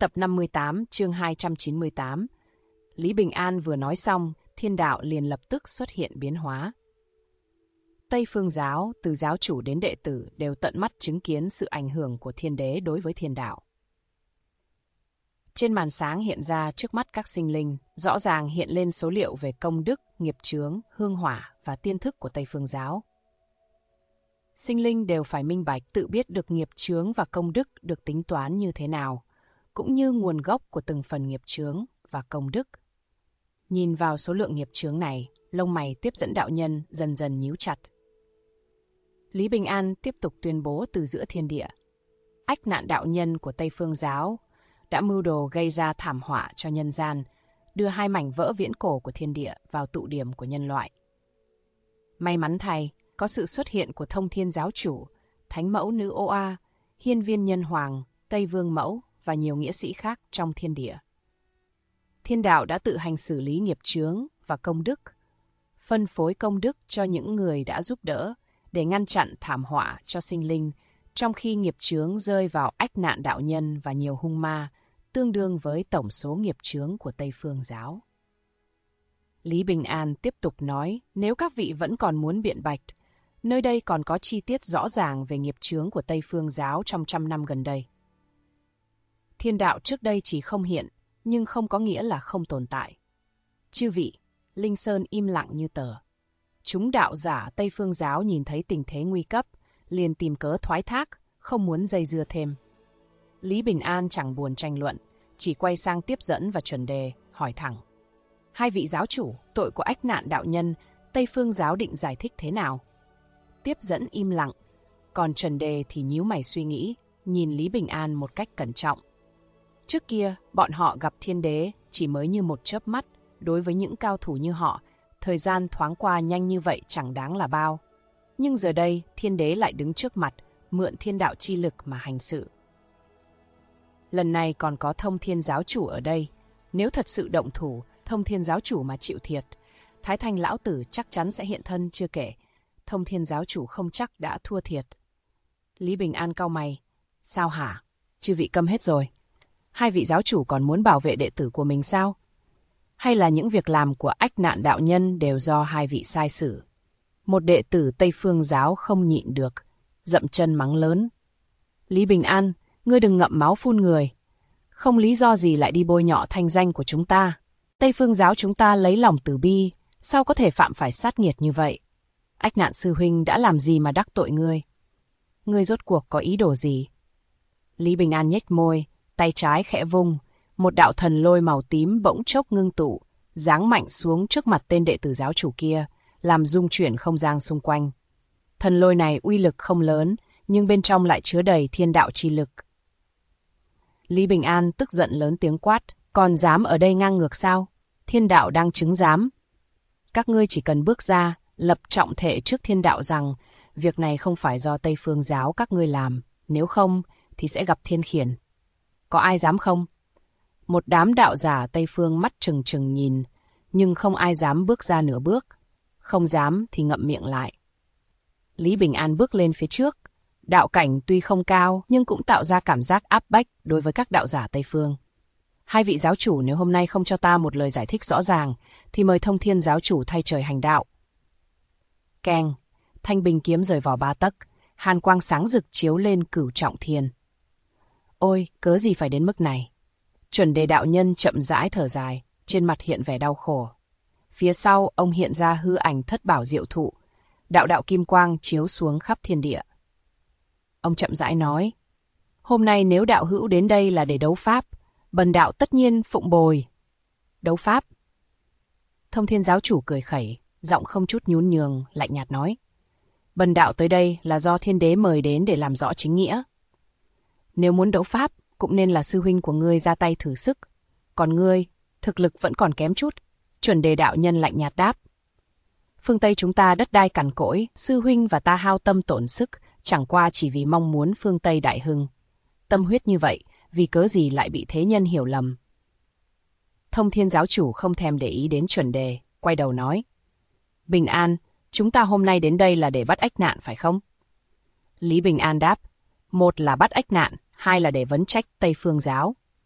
Tập 58, chương 298. Lý Bình An vừa nói xong, thiên đạo liền lập tức xuất hiện biến hóa. Tây Phương giáo, từ giáo chủ đến đệ tử đều tận mắt chứng kiến sự ảnh hưởng của thiên đế đối với thiên đạo. Trên màn sáng hiện ra trước mắt các sinh linh, rõ ràng hiện lên số liệu về công đức, nghiệp chướng, hương hỏa và tiên thức của Tây Phương giáo. Sinh linh đều phải minh bạch tự biết được nghiệp chướng và công đức được tính toán như thế nào, cũng như nguồn gốc của từng phần nghiệp chướng và công đức. Nhìn vào số lượng nghiệp chướng này, lông mày tiếp dẫn đạo nhân dần dần nhíu chặt. Lý Bình An tiếp tục tuyên bố từ giữa thiên địa. Ách nạn đạo nhân của Tây Phương giáo đã mưu đồ gây ra thảm họa cho nhân gian, đưa hai mảnh vỡ viễn cổ của thiên địa vào tụ điểm của nhân loại. May mắn thay, có sự xuất hiện của Thông Thiên giáo chủ, Thánh mẫu nữ Oa, Hiên viên nhân hoàng, Tây Vương mẫu và nhiều nghĩa sĩ khác trong thiên địa. Thiên đạo đã tự hành xử lý nghiệp chướng và công đức, phân phối công đức cho những người đã giúp đỡ để ngăn chặn thảm họa cho sinh linh, trong khi nghiệp chướng rơi vào ách nạn đạo nhân và nhiều hung ma, tương đương với tổng số nghiệp chướng của Tây Phương giáo. Lý Bình An tiếp tục nói, nếu các vị vẫn còn muốn biện bạch, nơi đây còn có chi tiết rõ ràng về nghiệp chướng của Tây Phương giáo trong trăm năm gần đây. Thiên đạo trước đây chỉ không hiện, nhưng không có nghĩa là không tồn tại. Chư vị, Linh Sơn im lặng như tờ. Chúng đạo giả Tây Phương giáo nhìn thấy tình thế nguy cấp, liền tìm cớ thoái thác, không muốn dây dưa thêm. Lý Bình An chẳng buồn tranh luận, chỉ quay sang tiếp dẫn và chuẩn đề, hỏi thẳng. Hai vị giáo chủ, tội của ách nạn đạo nhân, Tây Phương giáo định giải thích thế nào? Tiếp dẫn im lặng, còn chuẩn đề thì nhíu mày suy nghĩ, nhìn Lý Bình An một cách cẩn trọng. Trước kia, bọn họ gặp thiên đế chỉ mới như một chớp mắt, đối với những cao thủ như họ, thời gian thoáng qua nhanh như vậy chẳng đáng là bao. Nhưng giờ đây, thiên đế lại đứng trước mặt, mượn thiên đạo chi lực mà hành sự. Lần này còn có Thông Thiên giáo chủ ở đây, nếu thật sự động thủ, Thông Thiên giáo chủ mà chịu thiệt, Thái Thanh lão tử chắc chắn sẽ hiện thân chưa kể, Thông Thiên giáo chủ không chắc đã thua thiệt. Lý Bình An cau mày, sao hả? Chư vị câm hết rồi. Hai vị giáo chủ còn muốn bảo vệ đệ tử của mình sao? Hay là những việc làm của ách nạn đạo nhân đều do hai vị sai sử? Một đệ tử Tây Phương giáo không nhịn được, dậm chân mắng lớn. Lý Bình An, ngươi đừng ngậm máu phun người. Không lý do gì lại đi bôi nhọ thanh danh của chúng ta. Tây Phương giáo chúng ta lấy lòng từ bi, sao có thể phạm phải sát nghiệt như vậy? Ách nạn sư huynh đã làm gì mà đắc tội ngươi? Ngươi rốt cuộc có ý đồ gì? Lý Bình An nhếch môi, tay trái khẽ vung, một đạo thần lôi màu tím bỗng chốc ngưng tụ, giáng mạnh xuống trước mặt tên đệ tử giáo chủ kia, làm rung chuyển không gian xung quanh. Thần lôi này uy lực không lớn, nhưng bên trong lại chứa đầy thiên đạo chi lực. Lý Bình An tức giận lớn tiếng quát, còn dám ở đây ngang ngược sao? Thiên đạo đang chứng giám. Các ngươi chỉ cần bước ra, lập trọng thể trước thiên đạo rằng việc này không phải do Tây Phương giáo các ngươi làm, nếu không thì sẽ gặp thiên khiển. Có ai dám không? Một đám đạo giả Tây Phương mắt trừng trừng nhìn, nhưng không ai dám bước ra nửa bước. Không dám thì ngậm miệng lại. Lý Bình An bước lên phía trước. Đạo cảnh tuy không cao, nhưng cũng tạo ra cảm giác áp bách đối với các đạo giả Tây Phương. Hai vị giáo chủ nếu hôm nay không cho ta một lời giải thích rõ ràng, thì mời Thông Thiên giáo chủ thay trời hành đạo. Keng, thanh bình kiếm rời vỏ 3 tấc, hàn quang sáng rực chiếu lên cửu trọng thiên. Ôi, cớ gì phải đến mức này? Chuẩn đề đạo nhân chậm rãi thở dài, trên mặt hiện vẻ đau khổ. Phía sau, ông hiện ra hư ảnh thất bảo diệu thụ, đạo đạo kim quang chiếu xuống khắp thiên địa. Ông chậm rãi nói, hôm nay nếu đạo hữu đến đây là để đấu pháp, bần đạo tất nhiên phụng bồi. Đấu pháp? Thông Thiên giáo chủ cười khẩy, giọng không chút nhún nhường, lạnh nhạt nói, bần đạo tới đây là do thiên đế mời đến để làm rõ chính nghĩa. Nếu muốn đấu pháp, cũng nên là sư huynh của ngươi ra tay thử sức. Còn ngươi, thực lực vẫn còn kém chút. Chuẩn đề đạo nhân lạnh nhạt đáp. Phương Tây chúng ta đất đai cằn cỗi, sư huynh và ta hao tâm tổn sức, chẳng qua chỉ vì mong muốn phương Tây đại hưng. Tâm huyết như vậy, vì cớ gì lại bị thế nhân hiểu lầm. Thông Thiên giáo chủ không thèm để ý đến chuẩn đề, quay đầu nói. Bình An, chúng ta hôm nay đến đây là để bắt ách nạn phải không? Lý Bình An đáp. Một là bắt ách nạn, hai là để vấn trách Tây Phương giáo.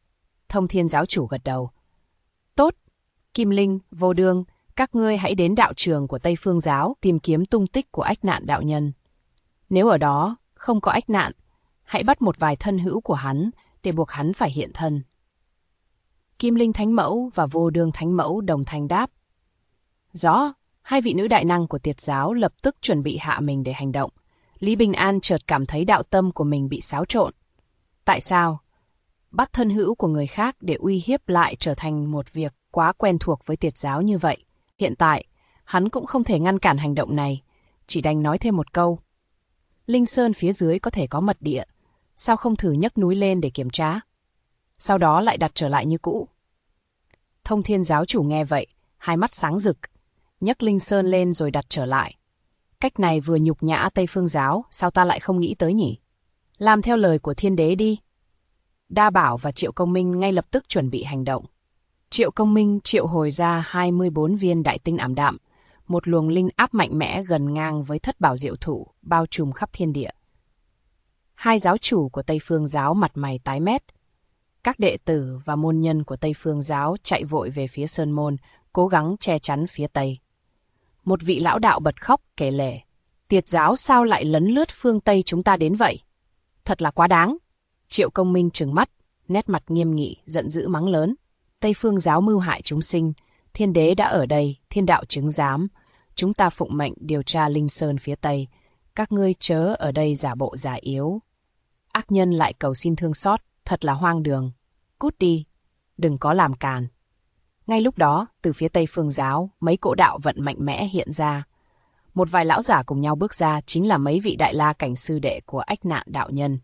Thông Thiên giáo chủ gật đầu. Tốt, Kim Linh, Vô Đương, các ngươi hãy đến đạo trường của Tây Phương giáo tìm kiếm tung tích của Ách Nạn đạo nhân. Nếu ở đó không có Ách Nạn, hãy bắt một vài thân hữu của hắn để buộc hắn phải hiện thân. Kim Linh Thánh Mẫu và Vô Đương Thánh Mẫu đồng thanh đáp. Rõ, hai vị nữ đại năng của Tiệt giáo lập tức chuẩn bị hạ mình để hành động. Lý Bình An chợt cảm thấy đạo tâm của mình bị xáo trộn. Tại sao? Bắt thân hữu của người khác để uy hiếp lại trở thành một việc quá quen thuộc với Tiệt giáo như vậy. Hiện tại, hắn cũng không thể ngăn cản hành động này, chỉ đành nói thêm một câu. Linh Sơn phía dưới có thể có mật địa, sao không thử nhấc núi lên để kiểm tra? Sau đó lại đặt trở lại như cũ. Thông Thiên giáo chủ nghe vậy, hai mắt sáng rực, nhấc Linh Sơn lên rồi đặt trở lại. Cách này vừa nhục nhã Tây Phương giáo, sao ta lại không nghĩ tới nhỉ? Làm theo lời của Thiên Đế đi. Đa Bảo và Triệu Công Minh ngay lập tức chuẩn bị hành động. Triệu Công Minh triệu hồi ra 24 viên đại tinh ảm đạm, một luồng linh áp mạnh mẽ gần ngang với Thất Bảo Diệu Thụ, bao trùm khắp thiên địa. Hai giáo chủ của Tây Phương giáo mặt mày tái mét. Các đệ tử và môn nhân của Tây Phương giáo chạy vội về phía Sơn Môn, cố gắng che chắn phía Tây. Một vị lão đạo bật khóc kể lể. Tiệt giáo sao lại lấn lướt phương Tây chúng ta đến vậy? Thật là quá đáng. Triệu Công Minh trừng mắt, nét mặt nghiêm nghị, giận dữ mắng lớn. Tây Phương giáo mưu hại chúng sinh, Thiên Đế đã ở đây, thiên đạo chứng giám. Chúng ta phụng mệnh điều tra Linh Sơn phía Tây. Các ngươi chớ ở đây giả bộ giả yếu. Ác nhân lại cầu xin thương xót, thật là hoang đường. Cút đi, đừng có làm càn. Ngay lúc đó, từ phía Tây Phương giáo, mấy cỗ đạo vận mạnh mẽ hiện ra. Một vài lão giả cùng nhau bước ra chính là mấy vị đại la cảnh sư đệ của Ách Nạn đạo nhân.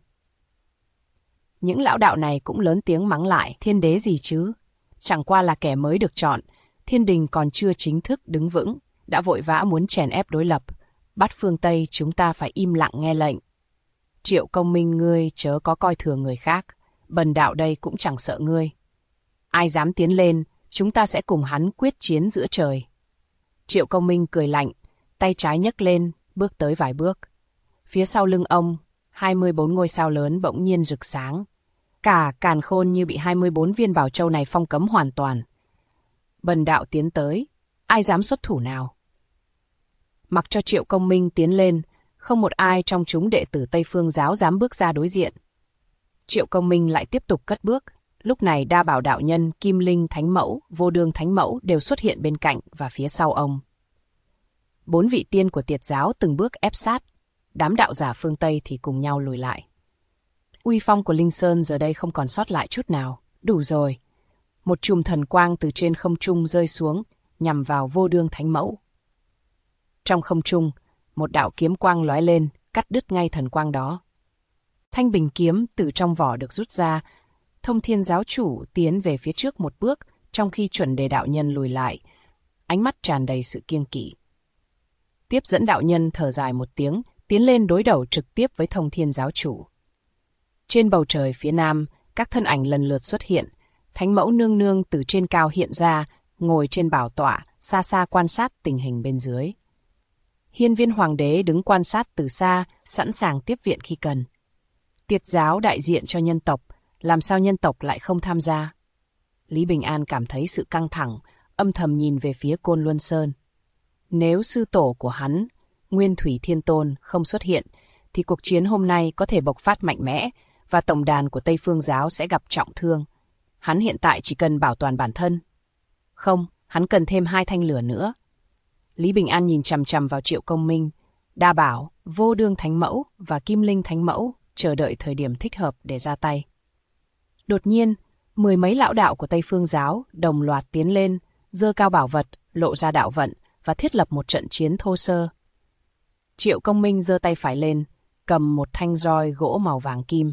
Những lão đạo này cũng lớn tiếng mắng lại, Thiên Đế gì chứ? Chẳng qua là kẻ mới được chọn, thiên đình còn chưa chính thức đứng vững, đã vội vã muốn chèn ép đối lập. Bắt phương Tây chúng ta phải im lặng nghe lệnh. Triệu Công Minh ngươi chớ có coi thường người khác, bần đạo đây cũng chẳng sợ ngươi. Ai dám tiến lên, chúng ta sẽ cùng hắn quyết chiến giữa trời. Triệu Công Minh cười lạnh, tay trái nhấc lên, bước tới vài bước. Phía sau lưng ông, 24 ngôi sao lớn bỗng nhiên rực sáng. Cả càn khôn như bị 24 viên bảo châu này phong cấm hoàn toàn. Bần đạo tiến tới, ai dám xuất thủ nào? Mặc cho Triệu Công Minh tiến lên, không một ai trong chúng đệ tử Tây Phương giáo dám bước ra đối diện. Triệu Công Minh lại tiếp tục cất bước. Lúc này Đa Bảo đạo nhân, Kim Linh Thánh Mẫu, Vô Đương Thánh Mẫu đều xuất hiện bên cạnh và phía sau ông. 4 vị tiên của Tiệt giáo từng bước ép sát, đám đạo giả phương Tây thì cùng nhau lùi lại. Uy phong của Linh Sơn giờ đây không còn sót lại chút nào, đủ rồi. Một chùm thần quang từ trên không trung rơi xuống, nhằm vào Vô Đương Thánh Mẫu. Trong không trung, một đạo kiếm quang lóe lên, cắt đứt ngay thần quang đó. Thanh bình kiếm từ trong vỏ được rút ra, Thông Thiên giáo chủ tiến về phía trước một bước, trong khi Chuẩn Đề đạo nhân lùi lại, ánh mắt tràn đầy sự kiêng kỵ. Tiếp dẫn đạo nhân thở dài một tiếng, tiến lên đối đầu trực tiếp với Thông Thiên giáo chủ. Trên bầu trời phía nam, các thân ảnh lần lượt xuất hiện, Thánh Mẫu nương nương từ trên cao hiện ra, ngồi trên bảo tọa, xa xa quan sát tình hình bên dưới. Hiên Viên Hoàng đế đứng quan sát từ xa, sẵn sàng tiếp viện khi cần. Tiệt giáo đại diện cho nhân tộc, làm sao nhân tộc lại không tham gia? Lý Bình An cảm thấy sự căng thẳng, âm thầm nhìn về phía Côn Luân Sơn. Nếu sư tổ của hắn, Nguyên Thủy Thiên Tôn, không xuất hiện, thì cuộc chiến hôm nay có thể bộc phát mạnh mẽ, và tổng đàn của Tây Phương giáo sẽ gặp trọng thương. Hắn hiện tại chỉ cần bảo toàn bản thân. Không, hắn cần thêm 2 thanh lửa nữa. Lý Bình An nhìn chằm chằm vào Triệu Công Minh, Đa Bảo, Vô Đương Thánh Mẫu và Kim Linh Thánh Mẫu, chờ đợi thời điểm thích hợp để ra tay. Đột nhiên, 10 mấy lão đạo của Tây Phương giáo đồng loạt tiến lên, giơ cao bảo vật, lộ ra đạo vận và thiết lập một trận chiến thô sơ. Triệu Công Minh giơ tay phải lên, cầm một thanh roi gỗ màu vàng kim.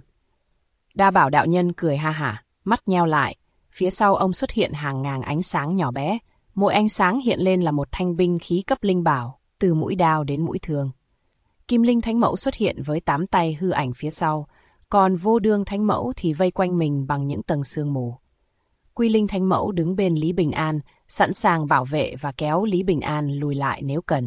Đa Bảo đạo nhân cười ha hả, mắt nheo lại, phía sau ông xuất hiện hàng ngàn ánh sáng nhỏ bé, mỗi ánh sáng hiện lên là một thanh binh khí cấp linh bảo, từ mũi đao đến mũi thương. Kim Linh Thánh Mẫu xuất hiện với 8 tay hư ảnh phía sau, còn Vô Đương Thánh Mẫu thì vây quanh mình bằng những tầng sương mù. Quy Linh Thánh Mẫu đứng bên Lý Bình An, sẵn sàng bảo vệ và kéo Lý Bình An lùi lại nếu cần.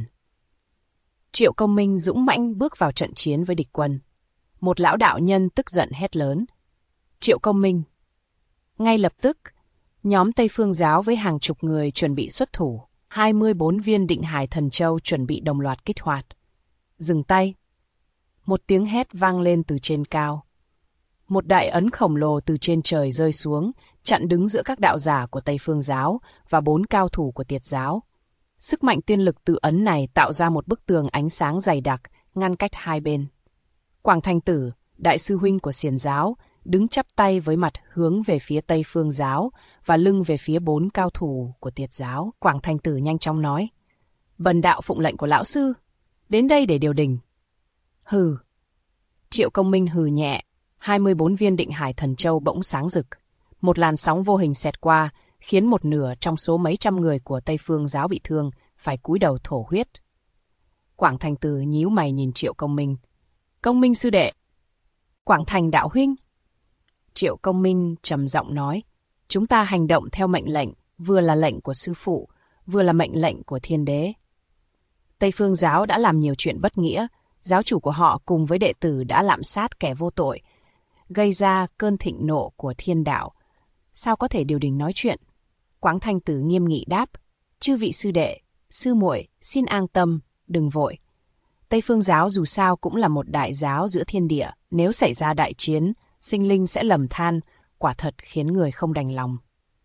Triệu Công Minh dũng mãnh bước vào trận chiến với địch quân. Một lão đạo nhân tức giận hét lớn. Triệu Công Minh, Ngay lập tức, nhóm Tây Phương giáo với hàng chục người chuẩn bị xuất thủ, 24 viên định hải thần châu chuẩn bị đồng loạt kích hoạt. Dừng tay. Một tiếng hét vang lên từ trên cao. Một đại ấn khổng lồ từ trên trời rơi xuống, chặn đứng giữa các đạo giả của Tây Phương giáo và 4 cao thủ của Tiệt giáo. Sức mạnh tiên lực từ ấn này tạo ra một bức tường ánh sáng dày đặc, ngăn cách hai bên. Quảng Thành Tử, đại sư huynh của Xiển giáo, đứng chắp tay với mặt hướng về phía Tây Phương giáo và lưng về phía 4 cao thủ của Tiệt giáo. Quảng Thành Tử nhanh chóng nói: "Bần đạo phụng lệnh của lão sư, đến đây để điều đình." Hừ. Triệu Công Minh hừ nhẹ, 24 viên định hải thần châu bỗng sáng rực. Một làn sóng vô hình xẹt qua, khiến một nửa trong số mấy trăm người của Tây Phương giáo bị thương, phải cúi đầu thổ huyết. Quảng Thành Tử nhíu mày nhìn Triệu Công Minh. "Công Minh sư đệ." "Quảng Thành đạo huynh." Triệu Công Minh trầm giọng nói: "Chúng ta hành động theo mệnh lệnh, vừa là lệnh của sư phụ, vừa là mệnh lệnh của thiên đế. Tây Phương giáo đã làm nhiều chuyện bất nghĩa, giáo chủ của họ cùng với đệ tử đã lạm sát kẻ vô tội, gây ra cơn thịnh nộ của thiên đạo. Sao có thể điều đình nói chuyện?" Quảng Thành Tử nghiêm nghị đáp: "Chư vị sư đệ, sư muội, xin an tâm, đừng vội. Tây Phương giáo dù sao cũng là một đại giáo giữa thiên địa, nếu xảy ra đại chiến, sinh linh sẽ lầm than, quả thật khiến người không đành lòng."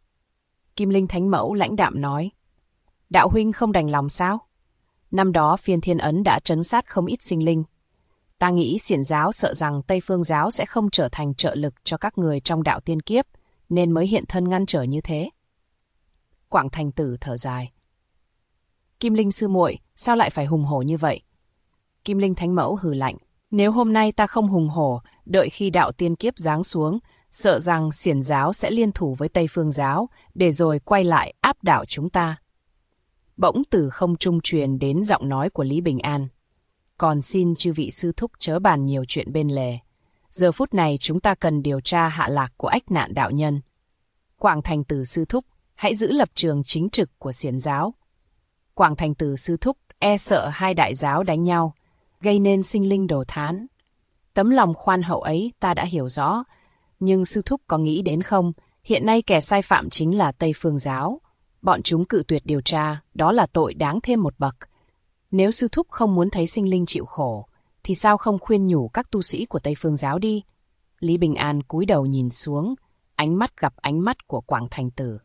Kim Linh Thánh Mẫu lãnh đạm nói: "Đạo huynh không đành lòng sao? Năm đó Phiên Thiên Ấn đã trấn sát không ít sinh linh. Ta nghĩ Xiển giáo sợ rằng Tây Phương giáo sẽ không trở thành trợ lực cho các người trong đạo tiên kiếp, nên mới hiện thân ngăn trở như thế." Quảng Thành Tử thở dài: "Kim Linh sư muội, sao lại phải hùng hổ như vậy?" Kim Linh Thánh Mẫu hừ lạnh: "Nếu hôm nay ta không hùng hổ, đợi khi đạo tiên kiếp giáng xuống, sợ rằng Xiển giáo sẽ liên thủ với Tây Phương giáo, để rồi quay lại áp đảo chúng ta." Bỗng từ không trung truyền đến giọng nói của Lý Bình An: "Còn xin chư vị sư thúc chớ bàn nhiều chuyện bên lề. Giờ phút này chúng ta cần điều tra hạ lạc của Ách Nạn đạo nhân. Quảng Thành Tử sư thúc, hãy giữ lập trường chính trực của Xiển giáo. Quảng Thành Tử sư thúc e sợ hai đại giáo đánh nhau, gây nên sinh linh đồ thán. Tấm lòng khoan hậu ấy ta đã hiểu rõ, nhưng sư thúc có nghĩ đến không, hiện nay kẻ sai phạm chính là Tây Phương giáo. Bọn chúng cự tuyệt điều tra, đó là tội đáng thêm một bậc. Nếu sư thúc không muốn thấy sinh linh chịu khổ, thì sao không khuyên nhủ các tu sĩ của Tây Phương giáo đi?" Lý Bình An cúi đầu nhìn xuống, ánh mắt gặp ánh mắt của Quảng Thành Tử.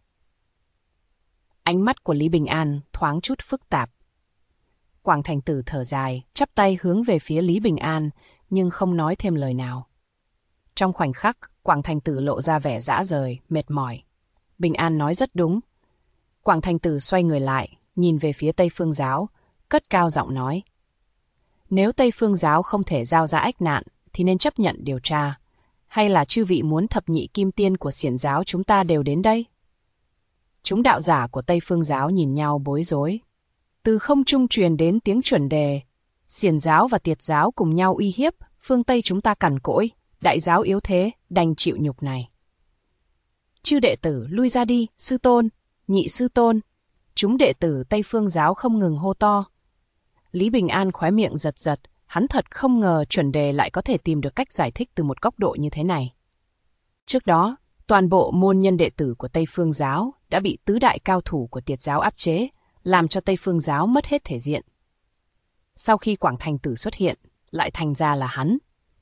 Ánh mắt của Lý Bình An thoáng chút phức tạp. Quảng Thành Tử thở dài, chắp tay hướng về phía Lý Bình An, nhưng không nói thêm lời nào. Trong khoảnh khắc, Quảng Thành Tử lộ ra vẻ rã rời, mệt mỏi. Bình An nói rất đúng. Quảng Thành Tử xoay người lại, nhìn về phía Tây Phương giáo, cất cao giọng nói: "Nếu Tây Phương giáo không thể giao ra Ách Nạn, thì nên chấp nhận điều tra. Hay là chư vị muốn thập nhị kim tiên của Xiển giáo chúng ta đều đến đây?" Chúng đạo giả của Tây Phương giáo nhìn nhau bối rối. Từ không trung truyền đến tiếng chuẩn đề: "Xiển giáo và Tiệt giáo cùng nhau uy hiếp, phương Tây chúng ta cằn cỗi, đại giáo yếu thế, đành chịu nhục này. Chư đệ tử lui ra đi, sư tôn, nhị sư tôn." Chúng đệ tử Tây Phương giáo không ngừng hô to. Lý Bình An khóe miệng giật giật, hắn thật không ngờ chuẩn đề lại có thể tìm được cách giải thích từ một góc độ như thế này. Trước đó, toàn bộ môn nhân đệ tử của Tây Phương giáo đã bị tứ đại cao thủ của Tiệt giáo áp chế, làm cho Tây Phương giáo mất hết thể diện. Sau khi Quảng Thành Tử xuất hiện, lại thành ra là hắn.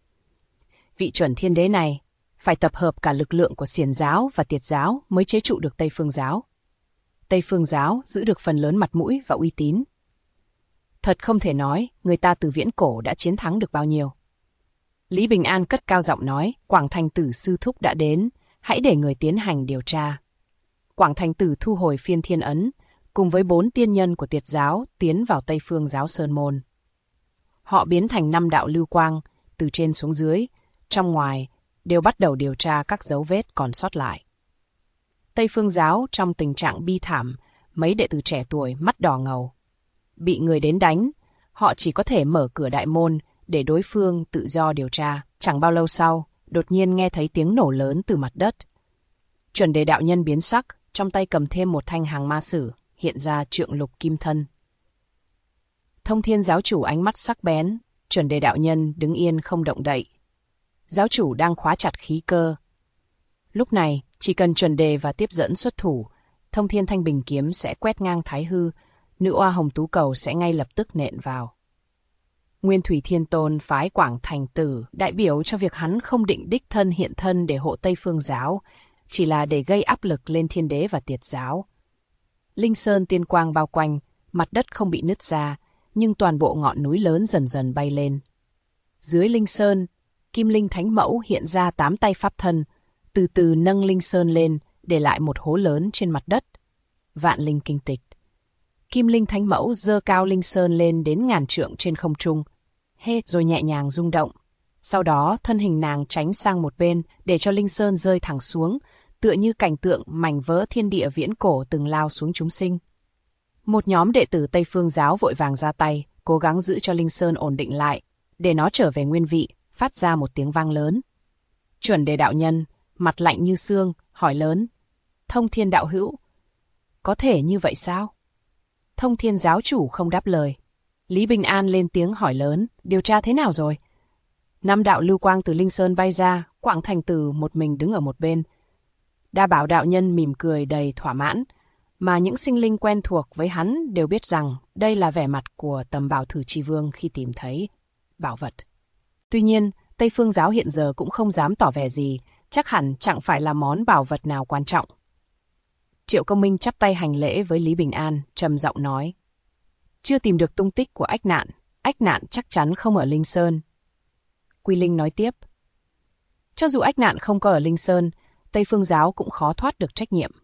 Vị chuẩn thiên đế này phải tập hợp cả lực lượng của Xiển giáo và Tiệt giáo mới chế trụ được Tây Phương giáo. Tây Phương giáo giữ được phần lớn mặt mũi và uy tín. Thật không thể nói người ta từ viễn cổ đã chiến thắng được bao nhiêu. Lý Bình An cất cao giọng nói: "Quảng Thành Tử sư thúc đã đến, hãy để người tiến hành điều tra." Quảng Thành Tử thu hồi Phiên Thiên Ấn, cùng với 4 tiên nhân của Tiệt giáo tiến vào Tây Phương giáo Sơn Môn. Họ biến thành 5 đạo lưu quang, từ trên xuống dưới, trong ngoài, đều bắt đầu điều tra các dấu vết còn sót lại. Tây Phương giáo trong tình trạng bi thảm, mấy đệ tử trẻ tuổi mắt đỏ ngầu. Bị người đến đánh, họ chỉ có thể mở cửa đại môn để đối phương tự do điều tra. Chẳng bao lâu sau, đột nhiên nghe thấy tiếng nổ lớn từ mặt đất. Chuẩn đề đạo nhân biến sắc, trong tay cầm thêm một thanh hàng ma sử, hiện ra trượng lục kim thân. Thông Thiên giáo chủ ánh mắt sắc bén, chuẩn đề đạo nhân đứng yên không động đậy. Giáo chủ đang khóa chặt khí cơ. Lúc này, chỉ cần chuẩn đề và tiếp dẫn xuất thủ, Thông Thiên Thanh Bình kiếm sẽ quét ngang Thái Hư, nữ oa Hồng Tú Cầu sẽ ngay lập tức nện vào. Nguyên Thủy Thiên Tôn phái Quảng Thành Tử đại biểu cho việc hắn không định đích thân hiện thân để hộ Tây Phương giáo, chỉ là để gây áp lực lên Thiên Đế và Tiệt giáo. Linh Sơn tiên quang bao quanh, mặt đất không bị nứt ra, nhưng toàn bộ ngọn núi lớn dần dần bay lên. Dưới Linh Sơn, Kim Linh Thánh Mẫu hiện ra 8 tay pháp thân, từ từ nâng Linh Sơn lên, để lại một hố lớn trên mặt đất. Vạn linh kinh tịch. Kim Linh Thánh Mẫu giơ cao Linh Sơn lên đến ngàn trượng trên không trung, rồi nhẹ nhàng rung động. Sau đó thân hình nàng tránh sang một bên để cho Linh Sơn rơi thẳng xuống, tựa như cảnh tượng mảnh vỡ thiên địa viễn cổ từng lao xuống chúng sinh. Một nhóm đệ tử Tây Phương giáo vội vàng ra tay, cố gắng giữ cho Linh Sơn ổn định lại, để nó trở về nguyên vị, phát ra một tiếng vang lớn. Chuẩn đề đạo nhân, mặt lạnh như xương, hỏi lớn: Thông Thiên đạo hữu, có thể như vậy sao? Thông Thiên giáo chủ không đáp lời. Lý Bình An lên tiếng hỏi lớn: điều tra thế nào rồi? 5 đạo lưu quang từ Linh Sơn bay ra, Quảng Thành Tử một mình đứng ở một bên. Đa Bảo đạo nhân mỉm cười đầy thỏa mãn, mà những sinh linh quen thuộc với hắn đều biết rằng đây là vẻ mặt của Tầm Bảo Thử Chi Vương khi tìm thấy bảo vật. Tuy nhiên, Tây Phương giáo hiện giờ cũng không dám tỏ vẻ gì, chắc hẳn chẳng phải là món bảo vật nào quan trọng. Triệu Công Minh chắp tay hành lễ với Lý Bình An, trầm giọng nói: chưa tìm được tung tích của ách nạn chắc chắn không ở Linh Sơn. Quy Linh nói tiếp: cho dù ách nạn không có ở Linh Sơn, Tây Phương giáo cũng khó thoát được trách nhiệm.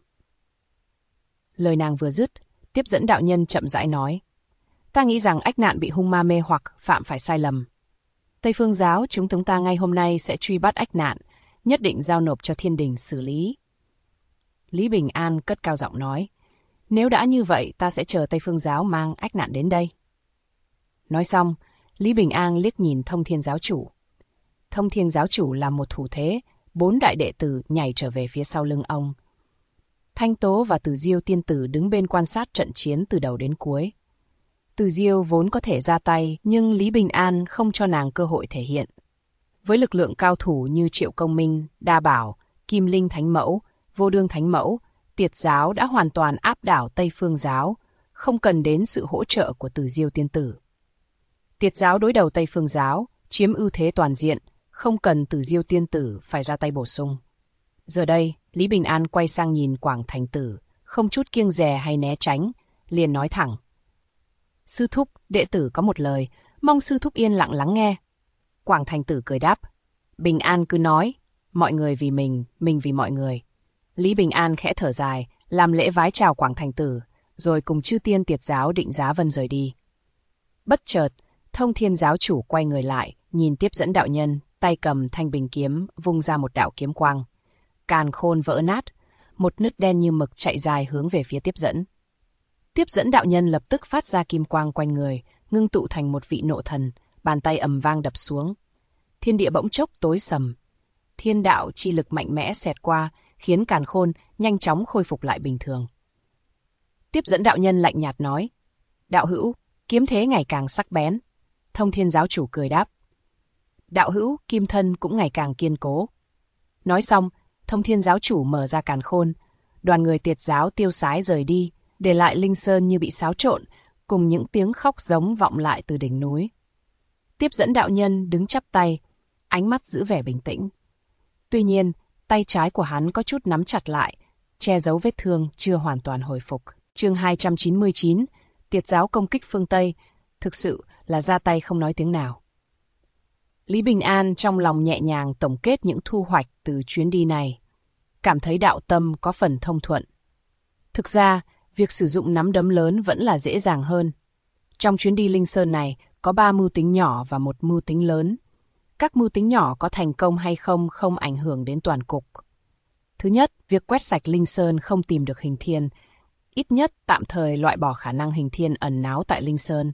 Lời nàng vừa dứt, tiếp dẫn đạo nhân chậm rãi nói: ta nghĩ rằng ách nạn bị hung ma mê hoặc phạm phải sai lầm. Tây Phương giáo chúng ta ngay hôm nay sẽ truy bắt ách nạn, nhất định giao nộp cho thiên đình xử lý. Lý Bình An cất cao giọng nói: nếu đã như vậy, ta sẽ chờ Tây Phương giáo mang ách nạn đến đây. Nói xong, Lý Bình An liếc nhìn Thông Thiên giáo chủ. Thông Thiên giáo chủ làm một thủ thế, 4 đại đệ tử nhảy trở về phía sau lưng ông. Thanh Tố và Từ Diêu tiên tử đứng bên quan sát trận chiến từ đầu đến cuối. Từ Diêu vốn có thể ra tay, nhưng Lý Bình An không cho nàng cơ hội thể hiện. Với lực lượng cao thủ như Triệu Công Minh, Đa Bảo, Kim Linh Thánh Mẫu, Vô Đương Thánh Mẫu, Tiệt giáo đã hoàn toàn áp đảo Tây Phương giáo, không cần đến sự hỗ trợ của Từ Diêu tiên tử. Tiệt giáo đối đầu Tây Phương giáo, chiếm ưu thế toàn diện, không cần Từ Diêu tiên tử phải ra tay bổ sung. Giờ đây, Lý Bình An quay sang nhìn Quảng Thành Tử, không chút kiêng dè hay né tránh, liền nói thẳng: sư thúc, đệ tử có một lời, mong sư thúc yên lặng lắng nghe. Quảng Thành Tử cười đáp: Bình An cứ nói, mọi người vì mình vì mọi người. Lý Bình An khẽ thở dài, làm lễ vái chào Quảng Thành Tử, rồi cùng chư tiên Tiệt giáo Định Giá Vân rời đi. Bất chợt, Thông Thiên giáo chủ quay người lại, nhìn tiếp dẫn đạo nhân, tay cầm thanh bình kiếm, vung ra một đạo kiếm quang. Càn khôn vỡ nát, một nứt đen như mực chạy dài hướng về phía tiếp dẫn. Tiếp dẫn đạo nhân lập tức phát ra kim quang quanh người, ngưng tụ thành một vị nộ thần, bàn tay ầm vang đập xuống. Thiên địa bỗng chốc tối sầm. Thiên đạo chi lực mạnh mẽ xẹt qua, khiến càn khôn nhanh chóng khôi phục lại bình thường. Tiếp dẫn đạo nhân lạnh nhạt nói: đạo hữu, kiếm thế ngày càng sắc bén. Thông Thiên giáo chủ cười đáp: đạo hữu, kim thân cũng ngày càng kiên cố. Nói xong, Thông Thiên giáo chủ mở ra càn khôn, đoàn người Tiệt giáo tiêu sái rời đi, để lại Linh Sơn như bị xáo trộn, cùng những tiếng khóc giống vọng lại từ đỉnh núi. Tiếp dẫn đạo nhân đứng chắp tay, ánh mắt giữ vẻ bình tĩnh. Tuy nhiên, tay trái của hắn có chút nắm chặt lại, che giấu vết thương chưa hoàn toàn hồi phục. Chương 299, Tiệt giáo công kích phương Tây, thực sự là ra tay không nói tiếng nào. Lý Bình An trong lòng nhẹ nhàng tổng kết những thu hoạch từ chuyến đi này, cảm thấy đạo tâm có phần thông thuận. Thực ra, việc sử dụng nắm đấm lớn vẫn là dễ dàng hơn. Trong chuyến đi Linh Sơn này, có 3 mưu tính nhỏ và 1 mưu tính lớn. Các mưu tính nhỏ có thành công hay không ảnh hưởng đến toàn cục. Thứ nhất, việc quét sạch Linh Sơn không tìm được hình thiên, ít nhất tạm thời loại bỏ khả năng hình thiên ẩn náu tại Linh Sơn.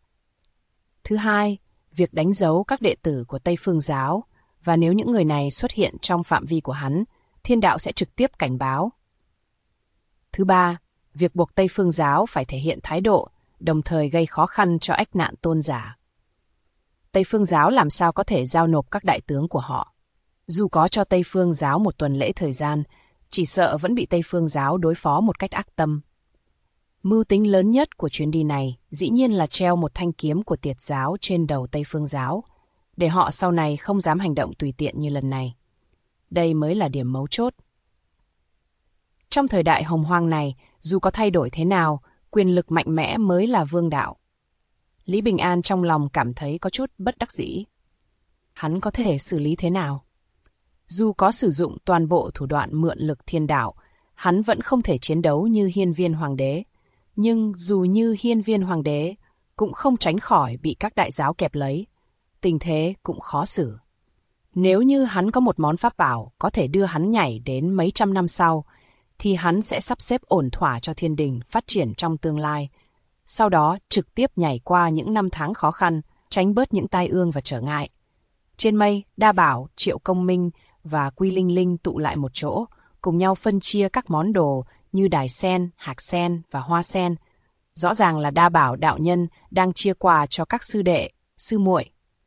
Thứ hai, việc đánh dấu các đệ tử của Tây Phương giáo, và nếu những người này xuất hiện trong phạm vi của hắn, thiên đạo sẽ trực tiếp cảnh báo. Thứ ba, việc buộc Tây Phương giáo phải thể hiện thái độ, đồng thời gây khó khăn cho ách nạn tôn giả. Tây Phương giáo làm sao có thể giao nộp các đại tướng của họ? Dù có cho Tây Phương giáo một tuần lễ thời gian, chỉ sợ vẫn bị Tây Phương giáo đối phó một cách ác tâm. Mưu tính lớn nhất của chuyến đi này dĩ nhiên là treo một thanh kiếm của Tiệt giáo trên đầu Tây Phương giáo, để họ sau này không dám hành động tùy tiện như lần này. Đây mới là điểm mấu chốt. Trong thời đại hồng hoang này, dù có thay đổi thế nào, quyền lực mạnh mẽ mới là vương đạo. Lý Bình An trong lòng cảm thấy có chút bất đắc dĩ. Hắn có thể xử lý thế nào? Dù có sử dụng toàn bộ thủ đoạn mượn lực thiên đạo, hắn vẫn không thể chiến đấu như Hiên Viên Hoàng đế. Nhưng dù như Hiên Viên Hoàng đế, cũng không tránh khỏi bị các đại giáo kẹp lấy. Tình thế cũng khó xử. Nếu như hắn có một món pháp bảo có thể đưa hắn nhảy đến mấy trăm năm sau, thì hắn sẽ sắp xếp ổn thỏa cho thiên đình phát triển trong tương lai. Sau đó trực tiếp nhảy qua những năm tháng khó khăn, tránh bớt những tai ương và trở ngại. Trên mây, Đa Bảo, Triệu Công Minh và Quy Linh Linh tụ lại một chỗ, cùng nhau phân chia các món đồ như đài sen, hạc sen và hoa sen. Rõ ràng là Đa Bảo đạo nhân đang chia quà cho các sư đệ, sư muội.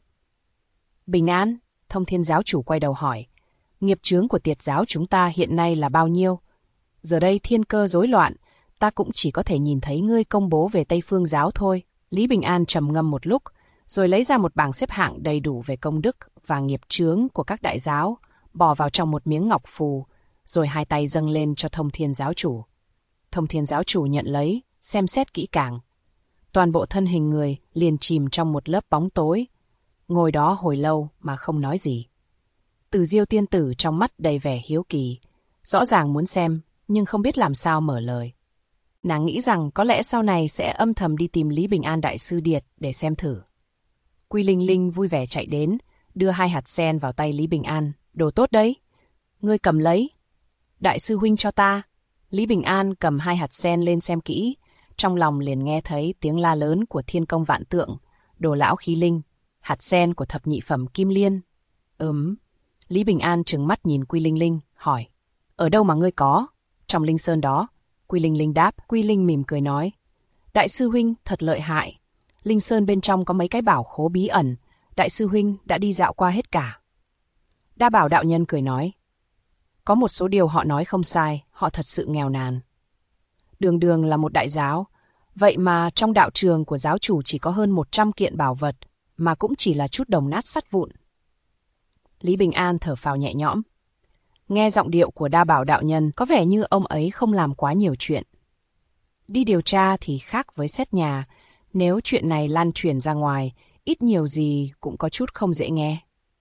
Bình an, Thông Thiên giáo chủ quay đầu hỏi, nghiệp chướng của Tiệt giáo chúng ta hiện nay là bao nhiêu? Giờ đây thiên cơ rối loạn, ta cũng chỉ có thể nhìn thấy ngươi công bố về Tây Phương giáo thôi. Lý Bình An trầm ngâm một lúc, rồi lấy ra một bảng xếp hạng đầy đủ về công đức và nghiệp chướng của các đại giáo, bỏ vào trong một miếng ngọc phù, rồi hai tay dâng lên cho Thông Thiên giáo chủ. Thông Thiên giáo chủ nhận lấy, xem xét kỹ càng. Toàn bộ thân hình người liền chìm trong một lớp bóng tối, ngồi đó hồi lâu mà không nói gì. Từ Diêu tiên tử trong mắt đầy vẻ hiếu kỳ, rõ ràng muốn xem, nhưng không biết làm sao mở lời. Nàng nghĩ rằng có lẽ sau này sẽ âm thầm đi tìm Lý Bình An đại sư điệt để xem thử. Quy Linh Linh vui vẻ chạy đến, đưa 2 hạt sen vào tay Lý Bình An. Đồ tốt đấy, ngươi cầm lấy. Đại sư huynh cho ta. Lý Bình An cầm 2 hạt sen lên xem kỹ, trong lòng liền nghe thấy tiếng la lớn của Thiên Công Vạn Tượng, Đồ Lão Khí Linh, hạt sen của thập nhị phẩm Kim Liên. Lý Bình An trừng mắt nhìn Quy Linh Linh, hỏi, ở đâu mà ngươi có? Trong Linh Sơn đó. Quy Linh Linh đáp. Quy Linh mỉm cười nói, đại sư huynh thật lợi hại. Linh Sơn bên trong có mấy cái bảo khố bí ẩn, đại sư huynh đã đi dạo qua hết cả. Đa Bảo đạo nhân cười nói, có một số điều họ nói không sai, họ thật sự nghèo nàn. Đường đường là một đại giáo, vậy mà trong đạo trường của giáo chủ chỉ có hơn 100 kiện bảo vật, mà cũng chỉ là chút đồng nát sắt vụn. Lý Bình An thở phào nhẹ nhõm. Nghe giọng điệu của Đa Bảo đạo nhân có vẻ như ông ấy không làm quá nhiều chuyện. Đi điều tra thì khác với xét nhà, nếu chuyện này lan truyền ra ngoài, ít nhiều gì cũng có chút không dễ nghe.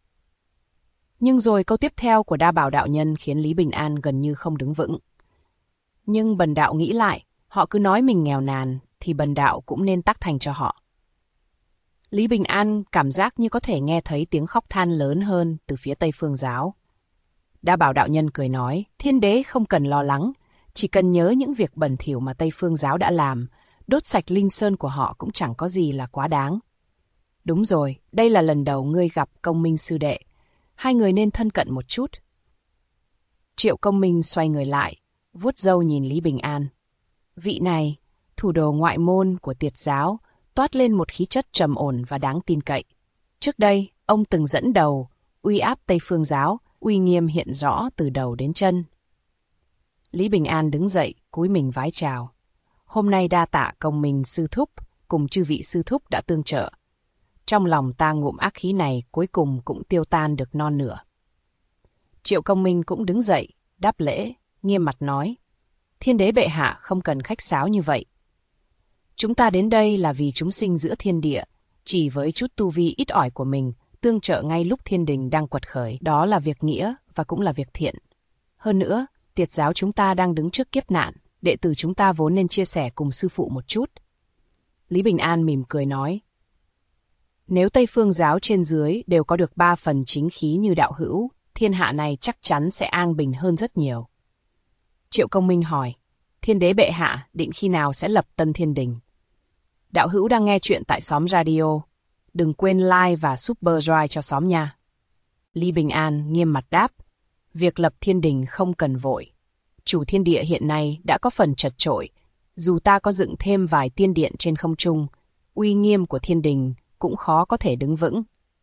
Nhưng rồi câu tiếp theo của Đa Bảo đạo nhân khiến Lý Bình An gần như không đứng vững. Nhưng bần đạo nghĩ lại, họ cứ nói mình nghèo nàn, thì bần đạo cũng nên tác thành cho họ. Lý Bình An cảm giác như có thể nghe thấy tiếng khóc than lớn hơn từ phía Tây Phương giáo. Đa Bảo đạo nhân cười nói, Thiên đế không cần lo lắng, chỉ cần nhớ những việc bẩn thỉu mà Tây Phương giáo đã làm, đốt sạch Linh Sơn của họ cũng chẳng có gì là quá đáng. Đúng rồi, đây là lần đầu ngươi gặp Công Minh sư đệ, hai người nên thân cận một chút. Triệu Công Minh xoay người lại, vuốt râu nhìn Lý Bình An. Vị này, thủ đồ ngoại môn của Tiệt giáo, toát lên một khí chất trầm ổn và đáng tin cậy. Trước đây, ông từng dẫn đầu, uy áp Tây Phương giáo, uy nghiêm hiện rõ từ đầu đến chân. Lý Bình An đứng dậy, cúi mình vái chào. Hôm nay đa tạ Công Minh sư thúc, cùng chư vị sư thúc đã tương trợ. Trong lòng ta ngụm ác khí này cuối cùng cũng tiêu tan được non nửa. Triệu Công Minh cũng đứng dậy, đáp lễ, nghiêm mặt nói. Thiên đế bệ hạ không cần khách sáo như vậy. Chúng ta đến đây là vì chúng sinh giữa thiên địa, chỉ với chút tu vi ít ỏi của mình, tương trợ ngay lúc thiên đình đang quật khởi. Đó là việc nghĩa và cũng là việc thiện. Hơn nữa, Tiệt giáo chúng ta đang đứng trước kiếp nạn, đệ tử chúng ta vốn nên chia sẻ cùng sư phụ một chút. Lý Bình An mỉm cười nói. Nếu Tây Phương giáo trên dưới đều có được 3 phần chính khí như đạo hữu, thiên hạ này chắc chắn sẽ an bình hơn rất nhiều. Triệu Công Minh hỏi, Thiên đế bệ hạ định khi nào sẽ lập tân thiên đình? Đạo hữu đang nghe chuyện tại xóm radio. Đừng quên like và super drive cho xóm nha. Lý Bình An nghiêm mặt đáp, việc lập thiên đình không cần vội. Chủ thiên địa hiện nay đã có phần chật chội. Dù ta có dựng thêm vài tiên điện trên không trung, uy nghiêm của thiên đình cũng khó có thể đứng vững.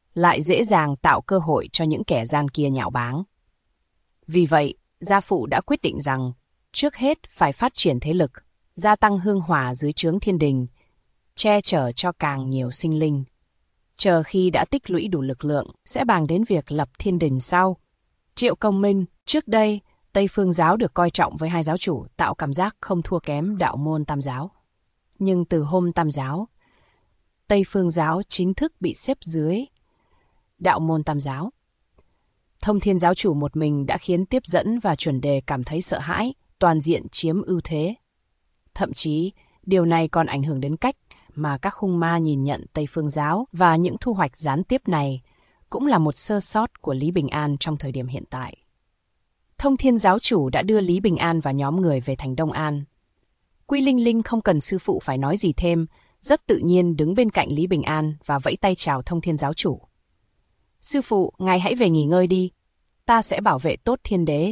lại dễ dàng tạo cơ hội cho những kẻ gian kia nhạo báng. Vì vậy, gia phụ đã quyết định rằng, trước hết phải phát triển thế lực, gia tăng hương hỏa dưới trướng thiên đình, che chở cho càng nhiều sinh linh. Chờ khi đã tích lũy đủ lực lượng, sẽ bàn đến việc lập thiên đình sau. Triệu Công Minh, trước đây, Tây Phương giáo được coi trọng với hai giáo chủ, tạo cảm giác không thua kém đạo môn Tam giáo. Nhưng từ hôm Tam giáo, Tây Phương giáo chính thức bị xếp dưới đạo môn Tam giáo. Thông Thiên giáo chủ một mình đã khiến tiếp dẫn và chuẩn đề cảm thấy sợ hãi, toàn diện chiếm ưu thế. Thậm chí, điều này còn ảnh hưởng đến cách mà các hung ma nhìn nhận Tây Phương giáo, và những thu hoạch gián tiếp này cũng là một sơ sót của Lý Bình An trong thời điểm hiện tại. Thông Thiên giáo chủ đã đưa Lý Bình An và nhóm người về thành Đông An. Quy Linh Linh không cần sư phụ phải nói gì thêm, rất tự nhiên đứng bên cạnh Lý Bình An và vẫy tay chào Thông Thiên giáo chủ. Sư phụ, ngài hãy về nghỉ ngơi đi, ta sẽ bảo vệ tốt thiên đế.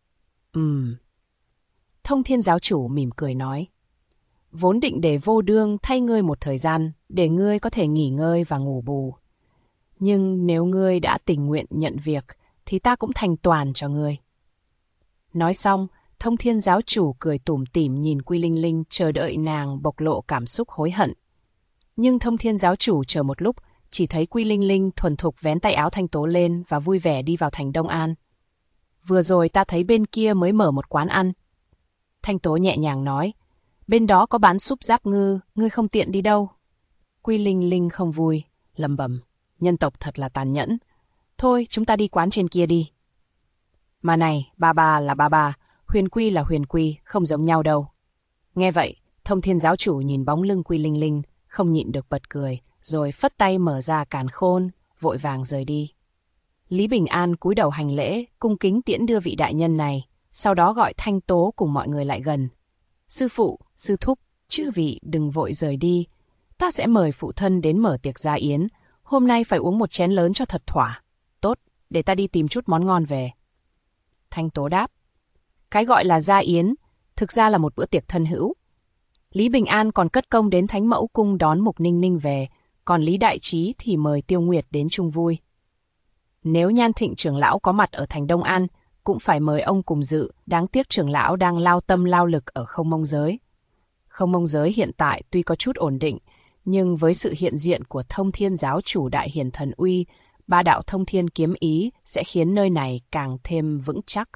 Thông Thiên giáo chủ mỉm cười nói. Vốn định để Vô Đương thay ngươi một thời gian, để ngươi có thể nghỉ ngơi và ngủ bù. Nhưng nếu ngươi đã tình nguyện nhận việc, thì ta cũng thành toàn cho ngươi. Nói xong, Thông Thiên giáo chủ cười tủm tỉm nhìn Quy Linh Linh, chờ đợi nàng bộc lộ cảm xúc hối hận. Nhưng Thông Thiên giáo chủ chờ một lúc, chỉ thấy Quy Linh Linh thuần thục vén tay áo Thanh Tố lên và vui vẻ đi vào thành Đông An. Vừa rồi ta thấy bên kia mới mở một quán ăn. Thanh Tố nhẹ nhàng nói, bên đó có bán súp giáp ngư, ngươi không tiện đi đâu. Quy Linh Linh không vui, lẩm bẩm, nhân tộc thật là tàn nhẫn. Thôi, chúng ta đi quán trên kia đi. Mà này, ba là ba, Huyền Quy là Huyền Quy, không giống nhau đâu. Nghe vậy, Thông Thiên giáo chủ nhìn bóng lưng Quy Linh Linh, không nhịn được bật cười, rồi phất tay mở ra càn khôn, vội vàng rời đi. Lý Bình An cúi đầu hành lễ, cung kính tiễn đưa vị đại nhân này, sau đó gọi Thanh Tố cùng mọi người lại gần. Sư phụ, sư thúc, chư vị đừng vội rời đi. Ta sẽ mời phụ thân đến mở tiệc gia yến. Hôm nay phải uống một chén lớn cho thật thỏa. Tốt, để ta đi tìm chút món ngon về. Thanh Tố đáp. Cái gọi là gia yến, thực ra là một bữa tiệc thân hữu. Lý Bình An còn cất công đến Thánh Mẫu Cung đón Mục Ninh Ninh về, còn Lý Đại Trí thì mời Tiêu Nguyệt đến chung vui. Nếu Nhan Thịnh trưởng lão có mặt ở thành Đông An, cũng phải mời ông cùng dự, đáng tiếc trưởng lão đang lao tâm lao lực ở Không Mông Giới. Không Mông Giới hiện tại tuy có chút ổn định, nhưng với sự hiện diện của Thông Thiên giáo chủ Đại Hiển Thần Uy, ba đạo Thông Thiên kiếm ý sẽ khiến nơi này càng thêm vững chắc.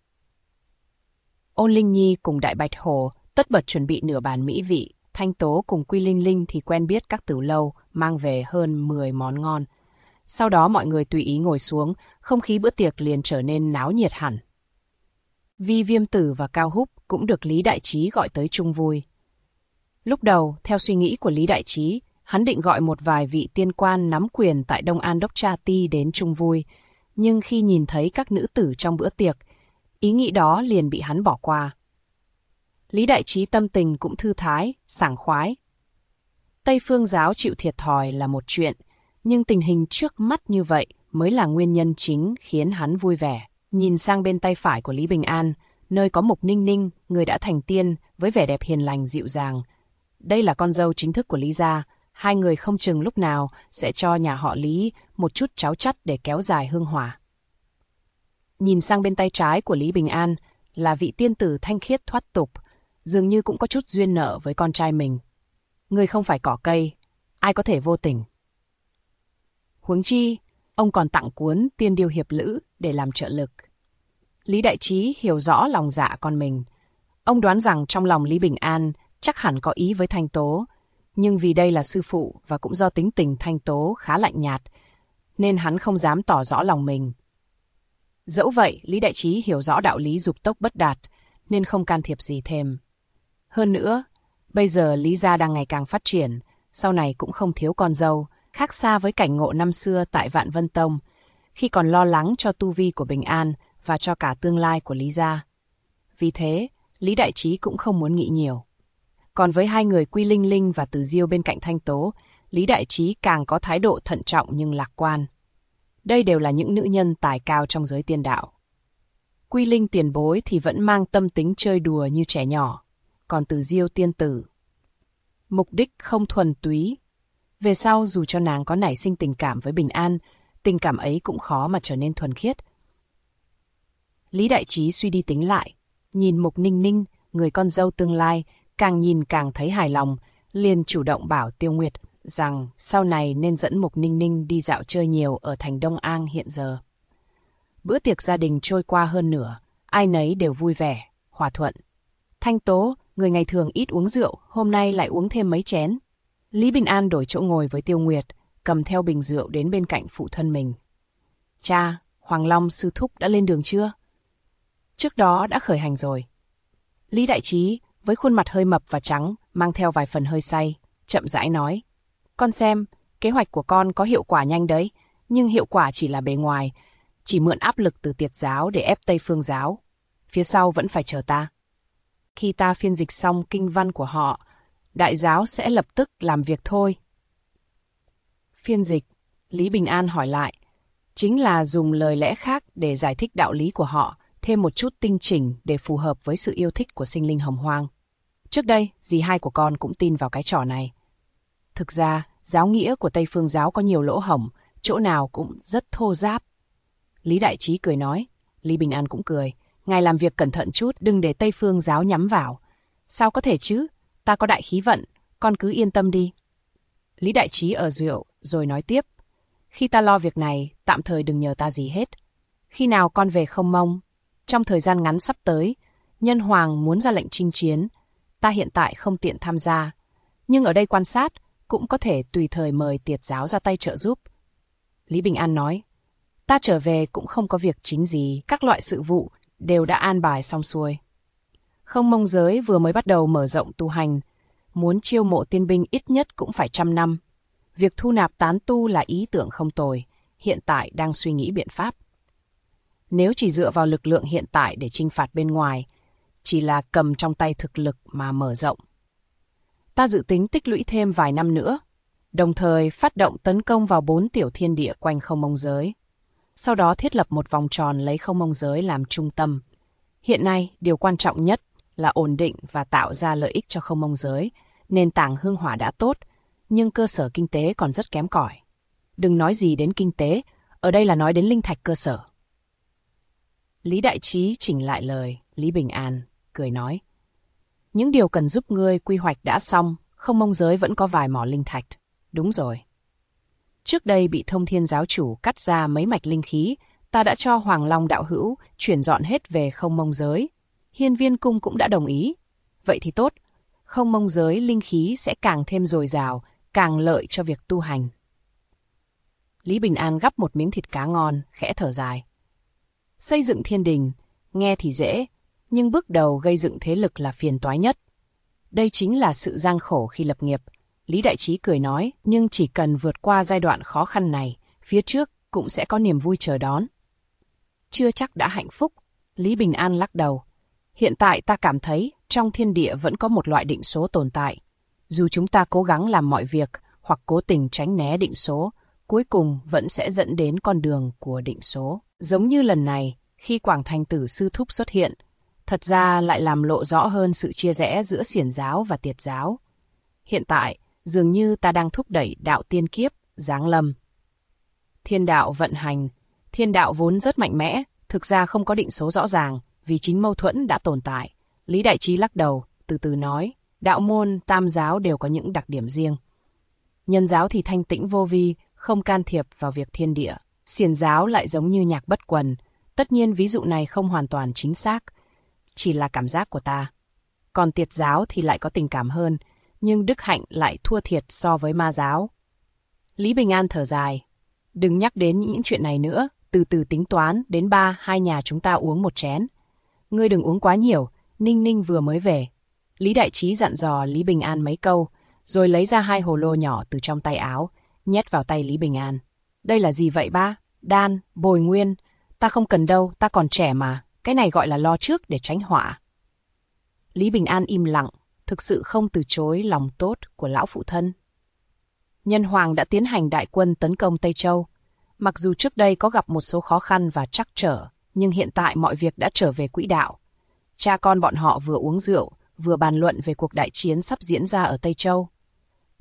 Ôn Linh Nhi cùng Đại Bạch Hổ tất bật chuẩn bị nửa bàn mỹ vị, Thanh Tố cùng Quy Linh Linh thì quen biết các tử lâu, mang về hơn 10 món ngon. Sau đó mọi người tùy ý ngồi xuống, không khí bữa tiệc liền trở nên náo nhiệt hẳn. Vi Viêm Tử và Cao Húc cũng được Lý Đại Trí gọi tới chung vui. Lúc đầu, theo suy nghĩ của Lý Đại Trí, hắn định gọi một vài vị tiên quan nắm quyền tại Đông An Đốc Cha Ti đến chung vui, nhưng khi nhìn thấy các nữ tử trong bữa tiệc, ý nghĩ đó liền bị hắn bỏ qua. Lý Đại Trí tâm tình cũng thư thái, sảng khoái. Tây Phương giáo chịu thiệt thòi là một chuyện, nhưng tình hình trước mắt như vậy mới là nguyên nhân chính khiến hắn vui vẻ. Nhìn sang bên tay phải của Lý Bình An, nơi có Mục Ninh Ninh, người đã thành tiên, với vẻ đẹp hiền lành dịu dàng. Đây là con dâu chính thức của Lý gia, hai người không chừng lúc nào sẽ cho nhà họ Lý một chút cháo chắt để kéo dài hương hỏa. Nhìn sang bên tay trái của Lý Bình An là vị tiên tử thanh khiết thoát tục, dường như cũng có chút duyên nợ với con trai mình. Người không phải cỏ cây, ai có thể vô tình. Huống chi, ông còn tặng cuốn Tiên Điêu Hiệp Lữ để làm trợ lực. Lý Đại Trí hiểu rõ lòng dạ con mình. Ông đoán rằng trong lòng Lý Bình An chắc hẳn có ý với Thanh Tố, nhưng vì đây là sư phụ và cũng do tính tình Thanh Tố khá lạnh nhạt, nên hắn không dám tỏ rõ lòng mình. Dẫu vậy, Lý Đại Trí hiểu rõ đạo lý dục tốc bất đạt, nên không can thiệp gì thêm. Hơn nữa, bây giờ Lý gia đang ngày càng phát triển, sau này cũng không thiếu con dâu, khác xa với cảnh ngộ năm xưa tại Vạn Vân Tông, khi còn lo lắng cho tu vi của Bình An và cho cả tương lai của Lý gia. Vì thế, Lý Đại Trí cũng không muốn nghĩ nhiều. Còn với hai người Quy Linh Linh và Từ Diêu bên cạnh Thanh Tố, Lý Đại Trí càng có thái độ thận trọng nhưng lạc quan. Đây đều là những nữ nhân tài cao trong giới tiên đạo. Quy Linh tiền bối thì vẫn mang tâm tính chơi đùa như trẻ nhỏ, còn Từ Diêu tiên tử, mục đích không thuần túy. Về sau dù cho nàng có nảy sinh tình cảm với Bình An, tình cảm ấy cũng khó mà trở nên thuần khiết. Lý Đại Trí suy đi tính lại, nhìn Mục Ninh Ninh, người con dâu tương lai, càng nhìn càng thấy hài lòng, liền chủ động bảo Tiêu Nguyệt rằng sau này nên dẫn Mục Ninh Ninh đi dạo chơi nhiều ở thành Đông An hiện giờ. Bữa tiệc gia đình trôi qua hơn nửa, ai nấy đều vui vẻ, hòa thuận. Thanh Tố, người ngày thường ít uống rượu, hôm nay lại uống thêm mấy chén. Lý Bình An đổi chỗ ngồi với Tiêu Nguyệt, cầm theo bình rượu đến bên cạnh phụ thân mình. Cha, Hoàng Long sư thúc đã lên đường chưa? Trước đó đã khởi hành rồi. Lý Đại Trí, với khuôn mặt hơi mập và trắng, mang theo vài phần hơi say, chậm rãi nói. Con xem, kế hoạch của con có hiệu quả nhanh đấy, nhưng hiệu quả chỉ là bề ngoài, chỉ mượn áp lực từ Tiệt giáo để ép Tây Phương giáo. Phía sau vẫn phải chờ ta. Khi ta phiên dịch xong kinh văn của họ, Đại giáo sẽ lập tức làm việc thôi. Phiên dịch, Lý Bình An hỏi lại, chính là dùng lời lẽ khác để giải thích đạo lý của họ, thêm một chút tinh chỉnh để phù hợp với sự yêu thích của sinh linh hồng hoang. Trước đây, dì hai của con cũng tin vào cái trò này. Thực ra, giáo nghĩa của Tây Phương giáo có nhiều lỗ hổng, chỗ nào cũng rất thô ráp. Lý Đại Trí cười nói, Lý Bình An cũng cười, ngài làm việc cẩn thận chút, đừng để Tây Phương giáo nhắm vào. Sao có thể chứ, ta có đại khí vận, con cứ yên tâm đi. Lý Đại Trí ở rượu, rồi nói tiếp, khi ta lo việc này, tạm thời đừng nhờ ta gì hết. Khi nào con về Không Mông, trong thời gian ngắn sắp tới, Nhân Hoàng muốn ra lệnh chinh chiến, ta hiện tại không tiện tham gia, nhưng ở đây quan sát, cũng có thể tùy thời mời Tiệt giáo ra tay trợ giúp. Lý Bình An nói, ta trở về cũng không có việc chính gì, các loại sự vụ đều đã an bài xong xuôi. Không Mông giới vừa mới bắt đầu mở rộng tu hành, muốn chiêu mộ tiên binh ít nhất cũng phải 100 năm. Việc thu nạp tán tu là ý tưởng không tồi, hiện tại đang suy nghĩ biện pháp. Nếu chỉ dựa vào lực lượng hiện tại để chinh phạt bên ngoài, chỉ là cầm trong tay thực lực mà mở rộng. Ta dự tính tích lũy thêm vài năm nữa, đồng thời phát động tấn công vào 4 tiểu thiên địa quanh Không Mông giới. Sau đó thiết lập một vòng tròn lấy Không Mông giới làm trung tâm. Hiện nay, điều quan trọng nhất là ổn định và tạo ra lợi ích cho Không Mông giới. Nền tảng hương hỏa đã tốt, nhưng cơ sở kinh tế còn rất kém cỏi. Đừng nói gì đến kinh tế, ở đây là nói đến linh thạch cơ sở. Lý Đại Trí chỉnh lại lời, Lý Bình An cười nói. Những điều cần giúp ngươi quy hoạch đã xong, Không Mông giới vẫn có vài mỏ linh thạch. Đúng rồi. Trước đây bị Thông Thiên giáo chủ cắt ra mấy mạch linh khí, ta đã cho Hoàng Long đạo hữu chuyển dọn hết về Không Mông giới. Hiên Viên cung cũng đã đồng ý. Vậy thì tốt, Không Mông giới linh khí sẽ càng thêm dồi dào, càng lợi cho việc tu hành. Lý Bình An gắp một miếng thịt cá ngon, khẽ thở dài. Xây dựng thiên đình, nghe thì dễ, nhưng bước đầu gây dựng thế lực là phiền toái nhất. Đây chính là sự gian khổ khi lập nghiệp. Lý Đại Trí cười nói, nhưng chỉ cần vượt qua giai đoạn khó khăn này, phía trước cũng sẽ có niềm vui chờ đón. Chưa chắc đã hạnh phúc, Lý Bình An lắc đầu. Hiện tại ta cảm thấy trong thiên địa vẫn có một loại định số tồn tại. Dù chúng ta cố gắng làm mọi việc hoặc cố tình tránh né định số, cuối cùng vẫn sẽ dẫn đến con đường của định số. Giống như lần này, khi Quảng Thành Tử sư thúc xuất hiện, thật ra lại làm lộ rõ hơn sự chia rẽ giữa Xiển giáo và Tiệt giáo. Hiện tại, dường như ta đang thúc đẩy đạo tiên kiếp, giáng lâm. Thiên đạo vận hành, thiên đạo vốn rất mạnh mẽ, thực ra không có định số rõ ràng, vì chính mâu thuẫn đã tồn tại. Lý Đại Trí lắc đầu, từ từ nói, đạo môn, tam giáo đều có những đặc điểm riêng. Nhân giáo thì thanh tĩnh vô vi, không can thiệp vào việc thiên địa. Xiển giáo lại giống như nhạc bất quần. Tất nhiên ví dụ này không hoàn toàn chính xác, chỉ là cảm giác của ta. Còn Tiệt giáo thì lại có tình cảm hơn, nhưng đức hạnh lại thua thiệt so với ma giáo. Lý Bình An thở dài. Đừng nhắc đến những chuyện này nữa, từ từ tính toán, đến 2 nhà chúng ta uống một chén. Ngươi đừng uống quá nhiều, Ninh Ninh vừa mới về. Lý Đại Trí dặn dò Lý Bình An mấy câu, rồi lấy ra 2 hồ lô nhỏ từ trong tay áo, nhét vào tay Lý Bình An. Đây là gì vậy ba? Đan, bồi nguyên. Ta không cần đâu, ta còn trẻ mà. Cái này gọi là lo trước để tránh họa. Lý Bình An im lặng, thực sự không từ chối lòng tốt của lão phụ thân. Nhân Hoàng đã tiến hành đại quân tấn công Tây Châu. Mặc dù trước đây có gặp một số khó khăn và trắc trở, nhưng hiện tại mọi việc đã trở về quỹ đạo. Cha con bọn họ vừa uống rượu, vừa bàn luận về cuộc đại chiến sắp diễn ra ở Tây Châu.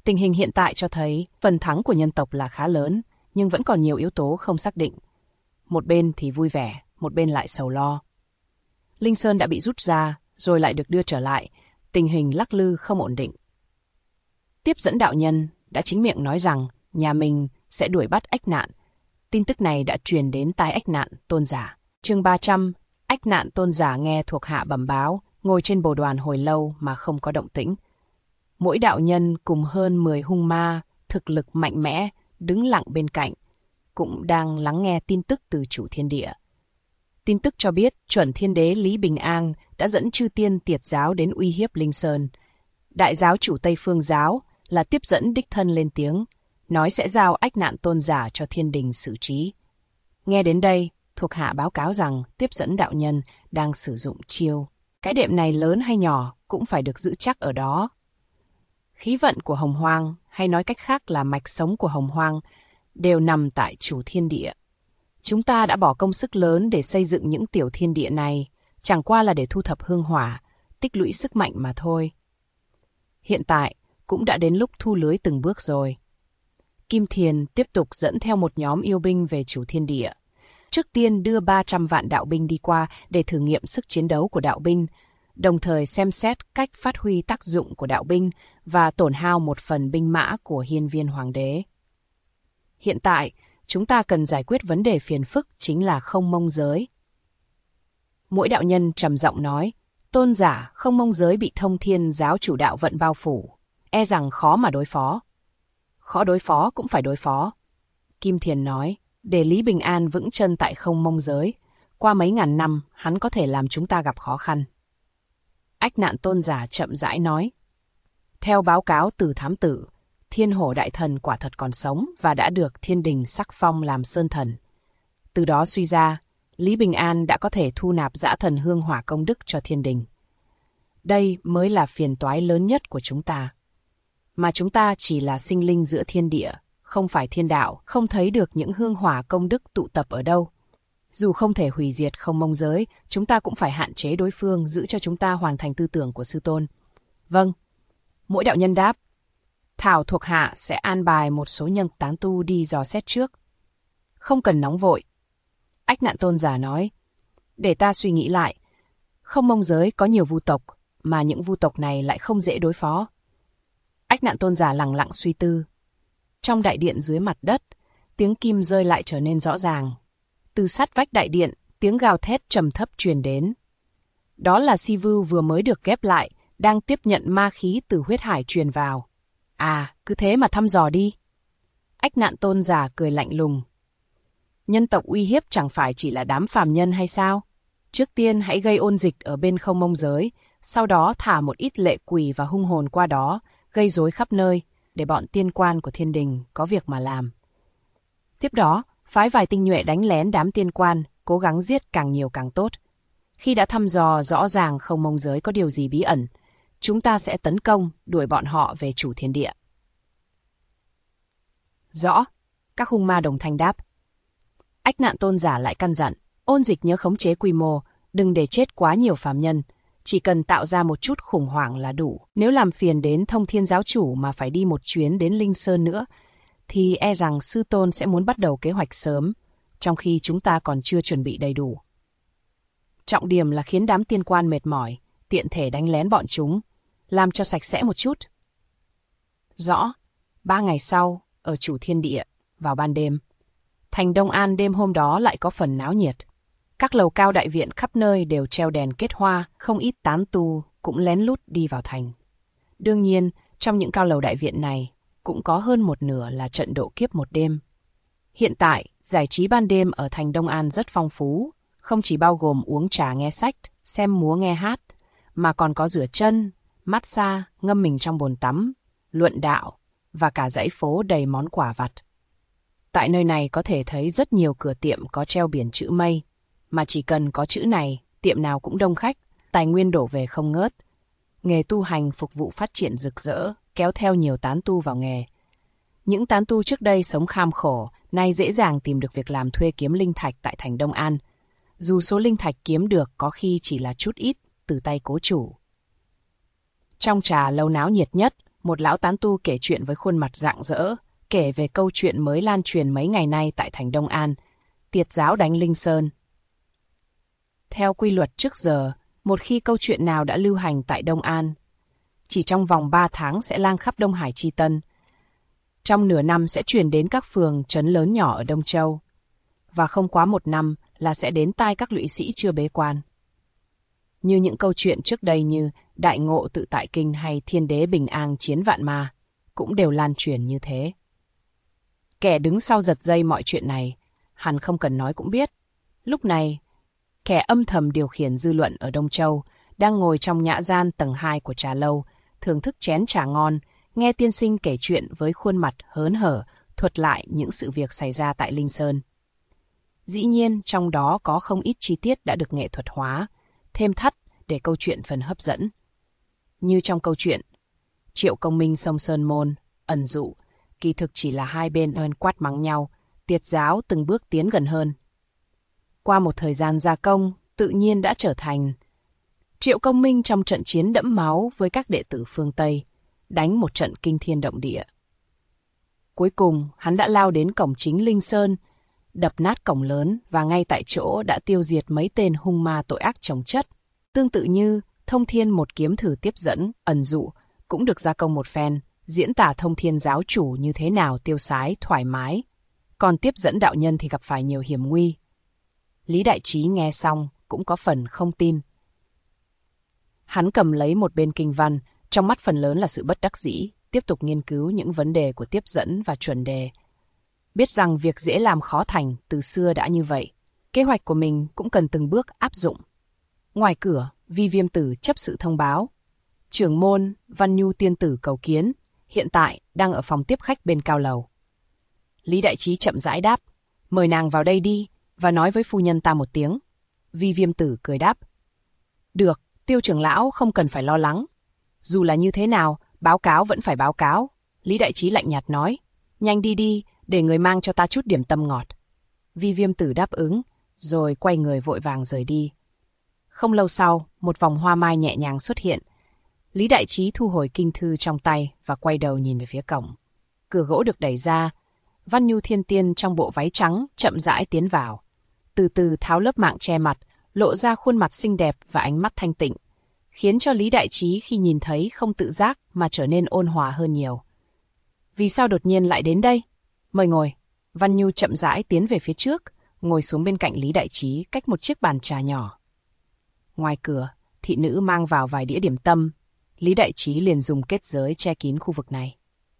Tình hình hiện tại cho thấy phần thắng của nhân tộc là khá lớn, nhưng vẫn còn nhiều yếu tố không xác định. Một bên thì vui vẻ, một bên lại sầu lo. Linh Sơn đã bị rút ra, rồi lại được đưa trở lại, tình hình lắc lư không ổn định. Tiếp dẫn đạo nhân đã chính miệng nói rằng nhà mình sẽ đuổi bắt Ách Nạn. Tin tức này đã truyền đến tai Ách Nạn Tôn Giả. Chương 300, Ách Nạn Tôn Giả nghe thuộc hạ bẩm báo, ngồi trên bồ đoàn hồi lâu mà không có động tĩnh. Mỗi đạo nhân cùng hơn 10 hung ma, thực lực mạnh mẽ, đứng lặng bên cạnh, cũng đang lắng nghe tin tức từ chủ thiên địa. Tin tức cho biết chuẩn thiên đế Lý Bình An đã dẫn chư tiên tiệt giáo đến uy hiếp Linh Sơn. Đại giáo chủ Tây Phương Giáo là tiếp dẫn đích thân lên tiếng, nói sẽ giao Ách Nạn Tôn Giả cho thiên đình xử trí. Nghe đến đây, thuộc hạ báo cáo rằng tiếp dẫn đạo nhân đang sử dụng chiêu. Cái đệm này lớn hay nhỏ cũng phải được giữ chắc ở đó. Khí vận của Hồng Hoang, hay nói cách khác là mạch sống của Hồng Hoang, đều nằm tại chủ thiên địa. Chúng ta đã bỏ công sức lớn để xây dựng những tiểu thiên địa này, chẳng qua là để thu thập hương hỏa, tích lũy sức mạnh mà thôi. Hiện tại, cũng đã đến lúc thu lưới từng bước rồi. Kim Thiền tiếp tục dẫn theo một nhóm yêu binh về chủ thiên địa. Trước tiên đưa 300 vạn đạo binh đi qua để thử nghiệm sức chiến đấu của đạo binh, đồng thời xem xét cách phát huy tác dụng của đạo binh và tổn hao một phần binh mã của hiên viên hoàng đế. Hiện tại, chúng ta cần giải quyết vấn đề phiền phức chính là Không Mông Giới. Mỗi đạo nhân trầm giọng nói, Tôn giả, Không Mông Giới bị Thông Thiên giáo chủ đạo vận bao phủ, e rằng khó mà đối phó. Khó đối phó cũng phải đối phó. Kim Thiền nói, để Lý Bình An vững chân tại Không Mông Giới, qua mấy ngàn năm hắn có thể làm chúng ta gặp khó khăn. Ách Nạn Tôn giả chậm rãi nói, theo báo cáo từ thám tử, Thiên Hổ Đại Thần quả thật còn sống và đã được thiên đình sắc phong làm sơn thần. Từ đó suy ra, Lý Bình An đã có thể thu nạp dã thần hương hỏa công đức cho thiên đình. Đây mới là phiền toái lớn nhất của chúng ta. Mà chúng ta chỉ là sinh linh giữa thiên địa, không phải thiên đạo, không thấy được những hương hỏa công đức tụ tập ở đâu. Dù không thể hủy diệt Không Mông Giới, chúng ta cũng phải hạn chế đối phương, giữ cho chúng ta hoàn thành tư tưởng của sư tôn. Vâng. Mỗi đạo nhân đáp. Thảo thuộc hạ sẽ an bài một số nhân tán tu đi dò xét trước. Không cần nóng vội. Ách Nạn Tôn giả nói. Để ta suy nghĩ lại. Không Mông Giới có nhiều vu tộc, mà những vu tộc này lại không dễ đối phó. Ách Nạn Tôn giả lặng lặng suy tư. Trong đại điện dưới mặt đất, tiếng kim rơi lại trở nên rõ ràng. Từ sát vách đại điện, tiếng gào thét trầm thấp truyền đến. Đó là Si Vu vừa mới được ghép lại, đang tiếp nhận ma khí từ huyết hải truyền vào. À, cứ thế mà thăm dò đi. Ách Nạn Tôn giả cười lạnh lùng. Nhân tộc uy hiếp chẳng phải chỉ là đám phàm nhân hay sao? Trước tiên hãy gây ôn dịch ở bên Không Mông Giới, sau đó thả một ít lệ quỷ và hung hồn qua đó, gây rối khắp nơi, để bọn tiên quan của thiên đình có việc mà làm. Tiếp đó, phái vài tinh nhuệ đánh lén đám tiên quan, cố gắng giết càng nhiều càng tốt. Khi đã thăm dò rõ ràng Không Mông Giới có điều gì bí ẩn, chúng ta sẽ tấn công, đuổi bọn họ về chủ thiên địa. Rõ, các hung ma đồng thanh đáp. Ách Nạn Tôn giả lại căn dặn, ôn dịch nhớ khống chế quy mô, đừng để chết quá nhiều phàm nhân, chỉ cần tạo ra một chút khủng hoảng là đủ. Nếu làm phiền đến Thông Thiên giáo chủ mà phải đi một chuyến đến Linh Sơn nữa, thì e rằng sư tôn sẽ muốn bắt đầu kế hoạch sớm, trong khi chúng ta còn chưa chuẩn bị đầy đủ. Trọng điểm là khiến đám tiên quan mệt mỏi, tiện thể đánh lén bọn chúng, làm cho sạch sẽ một chút. Rõ, 3 ngày sau, ở chủ thiên địa, vào ban đêm, thành Đông An đêm hôm đó lại có phần náo nhiệt. Các lầu cao đại viện khắp nơi đều treo đèn kết hoa, không ít tán tu cũng lén lút đi vào thành. Đương nhiên, trong những cao lầu đại viện này, cũng có hơn một nửa là trận độ kiếp một đêm. Hiện tại, giải trí ban đêm ở thành Đông An rất phong phú, không chỉ bao gồm uống trà nghe sách, xem múa nghe hát, mà còn có rửa chân, massage, ngâm mình trong bồn tắm, luận đạo, và cả dãy phố đầy món quà vặt. Tại nơi này có thể thấy rất nhiều cửa tiệm có treo biển chữ Mây, mà chỉ cần có chữ này, tiệm nào cũng đông khách, tài nguyên đổ về không ngớt. Nghề tu hành phục vụ phát triển rực rỡ, kéo theo nhiều tán tu vào nghề. Những tán tu trước đây sống kham khổ, nay dễ dàng tìm được việc làm thuê kiếm linh thạch tại thành Đông An. Dù số linh thạch kiếm được có khi chỉ là chút ít từ tay cố chủ. Trong trà lâu náo nhiệt nhất, một lão tán tu kể chuyện với khuôn mặt rạng rỡ, kể về câu chuyện mới lan truyền mấy ngày nay tại thành Đông An, Tiệt giáo đánh Linh Sơn. Theo quy luật trước giờ, một khi câu chuyện nào đã lưu hành tại Đông An, chỉ trong vòng 3 tháng sẽ lan khắp Đông Hải Chi Tân. Trong nửa năm sẽ truyền đến các phường trấn lớn nhỏ ở Đông Châu, và không quá 1 năm là sẽ đến tai các lụy sĩ chưa bế quan. Như những câu chuyện trước đây như Đại Ngộ Tự Tại Kinh hay Thiên Đế Bình An Chiến Vạn Ma, cũng đều lan truyền như thế. Kẻ đứng sau giật dây mọi chuyện này, hẳn không cần nói cũng biết. Lúc này, kẻ âm thầm điều khiển dư luận ở Đông Châu, đang ngồi trong nhã gian tầng 2 của trà lâu, thưởng thức chén trà ngon, nghe tiên sinh kể chuyện với khuôn mặt hớn hở, thuật lại những sự việc xảy ra tại Linh Sơn. Dĩ nhiên, trong đó có không ít chi tiết đã được nghệ thuật hóa, thêm thắt để câu chuyện phần hấp dẫn. Như trong câu chuyện, Triệu Công Minh xông Sơn Môn, ẩn dụ, kỳ thực chỉ là hai bên oan quát mắng nhau, Tiệt giáo từng bước tiến gần hơn. Qua một thời gian gia công, tự nhiên đã trở thành Triệu Công Minh trong trận chiến đẫm máu với các đệ tử phương Tây, đánh một trận kinh thiên động địa. Cuối cùng, hắn đã lao đến cổng chính Linh Sơn, đập nát cổng lớn và ngay tại chỗ đã tiêu diệt mấy tên hung ma tội ác chồng chất. Tương tự như Thông Thiên một kiếm thử tiếp dẫn, ẩn dụ, cũng được gia công một phen, diễn tả Thông Thiên giáo chủ như thế nào tiêu sái, thoải mái. Còn tiếp dẫn đạo nhân thì gặp phải nhiều hiểm nguy. Lý Đại Trí nghe xong cũng có phần không tin. Hắn cầm lấy một bên kinh văn, trong mắt phần lớn là sự bất đắc dĩ, tiếp tục nghiên cứu những vấn đề của tiếp dẫn và chuẩn đề. Biết rằng việc dễ làm khó thành từ xưa đã như vậy, kế hoạch của mình cũng cần từng bước áp dụng. Ngoài cửa, Vi Viêm Tử chấp sự thông báo. Trưởng môn Văn Nhu tiên tử cầu kiến, hiện tại đang ở phòng tiếp khách bên cao lầu. Lý Đại Trí chậm rãi đáp, mời nàng vào đây đi và nói với phu nhân ta một tiếng. Vi Viêm Tử cười đáp, được, Tiêu trưởng lão không cần phải lo lắng. Dù là như thế nào, báo cáo vẫn phải báo cáo. Lý Đại Trí lạnh nhạt nói, nhanh đi đi, để người mang cho ta chút điểm tâm ngọt. Vi Viêm Tử đáp ứng, rồi quay người vội vàng rời đi. Không lâu sau, một vòng hoa mai nhẹ nhàng xuất hiện. Lý Đại Trí thu hồi kinh thư trong tay và quay đầu nhìn về phía cổng. Cửa gỗ được đẩy ra, Văn Nhu thiên tiên trong bộ váy trắng chậm rãi tiến vào. Từ từ tháo lớp mạng che mặt, lộ ra khuôn mặt xinh đẹp và ánh mắt thanh tịnh, khiến cho Lý Đại Trí khi nhìn thấy không tự giác mà trở nên ôn hòa hơn nhiều. Vì sao đột nhiên lại đến đây? Mời ngồi. Văn Nhu chậm rãi tiến về phía trước, ngồi xuống bên cạnh Lý Đại Trí cách một chiếc bàn trà nhỏ. Ngoài cửa, thị nữ mang vào vài đĩa điểm tâm. Lý Đại Trí liền dùng kết giới che kín khu vực này.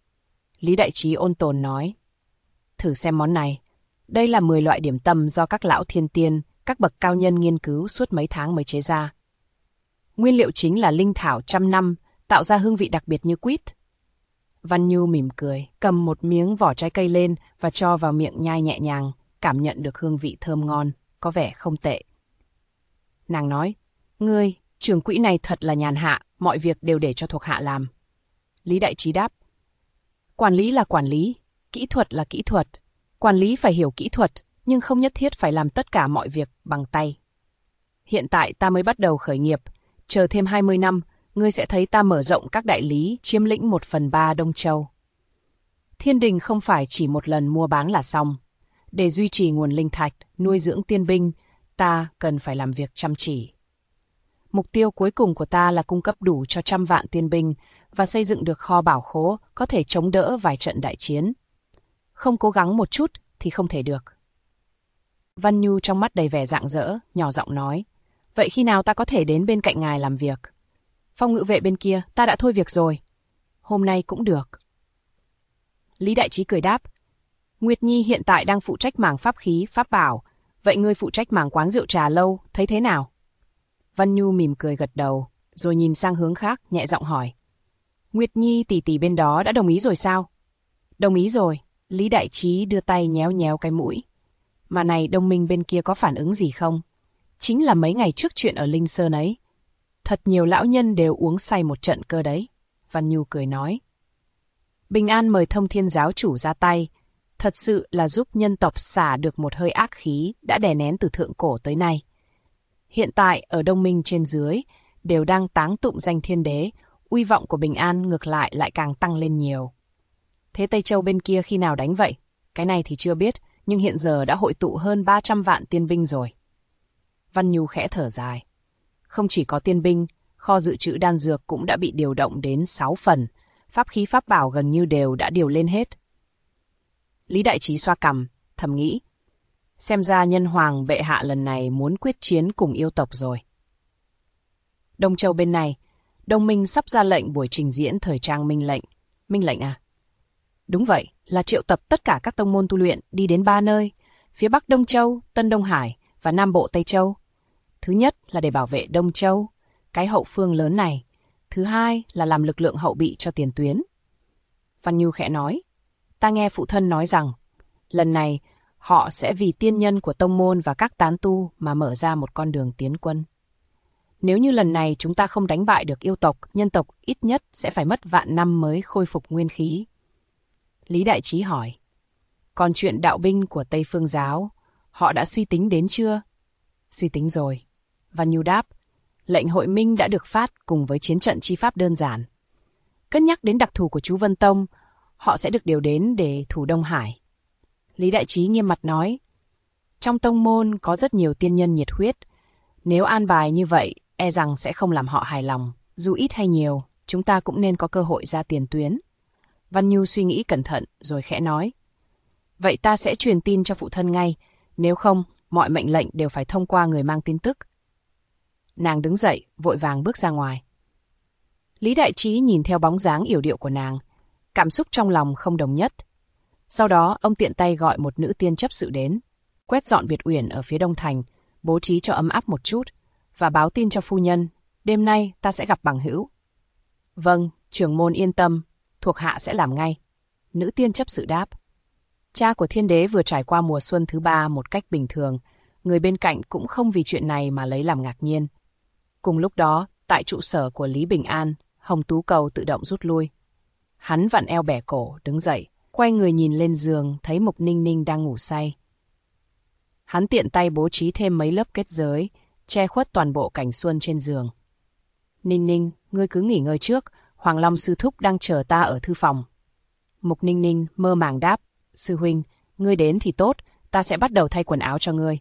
Lý Đại Trí ôn tồn nói, thử xem món này. Đây là 10 loại điểm tâm do các lão thiên tiên, các bậc cao nhân nghiên cứu suốt mấy tháng mới chế ra. Nguyên liệu chính là linh thảo 100 năm, tạo ra hương vị đặc biệt như quýt. Văn Nhu mỉm cười, cầm một miếng vỏ trái cây lên và cho vào miệng nhai nhẹ nhàng, cảm nhận được hương vị thơm ngon, có vẻ không tệ. Nàng nói, ngươi, trưởng quỹ này thật là nhàn hạ, mọi việc đều để cho thuộc hạ làm. Lý Đại Trí đáp, quản lý là quản lý, kỹ thuật là kỹ thuật. Quản lý phải hiểu kỹ thuật, nhưng không nhất thiết phải làm tất cả mọi việc bằng tay. Hiện tại ta mới bắt đầu khởi nghiệp, chờ thêm 20 năm, ngươi sẽ thấy ta mở rộng các đại lý, chiếm lĩnh 1/3 Đông Châu. Thiên đình không phải chỉ một lần mua bán là xong. Để duy trì nguồn linh thạch, nuôi dưỡng tiên binh, ta cần phải làm việc chăm chỉ. Mục tiêu cuối cùng của ta là cung cấp đủ cho 100 vạn tiên binh và xây dựng được kho bảo khố có thể chống đỡ vài trận đại chiến. Không cố gắng một chút thì không thể được. Văn Nhu trong mắt đầy vẻ rạng rỡ, nhỏ giọng nói, vậy khi nào ta có thể đến bên cạnh ngài làm việc? Phong ngự vệ bên kia, ta đã thôi việc rồi. Hôm nay cũng được. Lý Đại Trí cười đáp, Nguyệt Nhi hiện tại đang phụ trách mảng pháp khí, pháp bảo, vậy ngươi phụ trách mảng quán rượu trà lâu, thấy thế nào? Văn Nhu mỉm cười gật đầu, rồi nhìn sang hướng khác, nhẹ giọng hỏi, Nguyệt Nhi tỷ tỷ bên đó đã đồng ý rồi sao? Đồng ý rồi. Lý Đại Trí đưa tay nhéo nhéo cái mũi. Mà này, đồng minh bên kia có phản ứng gì không? Chính là mấy ngày trước chuyện ở Linh Sơn ấy. Thật nhiều lão nhân đều uống say một trận cơ đấy. Văn Nhu cười nói. Bình An mời Thông Thiên giáo chủ ra tay. Thật sự là giúp nhân tộc xả được một hơi ác khí đã đè nén từ thượng cổ tới nay. Hiện tại ở Đông Minh trên dưới đều đang táng tụng danh thiên đế, Uy vọng của Bình An ngược lại càng tăng lên nhiều. Thế Tây Châu bên kia khi nào đánh vậy? Cái này thì chưa biết, nhưng hiện giờ đã hội tụ hơn 300 vạn tiên binh rồi. Văn Nhu khẽ thở dài. Không chỉ có tiên binh, kho dự trữ đan dược cũng đã bị điều động đến 6 phần, pháp khí pháp bảo gần như đều đã điều lên hết. Lý Đại Trí xoa cằm, thầm nghĩ. Xem ra nhân hoàng bệ hạ lần này muốn quyết chiến cùng yêu tộc rồi. Đông Châu bên này, Đông Minh sắp ra lệnh buổi trình diễn thời trang Minh lệnh. Minh lệnh à? Đúng vậy, là triệu tập tất cả các tông môn tu luyện đi đến 3 nơi, phía Bắc Đông Châu, Tân Đông Hải và Nam Bộ Tây Châu. Thứ nhất là để bảo vệ Đông Châu, cái hậu phương lớn này. Thứ hai là làm lực lượng hậu bị cho tiền tuyến. Văn Nhu khẽ nói, ta nghe phụ thân nói rằng, lần này họ sẽ vì tiên nhân của tông môn và các tán tu mà mở ra một con đường tiến quân. Nếu như lần này chúng ta không đánh bại được yêu tộc, nhân tộc ít nhất sẽ phải mất vạn năm mới khôi phục nguyên khí. Lý Đại Trí hỏi, còn chuyện đạo binh của Tây Phương Giáo, họ đã suy tính đến chưa? Suy tính rồi. Văn Nhu đáp, lệnh hội minh đã được phát cùng với chiến trận chi pháp đơn giản. Cân nhắc đến đặc thù của chú Vân Tông, họ sẽ được điều đến để thủ Đông Hải. Lý Đại Trí nghiêm mặt nói, trong tông môn có rất nhiều tiên nhân nhiệt huyết. Nếu an bài như vậy, e rằng sẽ không làm họ hài lòng. Dù ít hay nhiều, chúng ta cũng nên có cơ hội ra tiền tuyến. Văn Nhu suy nghĩ cẩn thận rồi khẽ nói, vậy ta sẽ truyền tin cho phụ thân ngay, nếu không, mọi mệnh lệnh đều phải thông qua người mang tin tức. Nàng đứng dậy, vội vàng bước ra ngoài. Lý Đại Trí nhìn theo bóng dáng yểu điệu của nàng, cảm xúc trong lòng không đồng nhất. Sau đó, ông tiện tay gọi một nữ tiên chấp sự đến, quét dọn biệt uyển ở phía đông thành, bố trí cho ấm áp một chút, và báo tin cho phu nhân, đêm nay ta sẽ gặp bằng hữu. Vâng, trưởng môn yên tâm, thuộc hạ sẽ làm ngay. Nữ tiên chấp sự đáp. Cha của thiên đế vừa trải qua mùa xuân thứ 3 một cách bình thường, người bên cạnh cũng không vì chuyện này mà lấy làm ngạc nhiên. Cùng lúc đó, tại trụ sở của Lý Bình An, Hồng Tú Cầu tự động rút lui. Hắn vặn eo bẻ cổ, đứng dậy, quay người nhìn lên giường, thấy Mục Ninh Ninh đang ngủ say. Hắn tiện tay bố trí thêm mấy lớp kết giới, che khuất toàn bộ cảnh xuân trên giường. Ninh Ninh, ngươi cứ nghỉ ngơi trước, Hoàng Long sư thúc đang chờ ta ở thư phòng. Mục Ninh Ninh mơ màng đáp, sư huynh, ngươi đến thì tốt, ta sẽ bắt đầu thay quần áo cho ngươi.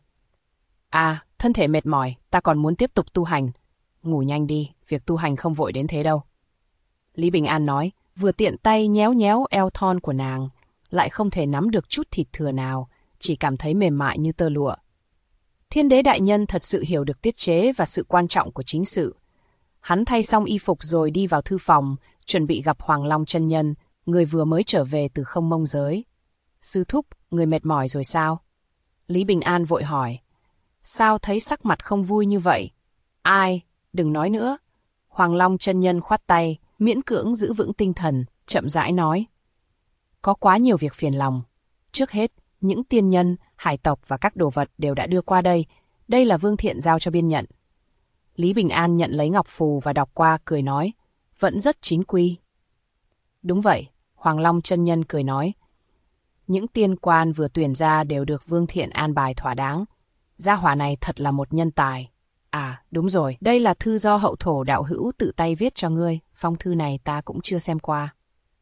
À, thân thể mệt mỏi, ta còn muốn tiếp tục tu hành. Ngủ nhanh đi, việc tu hành không vội đến thế đâu. Lý Bình An nói, vừa tiện tay nhéo nhéo eo thon của nàng, lại không thể nắm được chút thịt thừa nào, chỉ cảm thấy mềm mại như tơ lụa. Thiên đế đại nhân thật sự hiểu được tiết chế và sự quan trọng của chính sự. Hắn thay xong y phục rồi đi vào thư phòng, chuẩn bị gặp Hoàng Long chân nhân, người vừa mới trở về từ Không Mông giới. Sư thúc, người mệt mỏi rồi sao? Lý Bình An vội hỏi. Sao thấy sắc mặt không vui như vậy? Ai? Đừng nói nữa. Hoàng Long chân nhân khoát tay, miễn cưỡng giữ vững tinh thần, chậm rãi nói. Có quá nhiều việc phiền lòng. Trước hết, những tiên nhân, hải tộc và các đồ vật đều đã đưa qua đây. Đây là Vương Thiện giao cho biên nhận. Lý Bình An nhận lấy ngọc phù và đọc qua, cười nói. Vẫn rất chính quy. Đúng vậy, Hoàng Long chân nhân cười nói. Những tiên quan vừa tuyển ra đều được Vương Thiện an bài thỏa đáng. Gia hỏa này thật là một nhân tài. À, đúng rồi, đây là thư do hậu thổ đạo hữu tự tay viết cho ngươi. Phong thư này ta cũng chưa xem qua.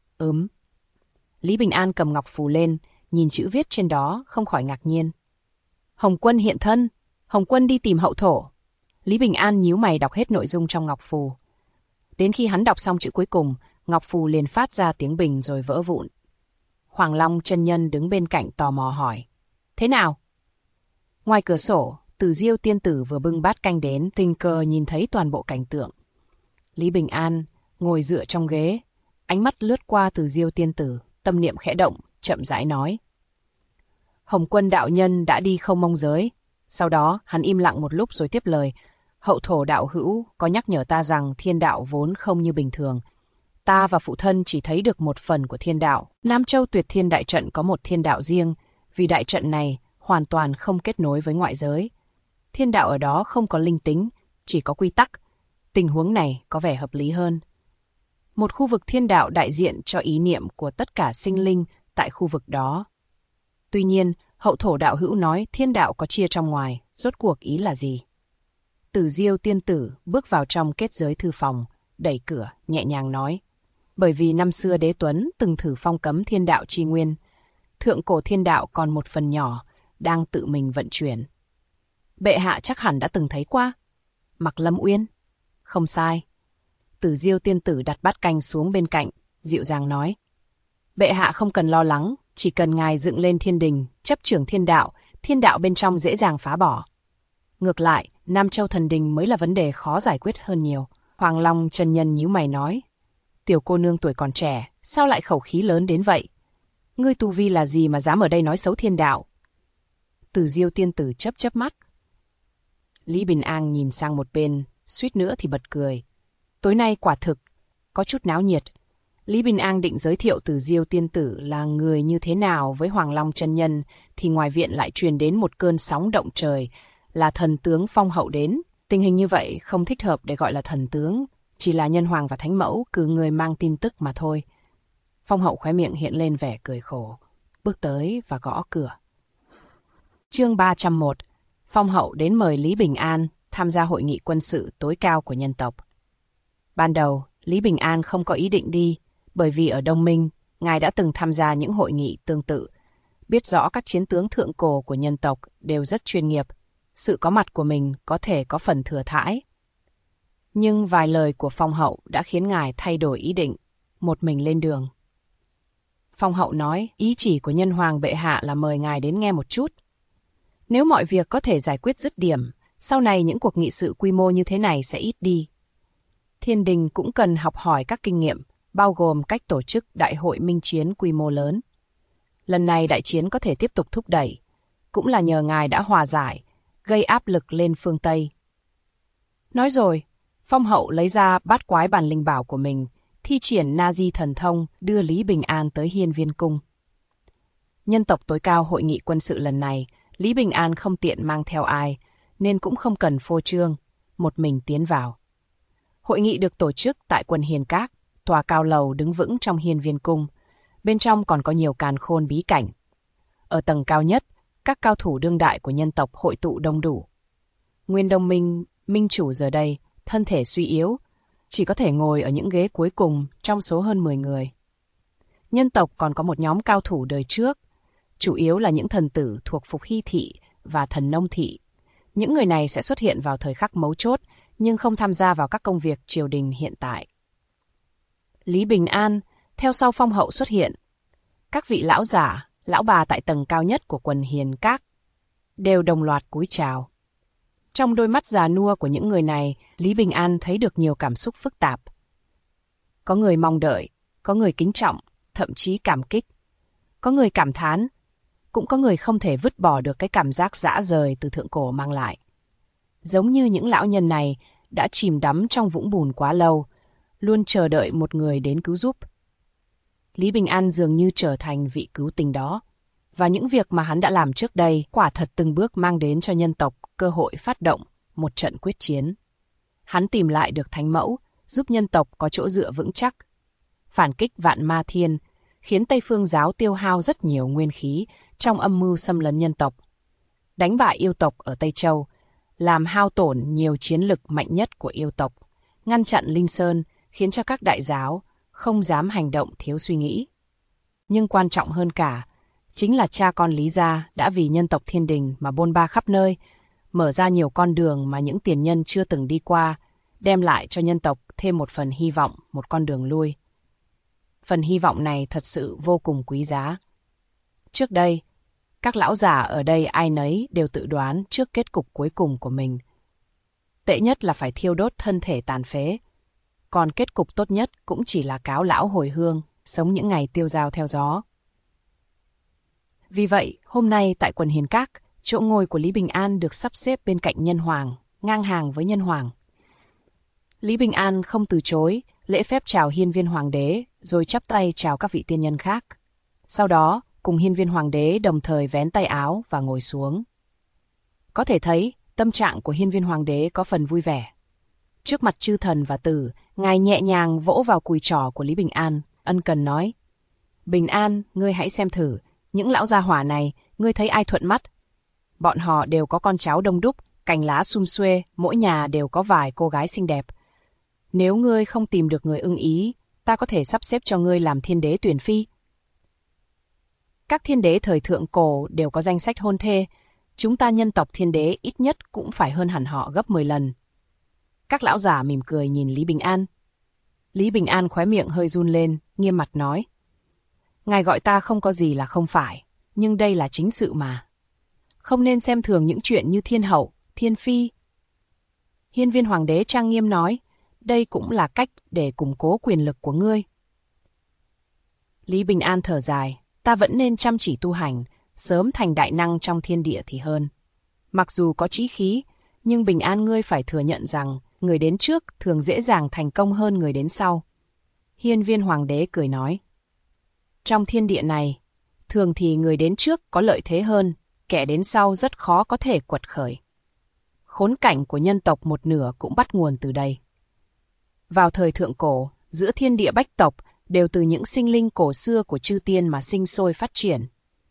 Lý Bình An cầm ngọc phù lên, nhìn chữ viết trên đó, không khỏi ngạc nhiên. Hồng Quân hiện thân, Hồng Quân đi tìm hậu thổ. Lý Bình An nhíu mày đọc hết nội dung trong ngọc phù. Đến khi hắn đọc xong chữ cuối cùng, ngọc phù liền phát ra tiếng bình rồi vỡ vụn. Hoàng Long chân nhân đứng bên cạnh tò mò hỏi. Thế nào? Ngoài cửa sổ, Từ Diêu tiên tử vừa bưng bát canh đến, tình cờ nhìn thấy toàn bộ cảnh tượng. Lý Bình An ngồi dựa trong ghế, ánh mắt lướt qua Từ Diêu tiên tử, tâm niệm khẽ động, chậm rãi nói. Hồng Quân đạo nhân đã đi Không Mông giới. Sau đó, hắn im lặng một lúc rồi tiếp lời. Hậu thổ đạo hữu có nhắc nhở ta rằng thiên đạo vốn không như bình thường. Ta và phụ thân chỉ thấy được một phần của thiên đạo. Nam Châu Tuyệt Thiên Đại Trận có một thiên đạo riêng, vì đại trận này hoàn toàn không kết nối với ngoại giới. Thiên đạo ở đó không có linh tính, chỉ có quy tắc. Tình huống này có vẻ hợp lý hơn. Một khu vực thiên đạo đại diện cho ý niệm của tất cả sinh linh tại khu vực đó. Tuy nhiên, hậu thổ đạo hữu nói thiên đạo có chia trong ngoài, rốt cuộc ý là gì? Từ Diêu tiên tử bước vào trong kết giới thư phòng, đẩy cửa, nhẹ nhàng nói. Bởi vì năm xưa Đế Tuấn từng thử phong cấm thiên đạo tri nguyên. Thượng cổ thiên đạo còn một phần nhỏ, đang tự mình vận chuyển. Bệ hạ chắc hẳn đã từng thấy qua. Mặc Lâm Uyên. Không sai. Tử Diêu tiên tử đặt bát canh xuống bên cạnh, dịu dàng nói. Bệ hạ không cần lo lắng, chỉ cần ngài dựng lên thiên đình, chấp trưởng thiên đạo bên trong dễ dàng phá bỏ. Ngược lại, Nam Châu thần đình mới là vấn đề khó giải quyết hơn nhiều. Hoàng Long chân nhân nhíu mày nói. Tiểu cô nương tuổi còn trẻ, sao lại khẩu khí lớn đến vậy? Ngươi tu vi là gì mà dám ở đây nói xấu thiên đạo? Tử Diêu tiên tử chớp chớp mắt. Lý Bình An nhìn sang một bên, suýt nữa thì bật cười. Tối nay quả thực có chút náo nhiệt. Lý Bình An định giới thiệu Tử Diêu tiên tử là người như thế nào với Hoàng Long chân nhân, thì ngoài viện lại truyền đến một cơn sóng động trời, là thần tướng Phong Hậu đến. Tình hình như vậy không thích hợp để gọi là thần tướng, chỉ là nhân hoàng và thánh mẫu cử người mang tin tức mà thôi. Phong Hậu khóe miệng hiện lên vẻ cười khổ, bước tới và gõ cửa. Chương 301. Phong Hậu đến mời Lý Bình An tham gia hội nghị quân sự tối cao của nhân tộc. Ban đầu, Lý Bình An không có ý định đi, bởi vì ở Đông Minh, ngài đã từng tham gia những hội nghị tương tự, biết rõ các chiến tướng thượng cổ của nhân tộc đều rất chuyên nghiệp, sự có mặt của mình có thể có phần thừa thãi. Nhưng vài lời của Phong Hậu đã khiến ngài thay đổi ý định, một mình lên đường. Phong Hậu nói, ý chỉ của nhân hoàng bệ hạ là mời ngài đến nghe một chút. Nếu mọi việc có thể giải quyết dứt điểm, sau này những cuộc nghị sự quy mô như thế này sẽ ít đi. Thiên đình cũng cần học hỏi các kinh nghiệm, bao gồm cách tổ chức đại hội minh chiến quy mô lớn. Lần này đại chiến có thể tiếp tục thúc đẩy, cũng là nhờ ngài đã hòa giải, gây áp lực lên phương Tây. Nói rồi, Phong Hậu lấy ra bát quái bản linh bảo của mình, thi triển Na Di thần thông đưa Lý Bình An tới Hiên Viên Cung. Nhân tộc tối cao hội nghị quân sự lần này, Lý Bình An không tiện mang theo ai, nên cũng không cần phô trương, một mình tiến vào. Hội nghị được tổ chức tại quần Hiền Các, tòa cao lầu đứng vững trong Hiên Viên Cung. Bên trong còn có nhiều càn khôn bí cảnh. Ở tầng cao nhất, các cao thủ đương đại của nhân tộc hội tụ đông đủ. Nguyên Đông Minh, Minh chủ giờ đây, thân thể suy yếu, chỉ có thể ngồi ở những ghế cuối cùng trong số hơn 10 người. Nhân tộc còn có một nhóm cao thủ đời trước, chủ yếu là những thần tử thuộc Phục Hy Thị và Thần Nông Thị. Những người này sẽ xuất hiện vào thời khắc mấu chốt, nhưng không tham gia vào các công việc triều đình hiện tại. Lý Bình An, theo sau Phong Hậu xuất hiện. Các vị lão giả, lão bà tại tầng cao nhất của quần Hiền Các đều đồng loạt cúi chào. Trong đôi mắt già nua của những người này, Lý Bình An thấy được nhiều cảm xúc phức tạp. Có người mong đợi, có người kính trọng, thậm chí cảm kích. Có người cảm thán, cũng có người không thể vứt bỏ được cái cảm giác dã rời từ thượng cổ mang lại. Giống như những lão nhân này đã chìm đắm trong vũng bùn quá lâu, luôn chờ đợi một người đến cứu giúp. Lý Bình An dường như trở thành vị cứu tinh đó. Và những việc mà hắn đã làm trước đây quả thật từng bước mang đến cho nhân tộc cơ hội phát động một trận quyết chiến. Hắn tìm lại được Thánh Mẫu, giúp nhân tộc có chỗ dựa vững chắc. Phản kích Vạn Ma Thiên, khiến Tây Phương giáo tiêu hao rất nhiều nguyên khí trong âm mưu xâm lấn nhân tộc. Đánh bại yêu tộc ở Tây Châu, làm hao tổn nhiều chiến lực mạnh nhất của yêu tộc, ngăn chặn Linh Sơn, khiến cho các đại giáo không dám hành động thiếu suy nghĩ. Nhưng quan trọng hơn cả, chính là cha con Lý gia đã vì nhân tộc thiên đình mà bôn ba khắp nơi, mở ra nhiều con đường mà những tiền nhân chưa từng đi qua, đem lại cho nhân tộc thêm một phần hy vọng, một con đường lui. Phần hy vọng này thật sự vô cùng quý giá. Trước đây, các lão già ở đây ai nấy đều tự đoán trước kết cục cuối cùng của mình. Tệ nhất là phải thiêu đốt thân thể tàn phế, còn kết cục tốt nhất cũng chỉ là cáo lão hồi hương, sống những ngày tiêu dao theo gió. Vì vậy, hôm nay tại quần Hiền Các, chỗ ngồi của Lý Bình An được sắp xếp bên cạnh nhân hoàng, ngang hàng với nhân hoàng. Lý Bình An không từ chối, lễ phép chào Hiên Viên Hoàng đế, rồi chắp tay chào các vị tiên nhân khác. Sau đó, cùng Hiên Viên Hoàng đế đồng thời vén tay áo và ngồi xuống. Có thể thấy, tâm trạng của Hiên Viên Hoàng đế có phần vui vẻ. Trước mặt chư thần và tử, ngài nhẹ nhàng vỗ vào cùi trỏ của Lý Bình An, ân cần nói: Bình An, ngươi hãy xem thử, những lão gia hỏa này, ngươi thấy ai thuận mắt? Bọn họ đều có con cháu đông đúc, cành lá sum xuê, mỗi nhà đều có vài cô gái xinh đẹp. Nếu ngươi không tìm được người ưng ý, ta có thể sắp xếp cho ngươi làm thiên đế tuyển phi. Các thiên đế thời thượng cổ đều có danh sách hôn thê, chúng ta nhân tộc thiên đế ít nhất cũng phải hơn hẳn họ gấp 10 lần. Các lão giả mỉm cười nhìn Lý Bình An. Lý Bình An khóe miệng hơi run lên, nghiêm mặt nói. Ngài gọi ta không có gì là không phải, nhưng đây là chính sự mà. Không nên xem thường những chuyện như thiên hậu, thiên phi. Hiên Viên Hoàng đế trang nghiêm nói, đây cũng là cách để củng cố quyền lực của ngươi. Lý Bình An thở dài, ta vẫn nên chăm chỉ tu hành, sớm thành đại năng trong thiên địa thì hơn. Mặc dù có chí khí, nhưng Bình An ngươi phải thừa nhận rằng người đến trước thường dễ dàng thành công hơn người đến sau. Hiên Viên Hoàng đế cười nói. Trong thiên địa này, thường thì người đến trước có lợi thế hơn, kẻ đến sau rất khó có thể quật khởi. Khốn cảnh của nhân tộc một nửa cũng bắt nguồn từ đây. Vào thời thượng cổ, giữa thiên địa bách tộc đều từ những sinh linh cổ xưa của chư tiên mà sinh sôi phát triển.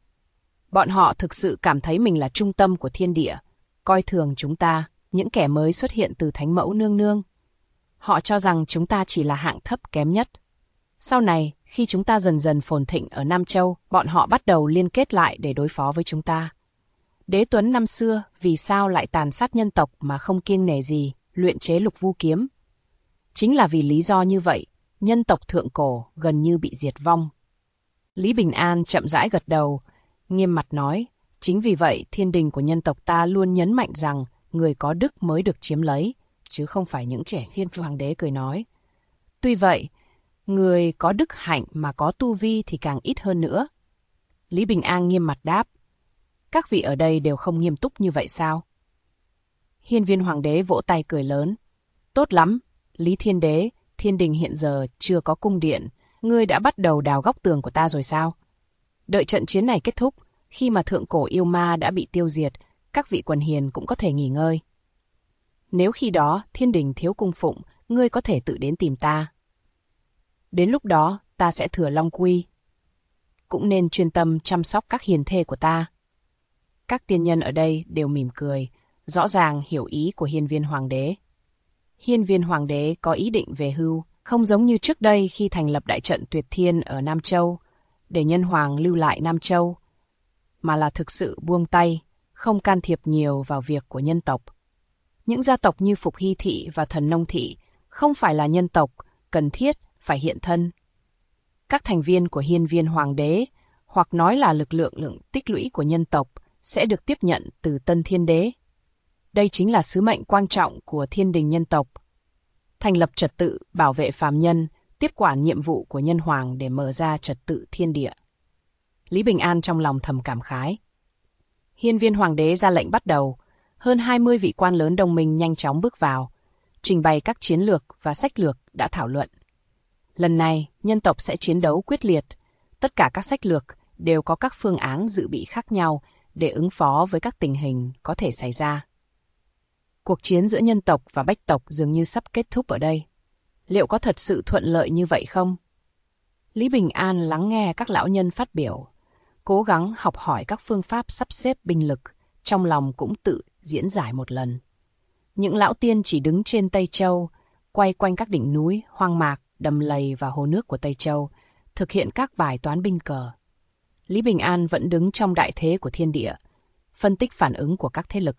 Bọn họ thực sự cảm thấy mình là trung tâm của thiên địa, coi thường chúng ta, những kẻ mới xuất hiện từ Thánh Mẫu Nương Nương. Họ cho rằng chúng ta chỉ là hạng thấp kém nhất. Sau này, khi chúng ta dần dần phồn thịnh ở Nam Châu, bọn họ bắt đầu liên kết lại để đối phó với chúng ta. Đế Tuấn năm xưa vì sao lại tàn sát nhân tộc mà không kiêng nể gì, luyện chế lục vu kiếm? Chính là vì lý do như vậy, nhân tộc thượng cổ gần như bị diệt vong. Lý Bình An chậm rãi gật đầu, nghiêm mặt nói, chính vì vậy thiên đình của nhân tộc ta luôn nhấn mạnh rằng người có đức mới được chiếm lấy, chứ không phải những trẻ. Hiên Viên Hoàng đế cười nói. Tuy vậy, người có đức hạnh mà có tu vi thì càng ít hơn nữa. Lý Bình An nghiêm mặt đáp. Các vị ở đây đều không nghiêm túc như vậy sao? Hiên Viên Hoàng đế vỗ tay cười lớn. Tốt lắm, Lý Thiên Đế, thiên đình hiện giờ chưa có cung điện, ngươi đã bắt đầu đào góc tường của ta rồi sao? Đợi trận chiến này kết thúc, khi mà thượng cổ yêu ma đã bị tiêu diệt, các vị quần hiền cũng có thể nghỉ ngơi. Nếu khi đó thiên đình thiếu cung phụng, ngươi có thể tự đến tìm ta. Đến lúc đó, ta sẽ thừa long quy. Cũng nên chuyên tâm chăm sóc các hiền thê của ta. Các tiên nhân ở đây đều mỉm cười, rõ ràng hiểu ý của Hiên Viên Hoàng đế. Hiên Viên Hoàng đế có ý định về hưu, không giống như trước đây khi thành lập đại trận Tuyệt Thiên ở Nam Châu, để nhân hoàng lưu lại Nam Châu, mà là thực sự buông tay, không can thiệp nhiều vào việc của nhân tộc. Những gia tộc như Phục Hy Thị và Thần Nông Thị không phải là nhân tộc, cần thiết phải hiện thân. Các thành viên của Hiên Viên Hoàng đế, hoặc nói là lực lượng tích lũy của nhân tộc, sẽ được tiếp nhận từ Tân Thiên Đế. Đây chính là sứ mệnh quan trọng của thiên đình nhân tộc. Thành lập trật tự, bảo vệ phàm nhân, tiếp quản nhiệm vụ của nhân hoàng để mở ra trật tự thiên địa. Lý Bình An trong lòng thầm cảm khái. Hiên Viên Hoàng đế ra lệnh bắt đầu, hơn 20 vị quan lớn đồng minh nhanh chóng bước vào, trình bày các chiến lược và sách lược đã thảo luận. Lần này, nhân tộc sẽ chiến đấu quyết liệt. Tất cả các sách lược đều có các phương án dự bị khác nhau để ứng phó với các tình hình có thể xảy ra. Cuộc chiến giữa nhân tộc và bách tộc dường như sắp kết thúc ở đây. Liệu có thật sự thuận lợi như vậy không? Lý Bình An lắng nghe các lão nhân phát biểu, cố gắng học hỏi các phương pháp sắp xếp binh lực, trong lòng cũng tự diễn giải một lần. Những lão tiên chỉ đứng trên Tây Châu, quay quanh các đỉnh núi, hoang mạc, đầm lầy và hồ nước của Tây Châu, thực hiện các bài toán binh cờ. Lý Bình An vẫn đứng trong đại thế của thiên địa, phân tích phản ứng của các thế lực.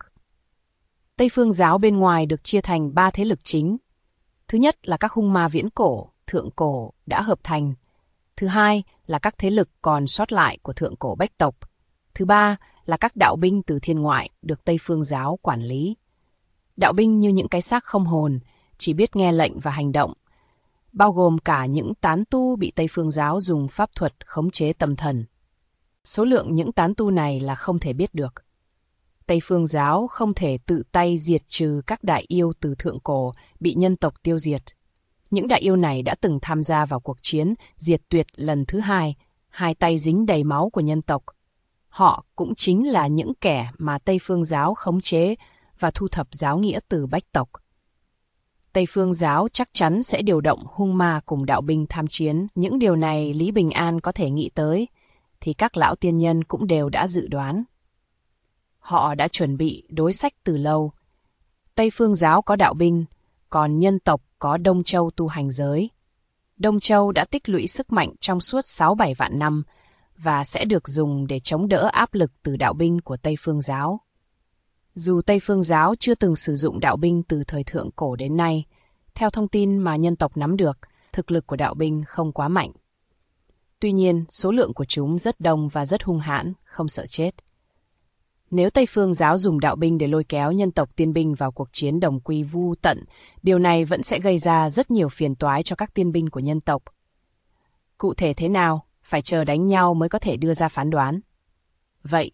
Tây Phương giáo bên ngoài được chia thành 3 thế lực chính. Thứ nhất là các hung ma viễn cổ, thượng cổ đã hợp thành. Thứ hai là các thế lực còn sót lại của thượng cổ bách tộc. Thứ ba là các đạo binh từ thiên ngoại được Tây Phương giáo quản lý. Đạo binh như những cái xác không hồn, chỉ biết nghe lệnh và hành động, bao gồm cả những tán tu bị Tây Phương giáo dùng pháp thuật khống chế tâm thần. Số lượng những tán tu này là không thể biết được. Tây Phương giáo không thể tự tay diệt trừ các đại yêu từ thượng cổ bị nhân tộc tiêu diệt. Những đại yêu này đã từng tham gia vào cuộc chiến diệt tuyệt lần thứ hai, hai tay dính đầy máu của nhân tộc. Họ cũng chính là những kẻ mà Tây Phương giáo khống chế và thu thập giáo nghĩa từ bách tộc. Tây Phương giáo chắc chắn sẽ điều động hung ma cùng đạo binh tham chiến. Những điều này Lý Bình An có thể nghĩ tới, thì các lão tiên nhân cũng đều đã dự đoán. Họ đã chuẩn bị đối sách từ lâu. Tây Phương giáo có đạo binh, còn nhân tộc có Đông Châu tu hành giới. Đông Châu đã tích lũy sức mạnh trong suốt 6-7 vạn năm và sẽ được dùng để chống đỡ áp lực từ đạo binh của Tây Phương giáo. Dù Tây Phương giáo chưa từng sử dụng đạo binh từ thời thượng cổ đến nay, theo thông tin mà nhân tộc nắm được, thực lực của đạo binh không quá mạnh. Tuy nhiên, số lượng của chúng rất đông và rất hung hãn, không sợ chết. Nếu Tây Phương giáo dùng đạo binh để lôi kéo nhân tộc tiên binh vào cuộc chiến đồng quy vu tận, điều này vẫn sẽ gây ra rất nhiều phiền toái cho các tiên binh của nhân tộc. Cụ thể thế nào, phải chờ đánh nhau mới có thể đưa ra phán đoán. Vậy,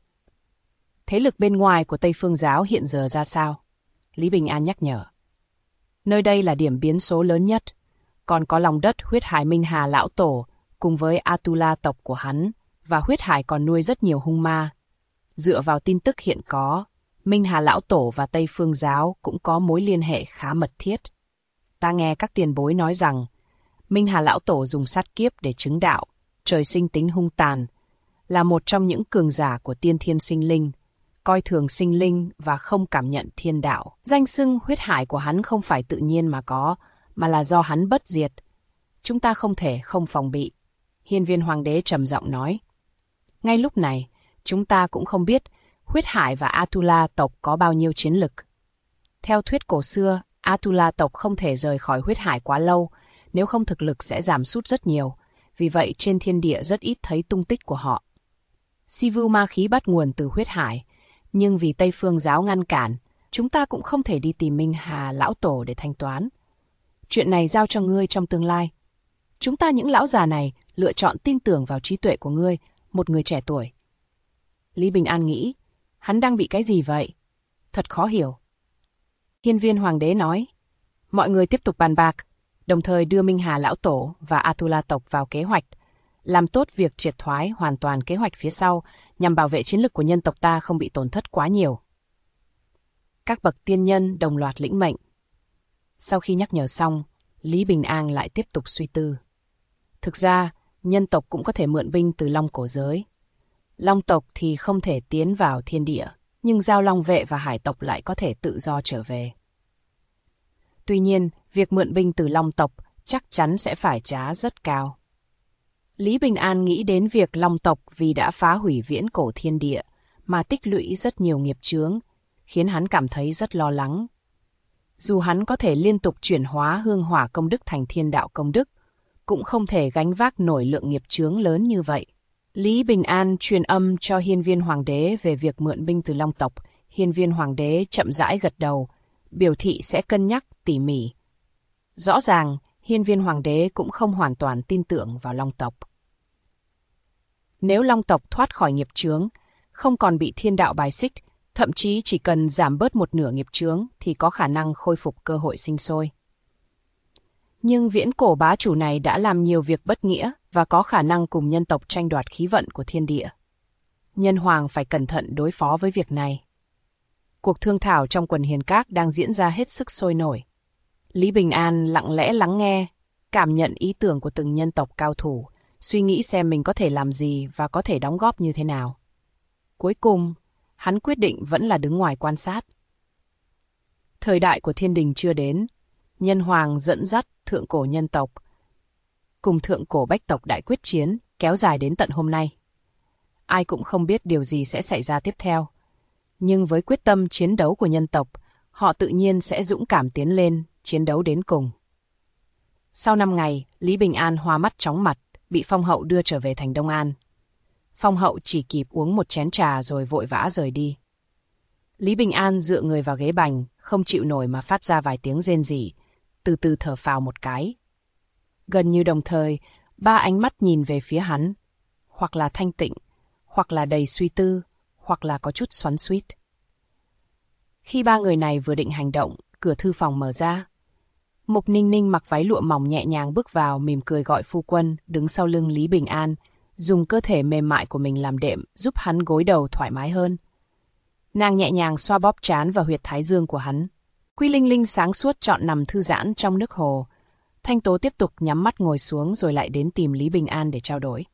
thế lực bên ngoài của Tây Phương giáo hiện giờ ra sao? Lý Bình An nhắc nhở. Nơi đây là điểm biến số lớn nhất, còn có lòng đất huyết hải Minh Hà lão tổ cùng với Atula tộc của hắn, và huyết hải còn nuôi rất nhiều hung ma. Dựa vào tin tức hiện có, Minh Hà lão tổ và Tây Phương giáo cũng có mối liên hệ khá mật thiết. Ta nghe các tiền bối nói rằng, Minh Hà lão tổ dùng sát kiếp để chứng đạo, trời sinh tính hung tàn, là một trong những cường giả của tiên thiên sinh linh, coi thường sinh linh và không cảm nhận thiên đạo. Danh xưng huyết hải của hắn không phải tự nhiên mà có, mà là do hắn bất diệt. Chúng ta không thể không phòng bị. Hiên Viên Hoàng đế trầm giọng nói. Ngay lúc này, chúng ta cũng không biết huyết hải và Atula tộc có bao nhiêu chiến lực. Theo thuyết cổ xưa, Atula tộc không thể rời khỏi huyết hải quá lâu, nếu không thực lực sẽ giảm sút rất nhiều. Vì vậy trên thiên địa rất ít thấy tung tích của họ. Sivu ma khí bắt nguồn từ huyết hải, nhưng vì Tây Phương giáo ngăn cản, chúng ta cũng không thể đi tìm Minh Hà lão tổ để thanh toán. Chuyện này giao cho ngươi trong tương lai. Chúng ta những lão già này lựa chọn tin tưởng vào trí tuệ của ngươi, một người trẻ tuổi. Lý Bình An nghĩ, hắn đang bị cái gì vậy? Thật khó hiểu. Hiên Viên Hoàng đế nói, mọi người tiếp tục bàn bạc, đồng thời đưa Minh Hà lão tổ và Atula tộc vào kế hoạch, làm tốt việc triệt thoái hoàn toàn kế hoạch phía sau nhằm bảo vệ chiến lực của nhân tộc ta không bị tổn thất quá nhiều. Các bậc tiên nhân đồng loạt lĩnh mệnh. Sau khi nhắc nhở xong, Lý Bình An lại tiếp tục suy tư. Thực ra, nhân tộc cũng có thể mượn binh từ Long cổ giới. Long tộc thì không thể tiến vào thiên địa, nhưng Giao Long vệ và hải tộc lại có thể tự do trở về. Tuy nhiên, việc mượn binh từ Long tộc chắc chắn sẽ phải giá rất cao. Lý Bình An nghĩ đến việc Long tộc vì đã phá hủy viễn cổ thiên địa mà tích lũy rất nhiều nghiệp chướng, khiến hắn cảm thấy rất lo lắng. Dù hắn có thể liên tục chuyển hóa hương hỏa công đức thành thiên đạo công đức, cũng không thể gánh vác nổi lượng nghiệp chướng lớn như vậy. Lý Bình An truyền âm cho Hiên Viên Hoàng đế về việc mượn binh từ Long tộc. Hiên Viên Hoàng đế chậm rãi gật đầu, biểu thị sẽ cân nhắc tỉ mỉ. Rõ ràng, Hiên Viên Hoàng đế cũng không hoàn toàn tin tưởng vào Long tộc. Nếu Long tộc thoát khỏi nghiệp chướng, không còn bị thiên đạo bài xích, thậm chí chỉ cần giảm bớt một nửa nghiệp chướng thì có khả năng khôi phục cơ hội sinh sôi. Nhưng viễn cổ bá chủ này đã làm nhiều việc bất nghĩa và có khả năng cùng nhân tộc tranh đoạt khí vận của thiên địa. Nhân hoàng phải cẩn thận đối phó với việc này. Cuộc thương thảo trong quần hiền các đang diễn ra hết sức sôi nổi. Lý Bình An lặng lẽ lắng nghe, cảm nhận ý tưởng của từng nhân tộc cao thủ, suy nghĩ xem mình có thể làm gì và có thể đóng góp như thế nào. Cuối cùng, hắn quyết định vẫn là đứng ngoài quan sát. Thời đại của thiên đình chưa đến, nhân hoàng dẫn dắt thượng cổ nhân tộc cùng thượng cổ bách tộc đại quyết chiến kéo dài đến tận hôm nay. Ai cũng không biết điều gì sẽ xảy ra tiếp theo. Nhưng với quyết tâm chiến đấu của nhân tộc, họ tự nhiên sẽ dũng cảm tiến lên, chiến đấu đến cùng. Sau 5 ngày, Lý Bình An hoa mắt chóng mặt, bị Phong Hậu đưa trở về thành Đông An. Phong Hậu chỉ kịp uống một chén trà rồi vội vã rời đi. Lý Bình An dựa người vào ghế bành, không chịu nổi mà phát ra vài tiếng rên rỉ, từ từ thở phào một cái. Gần như đồng thời, 3 ánh mắt nhìn về phía hắn, hoặc là thanh tịnh, hoặc là đầy suy tư, hoặc là có chút xoắn xuýt. Khi 3 người này vừa định hành động, cửa thư phòng mở ra. Mục Ninh Ninh mặc váy lụa mỏng nhẹ nhàng bước vào, mỉm cười gọi phu quân, đứng sau lưng Lý Bình An, dùng cơ thể mềm mại của mình làm đệm, giúp hắn gối đầu thoải mái hơn. Nàng nhẹ nhàng xoa bóp trán và huyệt thái dương của hắn. Quy Linh Linh sáng suốt chọn nằm thư giãn trong nước hồ. Thanh Tố tiếp tục nhắm mắt ngồi xuống rồi lại đến tìm Lý Bình An để trao đổi.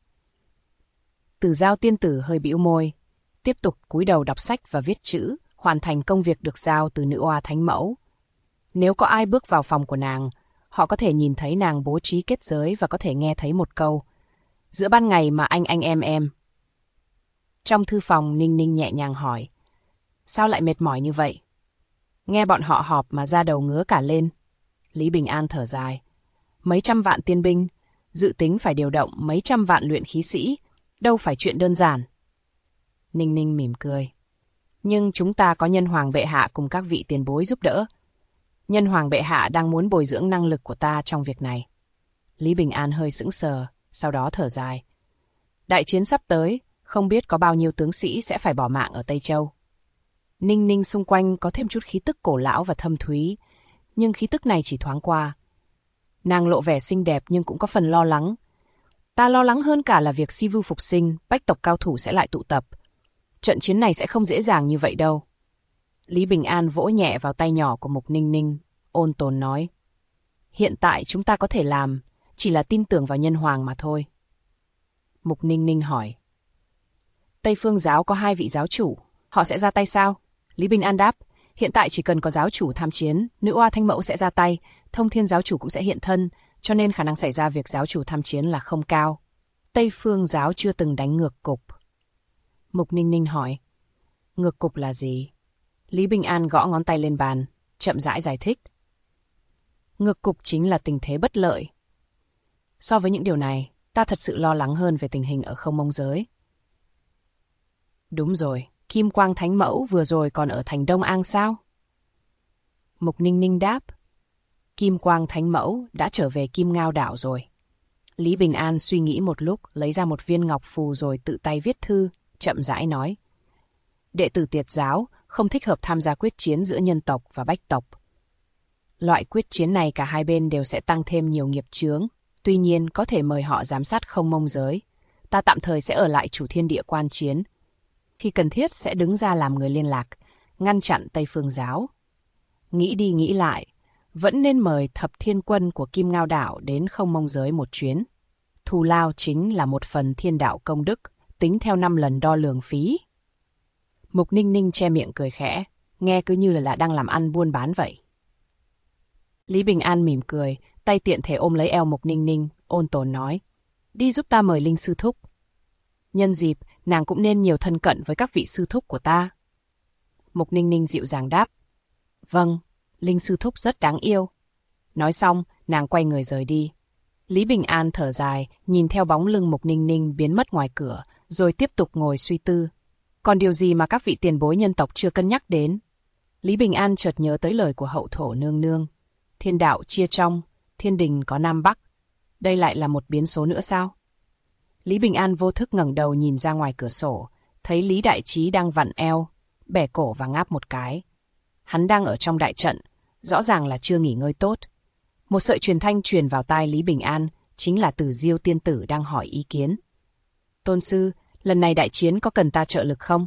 Tử Giao tiên tử hơi bĩu môi, tiếp tục cúi đầu đọc sách và viết chữ, hoàn thành công việc được giao từ nữ oa thánh mẫu. Nếu có ai bước vào phòng của nàng, họ có thể nhìn thấy nàng bố trí kết giới và có thể nghe thấy một câu: giữa ban ngày mà anh em. Trong thư phòng, Ninh Ninh nhẹ nhàng hỏi: sao lại mệt mỏi như vậy? Nghe bọn họ họp mà da đầu ngứa cả lên. Lý Bình An thở dài: mấy trăm vạn tiên binh, dự tính phải điều động mấy trăm vạn luyện khí sĩ, đâu phải chuyện đơn giản. Ninh Ninh mỉm cười: nhưng chúng ta có Nhân Hoàng bệ hạ cùng các vị tiền bối giúp đỡ. Nhân Hoàng bệ hạ đang muốn bồi dưỡng năng lực của ta trong việc này. Lý Bình An hơi sững sờ, sau đó thở dài: đại chiến sắp tới, không biết có bao nhiêu tướng sĩ sẽ phải bỏ mạng ở Tây Châu. Ninh Ninh xung quanh có thêm chút khí tức cổ lão và thâm thúy, nhưng khí tức này chỉ thoáng qua. Nàng lộ vẻ xinh đẹp nhưng cũng có phần lo lắng. Ta lo lắng hơn cả là việc Sivu phục sinh, bách tộc cao thủ sẽ lại tụ tập. Trận chiến này sẽ không dễ dàng như vậy đâu. Lý Bình An vỗ nhẹ vào tay nhỏ của Mục Ninh Ninh, ôn tồn nói: hiện tại chúng ta có thể làm chỉ là tin tưởng vào Nhân Hoàng mà thôi. Mục Ninh Ninh hỏi: Tây Phương giáo có 2 vị giáo chủ, họ sẽ ra tay sao? Lý Bình An đáp: hiện tại chỉ cần có giáo chủ tham chiến, Nữ Oa Thanh Mẫu sẽ ra tay, Thông Thiên giáo chủ cũng sẽ hiện thân, cho nên khả năng xảy ra việc giáo chủ tham chiến là không cao. Tây Phương giáo chưa từng đánh ngược cục. Mục Ninh Ninh hỏi: ngược cục là gì? Lý Bình An gõ ngón tay lên bàn, chậm rãi giải thích: ngược cục chính là tình thế bất lợi. So với những điều này, ta thật sự lo lắng hơn về tình hình ở Không Mông giới. Đúng rồi, Kim Quang Thánh Mẫu vừa rồi còn ở thành Đông An sao? Mục Ninh Ninh đáp: Kim Quang Thánh Mẫu đã trở về Kim Ngao đảo rồi. Lý Bình An suy nghĩ một lúc, lấy ra một viên ngọc phù rồi tự tay viết thư, chậm rãi nói: đệ tử Tiệt giáo không thích hợp tham gia quyết chiến giữa nhân tộc và bách tộc. Loại quyết chiến này cả hai bên đều sẽ tăng thêm nhiều nghiệp chướng, tuy nhiên có thể mời họ giám sát Không Mông giới. Ta tạm thời sẽ ở lại Chủ Thiên Địa quan chiến. Khi cần thiết sẽ đứng ra làm người liên lạc, ngăn chặn Tây Phương giáo. Nghĩ đi nghĩ lại, vẫn nên mời Thập Thiên Quân của Kim Ngao đảo đến Không Mông giới một chuyến. Thù lao chính là một phần thiên đạo công đức, tính theo 5 lần đo lường phí. Mục Ninh Ninh che miệng cười khẽ, nghe cứ như là đang làm ăn buôn bán vậy. Lý Bình An mỉm cười, tay tiện thể ôm lấy eo Mục Ninh Ninh, ôn tồn nói: đi giúp ta mời Linh sư thúc. Nhân dịp, nàng cũng nên nhiều thân cận với các vị sư thúc của ta. Mục Ninh Ninh dịu dàng đáp: vâng, Linh sư thúc rất đáng yêu. Nói xong, nàng quay người rời đi. Lý Bình An thở dài, nhìn theo bóng lưng Mục Ninh Ninh biến mất ngoài cửa, rồi tiếp tục ngồi suy tư. Còn điều gì mà các vị tiền bối nhân tộc chưa cân nhắc đến? Lý Bình An chợt nhớ tới lời của hậu thổ nương nương. Thiên đạo chia trong, thiên đình có Nam Bắc. Đây lại là một biến số nữa sao? Lý Bình An vô thức ngẩng đầu nhìn ra ngoài cửa sổ, thấy Lý Đại Trí đang vặn eo, bẻ cổ và ngáp một cái. Hắn đang ở trong đại trận, rõ ràng là chưa nghỉ ngơi tốt. Một sợi truyền thanh truyền vào tai Lý Bình An, chính là Tử Diêu tiên tử đang hỏi ý kiến. Tôn sư, lần này đại chiến có cần ta trợ lực không?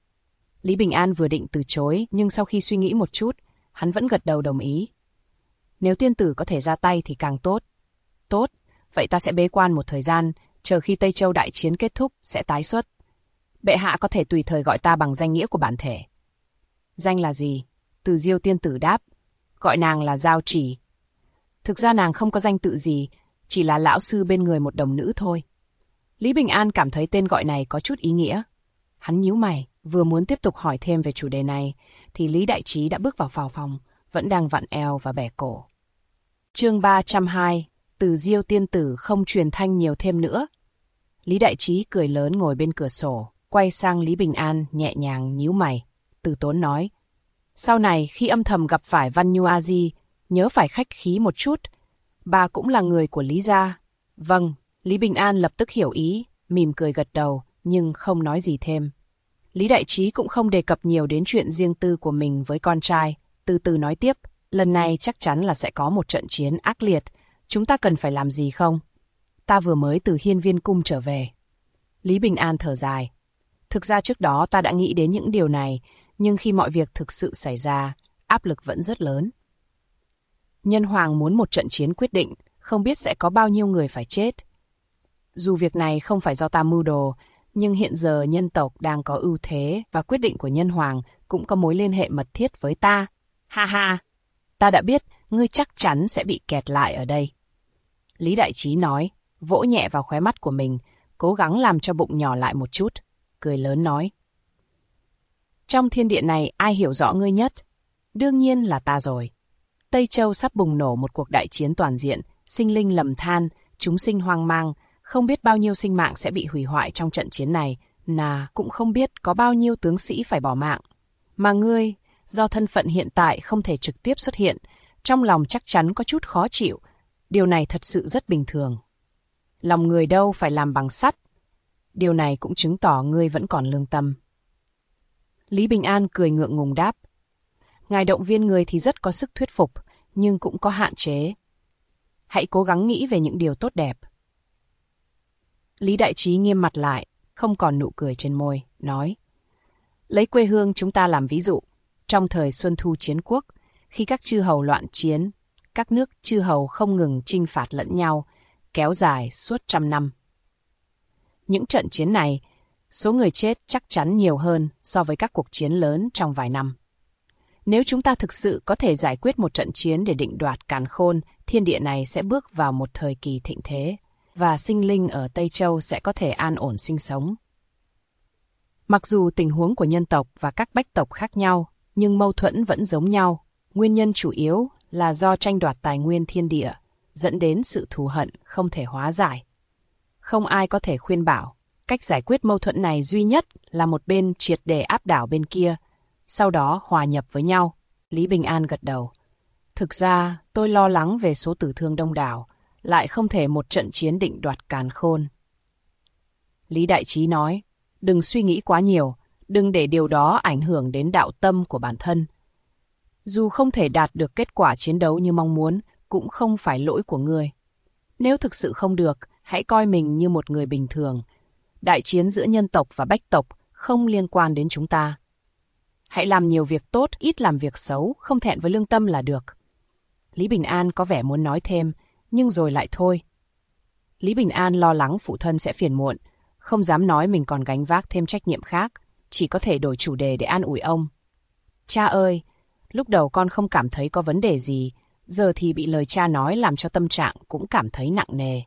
Lý Bình An vừa định từ chối, nhưng sau khi suy nghĩ một chút, hắn vẫn gật đầu đồng ý. Nếu tiên tử có thể ra tay thì càng tốt. Tốt, vậy ta sẽ bế quan một thời gian, chờ khi Tây Châu đại chiến kết thúc sẽ tái xuất. Bệ hạ có thể tùy thời gọi ta bằng danh nghĩa của bản thể. Danh là gì? Từ Diêu tiên tử đáp: gọi nàng là Giao Chỉ. Thực ra nàng không có danh tự gì, chỉ là lão sư bên người một đồng nữ thôi. Lý Bình An cảm thấy tên gọi này có chút ý nghĩa. Hắn nhíu mày, vừa muốn tiếp tục hỏi thêm về chủ đề này, thì Lý Đại Trí đã bước vào phòng, vẫn đang vặn eo và bẻ cổ. Chương 302, Từ Diêu tiên tử không truyền thanh nhiều thêm nữa. Lý Đại Trí cười lớn ngồi bên cửa sổ, quay sang Lý Bình An nhẹ nhàng nhíu mày, từ tốn nói: sau này khi âm thầm gặp phải Văn Nhu A Di, nhớ phải khách khí một chút. Bà cũng là người của Lý gia. Vâng, Lý Bình An lập tức hiểu ý, mỉm cười gật đầu, nhưng không nói gì thêm. Lý Đại Trí cũng không đề cập nhiều đến chuyện riêng tư của mình với con trai, từ từ nói tiếp: lần này chắc chắn là sẽ có một trận chiến ác liệt, chúng ta cần phải làm gì không? Ta vừa mới từ Hiên Viên Cung trở về. Lý Bình An thở dài: thực ra trước đó ta đã nghĩ đến những điều này, nhưng khi mọi việc thực sự xảy ra, áp lực vẫn rất lớn. Nhân Hoàng muốn một trận chiến quyết định, không biết sẽ có bao nhiêu người phải chết. Dù việc này không phải do ta mưu đồ, nhưng hiện giờ nhân tộc đang có ưu thế và quyết định của Nhân Hoàng cũng có mối liên hệ mật thiết với ta. Ha ha! Ta đã biết, ngươi chắc chắn sẽ bị kẹt lại ở đây. Lý Đại Trí nói, vỗ nhẹ vào khóe mắt của mình, cố gắng làm cho bụng nhỏ lại một chút, cười lớn nói. Trong thiên địa này ai hiểu rõ ngươi nhất? Đương nhiên là ta rồi. Tây Châu sắp bùng nổ một cuộc đại chiến toàn diện, sinh linh lầm than, chúng sinh hoang mang, không biết bao nhiêu sinh mạng sẽ bị hủy hoại trong trận chiến này, cũng không biết có bao nhiêu tướng sĩ phải bỏ mạng. Mà ngươi, do thân phận hiện tại không thể trực tiếp xuất hiện, trong lòng chắc chắn có chút khó chịu, điều này thật sự rất bình thường. Lòng người đâu phải làm bằng sắt. Điều này cũng chứng tỏ ngươi vẫn còn lương tâm. Lý Bình An cười ngượng ngùng đáp. Ngài động viên người thì rất có sức thuyết phục, nhưng cũng có hạn chế. Hãy cố gắng nghĩ về những điều tốt đẹp. Lý Đại Trí nghiêm mặt lại, không còn nụ cười trên môi, nói. Lấy quê hương chúng ta làm ví dụ. Trong thời Xuân Thu Chiến Quốc, khi các chư hầu loạn chiến, các nước chư hầu không ngừng chinh phạt lẫn nhau, kéo dài suốt 100 năm. Những trận chiến này, số người chết chắc chắn nhiều hơn so với các cuộc chiến lớn trong vài năm. Nếu chúng ta thực sự có thể giải quyết một trận chiến để định đoạt càn khôn, thiên địa này sẽ bước vào một thời kỳ thịnh thế, và sinh linh ở Tây Châu sẽ có thể an ổn sinh sống. Mặc dù tình huống của nhân tộc và các bách tộc khác nhau, nhưng mâu thuẫn vẫn giống nhau. Nguyên nhân chủ yếu là do tranh đoạt tài nguyên thiên địa, dẫn đến sự thù hận không thể hóa giải. Không ai có thể khuyên bảo, cách giải quyết mâu thuẫn này duy nhất là một bên triệt để áp đảo bên kia, sau đó hòa nhập với nhau. Lý Bình An gật đầu. Thực ra, tôi lo lắng về số tử thương đông đảo, lại không thể một trận chiến định đoạt càn khôn. Lý Đại Trí nói, đừng suy nghĩ quá nhiều, đừng để điều đó ảnh hưởng đến đạo tâm của bản thân. Dù không thể đạt được kết quả chiến đấu như mong muốn, cũng không phải lỗi của ngươi. Nếu thực sự không được, hãy coi mình như một người bình thường. Đại chiến giữa nhân tộc và bách tộc không liên quan đến chúng ta. Hãy làm nhiều việc tốt, ít làm việc xấu, không thẹn với lương tâm là được. Lý Bình An có vẻ muốn nói thêm, nhưng rồi lại thôi. Lý Bình An lo lắng phụ thân sẽ phiền muộn, không dám nói mình còn gánh vác thêm trách nhiệm khác, chỉ có thể đổi chủ đề để an ủi ông. Cha ơi, lúc đầu con không cảm thấy có vấn đề gì, giờ thì bị lời cha nói làm cho tâm trạng cũng cảm thấy nặng nề.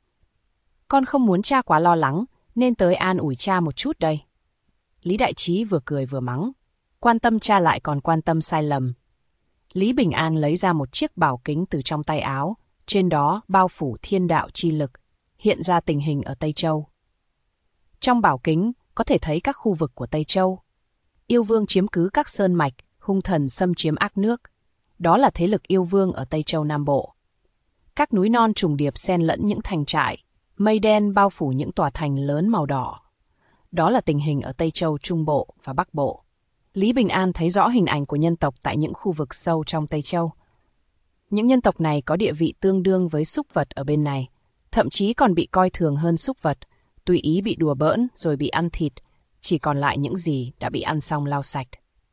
Con không muốn cha quá lo lắng, nên tới an ủi cha một chút đây. Lý Đại Trí vừa cười vừa mắng, quan tâm cha lại còn quan tâm sai lầm. Lý Bình An lấy ra một chiếc bảo kính từ trong tay áo, trên đó bao phủ thiên đạo chi lực, hiện ra tình hình ở Tây Châu. Trong bảo kính có thể thấy các khu vực của Tây Châu. Yêu vương chiếm cứ các sơn mạch, hung thần xâm chiếm ác nước. Đó là thế lực yêu vương ở Tây Châu Nam Bộ. Các núi non trùng điệp xen lẫn những thành trại, mây đen bao phủ những tòa thành lớn màu đỏ. Đó là tình hình ở Tây Châu Trung Bộ và Bắc Bộ. Lý Bình An thấy rõ hình ảnh của nhân tộc tại những khu vực sâu trong Tây Châu. Những nhân tộc này có địa vị tương đương với súc vật ở bên này, thậm chí còn bị coi thường hơn súc vật, tùy ý bị đùa bỡn rồi bị ăn thịt, chỉ còn lại những gì đã bị ăn xong lau sạch.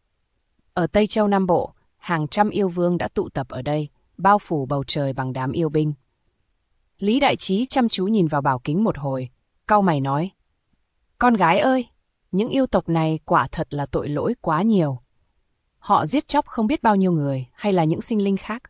Ở Tây Châu Nam Bộ, hàng trăm yêu vương đã tụ tập ở đây, bao phủ bầu trời bằng đám yêu binh. Lý Đại Trí chăm chú nhìn vào bảo kính một hồi, cau mày nói, con gái ơi, những yêu tộc này quả thật là tội lỗi quá nhiều. Họ giết chóc không biết bao nhiêu người hay là những sinh linh khác.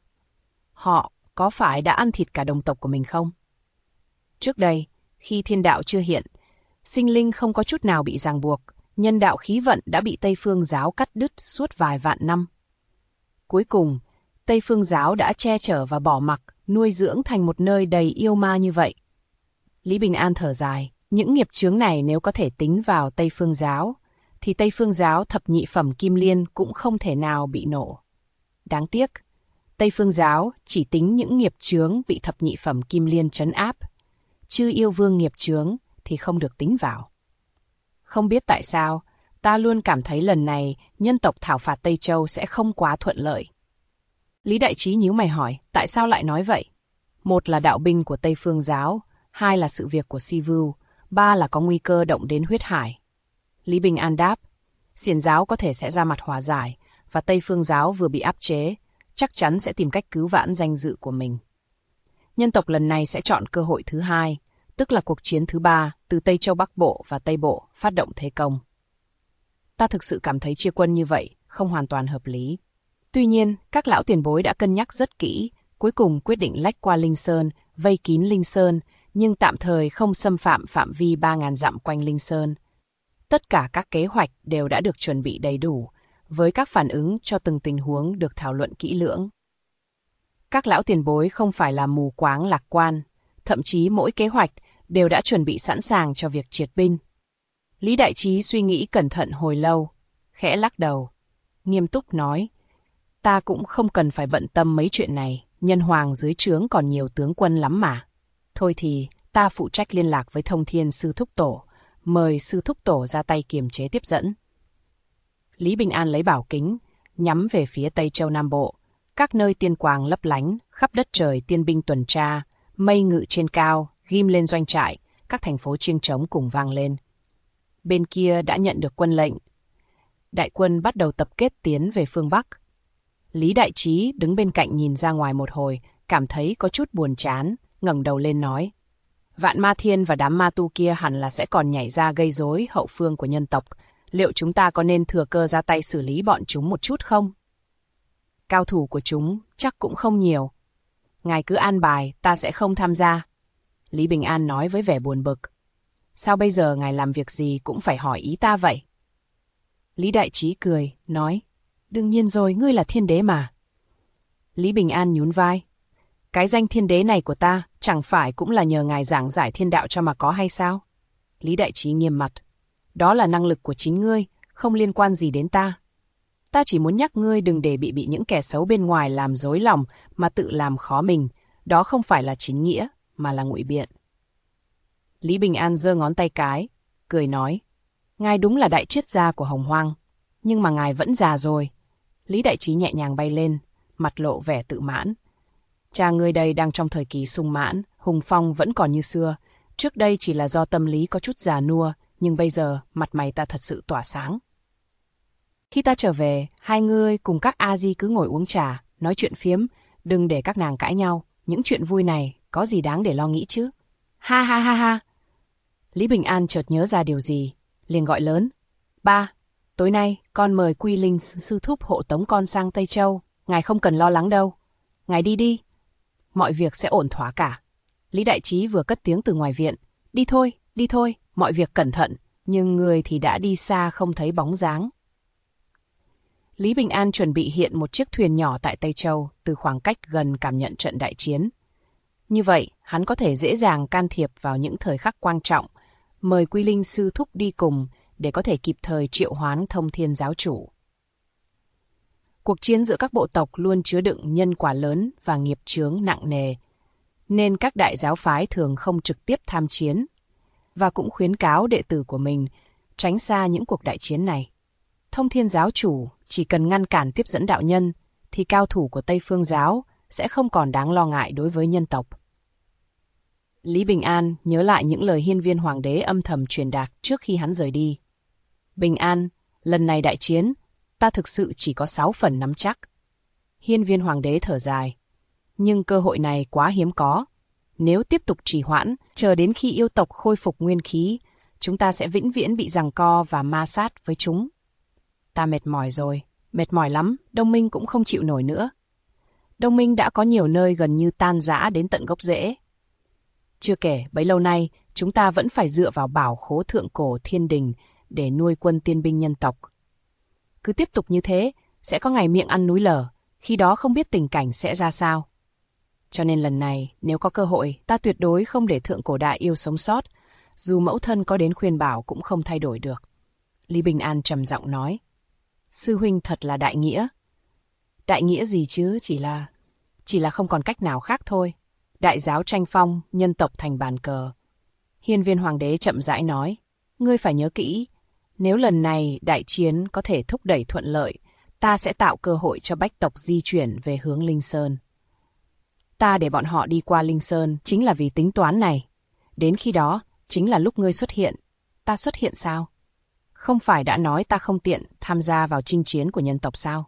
Họ có phải đã ăn thịt cả đồng tộc của mình không? Trước đây, khi thiên đạo chưa hiện, sinh linh không có chút nào bị ràng buộc, nhân đạo khí vận đã bị Tây Phương Giáo cắt đứt suốt vài vạn năm. Cuối cùng, Tây Phương Giáo đã che chở và bỏ mặc, nuôi dưỡng thành một nơi đầy yêu ma như vậy. Lý Bình An thở dài, những nghiệp chướng này nếu có thể tính vào Tây Phương Giáo, thì Tây Phương Giáo thập nhị phẩm Kim Liên cũng không thể nào bị nổ. Đáng tiếc, Tây Phương Giáo chỉ tính những nghiệp chướng bị thập nhị phẩm Kim Liên trấn áp, chứ yêu vương nghiệp chướng thì không được tính vào. Không biết tại sao, ta luôn cảm thấy lần này nhân tộc thảo phạt Tây Châu sẽ không quá thuận lợi. Lý Đại Trí nhíu mày hỏi, tại sao lại nói vậy? Một là đạo binh của Tây Phương Giáo, hai là sự việc của Si Vưu, ba là có nguy cơ động đến huyết hải. Lý Bình An đáp, Xiển Giáo có thể sẽ ra mặt hòa giải, và Tây Phương Giáo vừa bị áp chế, chắc chắn sẽ tìm cách cứu vãn danh dự của mình. Nhân tộc lần này sẽ chọn cơ hội thứ hai, tức là cuộc chiến thứ ba từ Tây Châu Bắc Bộ và Tây Bộ phát động thế công. Ta thực sự cảm thấy chia quân như vậy không hoàn toàn hợp lý. Tuy nhiên, các lão tiền bối đã cân nhắc rất kỹ, cuối cùng quyết định lách qua Linh Sơn, vây kín Linh Sơn, nhưng tạm thời không xâm phạm phạm vi 3.000 dặm quanh Linh Sơn. Tất cả các kế hoạch đều đã được chuẩn bị đầy đủ, với các phản ứng cho từng tình huống được thảo luận kỹ lưỡng. Các lão tiền bối không phải là mù quáng lạc quan, thậm chí mỗi kế hoạch đều đã chuẩn bị sẵn sàng cho việc triệt binh. Lý Đại Trí suy nghĩ cẩn thận hồi lâu, khẽ lắc đầu, nghiêm túc nói, ta cũng không cần phải bận tâm mấy chuyện này, nhân hoàng dưới trướng còn nhiều tướng quân lắm mà. Thôi thì, ta phụ trách liên lạc với Thông Thiên Sư Thúc Tổ, mời Sư Thúc Tổ ra tay kiềm chế tiếp dẫn. Lý Bình An lấy bảo kính, nhắm về phía Tây Châu Nam Bộ, các nơi tiên quang lấp lánh, khắp đất trời tiên binh tuần tra, mây ngự trên cao, ghim lên doanh trại, các thành phố chiêng trống cùng vang lên. Bên kia đã nhận được quân lệnh. Đại quân bắt đầu tập kết tiến về phương Bắc. Lý Đại Trí đứng bên cạnh nhìn ra ngoài một hồi, cảm thấy có chút buồn chán, ngẩng đầu lên nói. Vạn Ma Thiên và đám ma tu kia hẳn là sẽ còn nhảy ra gây rối hậu phương của nhân tộc. Liệu chúng ta có nên thừa cơ ra tay xử lý bọn chúng một chút không? Cao thủ của chúng chắc cũng không nhiều. Ngài cứ an bài, ta sẽ không tham gia. Lý Bình An nói với vẻ buồn bực. Sao bây giờ ngài làm việc gì cũng phải hỏi ý ta vậy? Lý Đại Trí cười, nói. Đương nhiên rồi, ngươi là thiên đế mà. Lý Bình An nhún vai. Cái danh thiên đế này của ta chẳng phải cũng là nhờ ngài giảng giải thiên đạo cho mà có hay sao? Lý Đại Trí nghiêm mặt. Đó là năng lực của chính ngươi, không liên quan gì đến ta. Ta chỉ muốn nhắc ngươi đừng để bị những kẻ xấu bên ngoài làm rối lòng mà tự làm khó mình. Đó không phải là chính nghĩa, mà là ngụy biện. Lý Bình An giơ ngón tay cái, cười nói. Ngài đúng là đại triết gia của Hồng Hoang, nhưng mà ngài vẫn già rồi. Lý Đại Trí nhẹ nhàng bay lên, mặt lộ vẻ tự mãn. Cha ngươi đây đang trong thời kỳ sung mãn, hùng phong vẫn còn như xưa. Trước đây chỉ là do tâm lý có chút già nua, nhưng bây giờ mặt mày ta thật sự tỏa sáng. Khi ta trở về, hai ngươi cùng các A-di cứ ngồi uống trà, nói chuyện phiếm, đừng để các nàng cãi nhau. Những chuyện vui này có gì đáng để lo nghĩ chứ? Ha ha ha ha! Lý Bình An chợt nhớ ra điều gì, liền gọi lớn. Ba, tối nay con mời Quy Linh Sư Thúc hộ tống con sang Tây Châu. Ngài không cần lo lắng đâu. Ngài đi đi. Mọi việc sẽ ổn thỏa cả. Lý Đại Trí vừa cất tiếng từ ngoài viện. Đi thôi, mọi việc cẩn thận. Nhưng người thì đã đi xa không thấy bóng dáng. Lý Bình An chuẩn bị hiện một chiếc thuyền nhỏ tại Tây Châu từ khoảng cách gần cảm nhận trận đại chiến. Như vậy, hắn có thể dễ dàng can thiệp vào những thời khắc quan trọng, mời Quy Linh Sư Thúc đi cùng để có thể kịp thời triệu hoán Thông Thiên Giáo Chủ. Cuộc chiến giữa các bộ tộc luôn chứa đựng nhân quả lớn và nghiệp chướng nặng nề, nên các đại giáo phái thường không trực tiếp tham chiến, và cũng khuyến cáo đệ tử của mình tránh xa những cuộc đại chiến này. Thông Thiên Giáo Chủ chỉ cần ngăn cản tiếp dẫn đạo nhân, thì cao thủ của Tây Phương Giáo sẽ không còn đáng lo ngại đối với nhân tộc. Lý Bình An nhớ lại những lời Hiên Viên Hoàng đế âm thầm truyền đạt trước khi hắn rời đi. Bình An, lần này đại chiến, ta thực sự chỉ có 6 phần nắm chắc. Hiên Viên Hoàng đế thở dài. Nhưng cơ hội này quá hiếm có. Nếu tiếp tục trì hoãn, chờ đến khi yêu tộc khôi phục nguyên khí, chúng ta sẽ vĩnh viễn bị giằng co và ma sát với chúng. Ta mệt mỏi rồi, mệt mỏi lắm, Đông Minh cũng không chịu nổi nữa. Đông Minh đã có nhiều nơi gần như tan rã đến tận gốc rễ. Chưa kể, bấy lâu nay, chúng ta vẫn phải dựa vào bảo khố thượng cổ thiên đình để nuôi quân tiên binh nhân tộc. Cứ tiếp tục như thế, sẽ có ngày miệng ăn núi lở, khi đó không biết tình cảnh sẽ ra sao. Cho nên lần này, nếu có cơ hội, ta tuyệt đối không để thượng cổ đại yêu sống sót, dù mẫu thân có đến khuyên bảo cũng không thay đổi được. Lý Bình An trầm giọng nói. Sư huynh thật là đại nghĩa. Đại nghĩa gì chứ, chỉ là không còn cách nào khác thôi. Đại giáo tranh phong, nhân tộc thành bàn cờ. Hiên Viên Hoàng đế chậm rãi nói. Ngươi phải nhớ kỹ, nếu lần này đại chiến có thể thúc đẩy thuận lợi, ta sẽ tạo cơ hội cho bách tộc di chuyển về hướng Linh Sơn. Ta để bọn họ đi qua Linh Sơn chính là vì tính toán này. Đến khi đó, chính là lúc ngươi xuất hiện. Ta xuất hiện sao? Không phải đã nói ta không tiện tham gia vào chinh chiến của nhân tộc sao?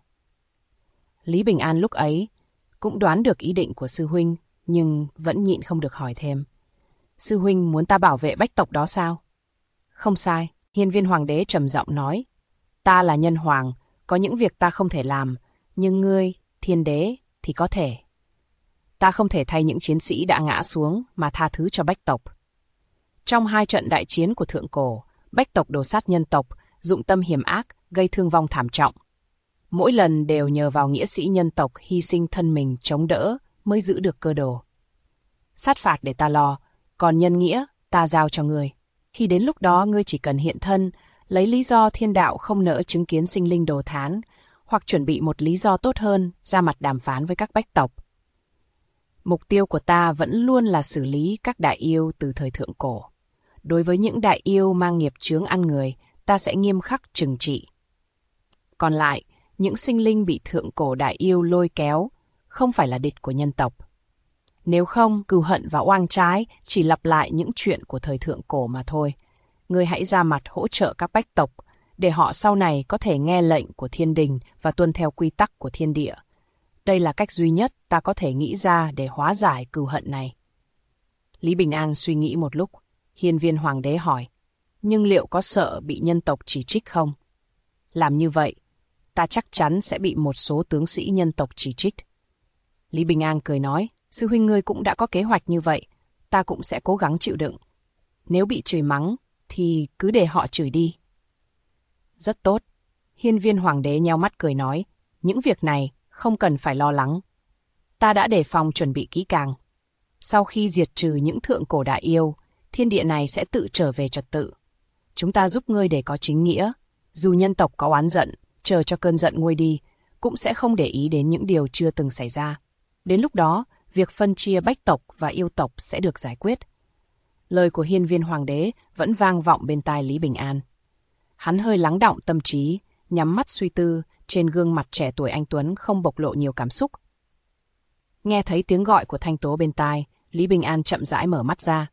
Lý Bình An lúc ấy cũng đoán được ý định của sư huynh, nhưng vẫn nhịn không được hỏi thêm. Sư huynh muốn ta bảo vệ bách tộc đó sao? Không sai, Hiên Viên Hoàng đế trầm giọng nói. Ta là nhân hoàng, có những việc ta không thể làm, Nhưng ngươi, thiên đế, thì có thể. Ta không thể thay những chiến sĩ đã ngã xuống mà tha thứ cho Bách tộc. Trong 2 trận đại chiến của Thượng Cổ, Bách tộc đổ sát nhân tộc, dụng tâm hiểm ác, gây thương vong thảm trọng. Mỗi lần đều nhờ vào nghĩa sĩ nhân tộc hy sinh thân mình chống đỡ mới giữ được cơ đồ. Sát phạt để ta lo, còn nhân nghĩa ta giao cho ngươi. Khi đến lúc đó ngươi chỉ cần hiện thân, lấy lý do thiên đạo không nỡ chứng kiến sinh linh đồ thán, hoặc chuẩn bị một lý do tốt hơn ra mặt đàm phán với các Bách tộc. Mục tiêu của ta vẫn luôn là xử lý các đại yêu từ thời Thượng Cổ. Đối với những đại yêu mang nghiệp chướng ăn người, ta sẽ nghiêm khắc trừng trị. Còn lại, những sinh linh bị Thượng Cổ đại yêu lôi kéo, không phải là địch của nhân tộc. Nếu không, cừu hận và oang trái chỉ lặp lại những chuyện của thời Thượng Cổ mà thôi. Ngươi hãy ra mặt hỗ trợ các Bách tộc, để họ sau này có thể nghe lệnh của thiên đình và tuân theo quy tắc của thiên địa. Đây là cách duy nhất ta có thể nghĩ ra để hóa giải cừu hận này. Lý Bình An suy nghĩ một lúc, Hiên Viên Hoàng đế hỏi, nhưng liệu có sợ bị nhân tộc chỉ trích không? Làm như vậy, ta chắc chắn sẽ bị một số tướng sĩ nhân tộc chỉ trích. Lý Bình An cười nói, sư huynh ngươi cũng đã có kế hoạch như vậy, ta cũng sẽ cố gắng chịu đựng. Nếu bị chửi mắng, thì cứ để họ chửi đi. Rất tốt. Hiên Viên Hoàng đế nheo mắt cười nói, những việc này không cần phải lo lắng. Ta đã đề phòng chuẩn bị kỹ càng. Sau khi diệt trừ những Thượng Cổ đại yêu, thiên địa này sẽ tự trở về trật tự. Chúng ta giúp ngươi để có chính nghĩa. Dù nhân tộc có oán giận, chờ cho cơn giận nguôi đi, cũng sẽ không để ý đến những điều chưa từng xảy ra. Đến lúc đó, việc phân chia Bách tộc và yêu tộc sẽ được giải quyết. Lời của Hiên Viên Hoàng đế vẫn vang vọng bên tai Lý Bình An. Hắn hơi lắng đọng tâm trí, nhắm mắt suy tư, trên gương mặt trẻ tuổi anh tuấn không bộc lộ nhiều cảm xúc. Nghe thấy tiếng gọi của Thanh Tố bên tai, Lý Bình An chậm rãi mở mắt ra.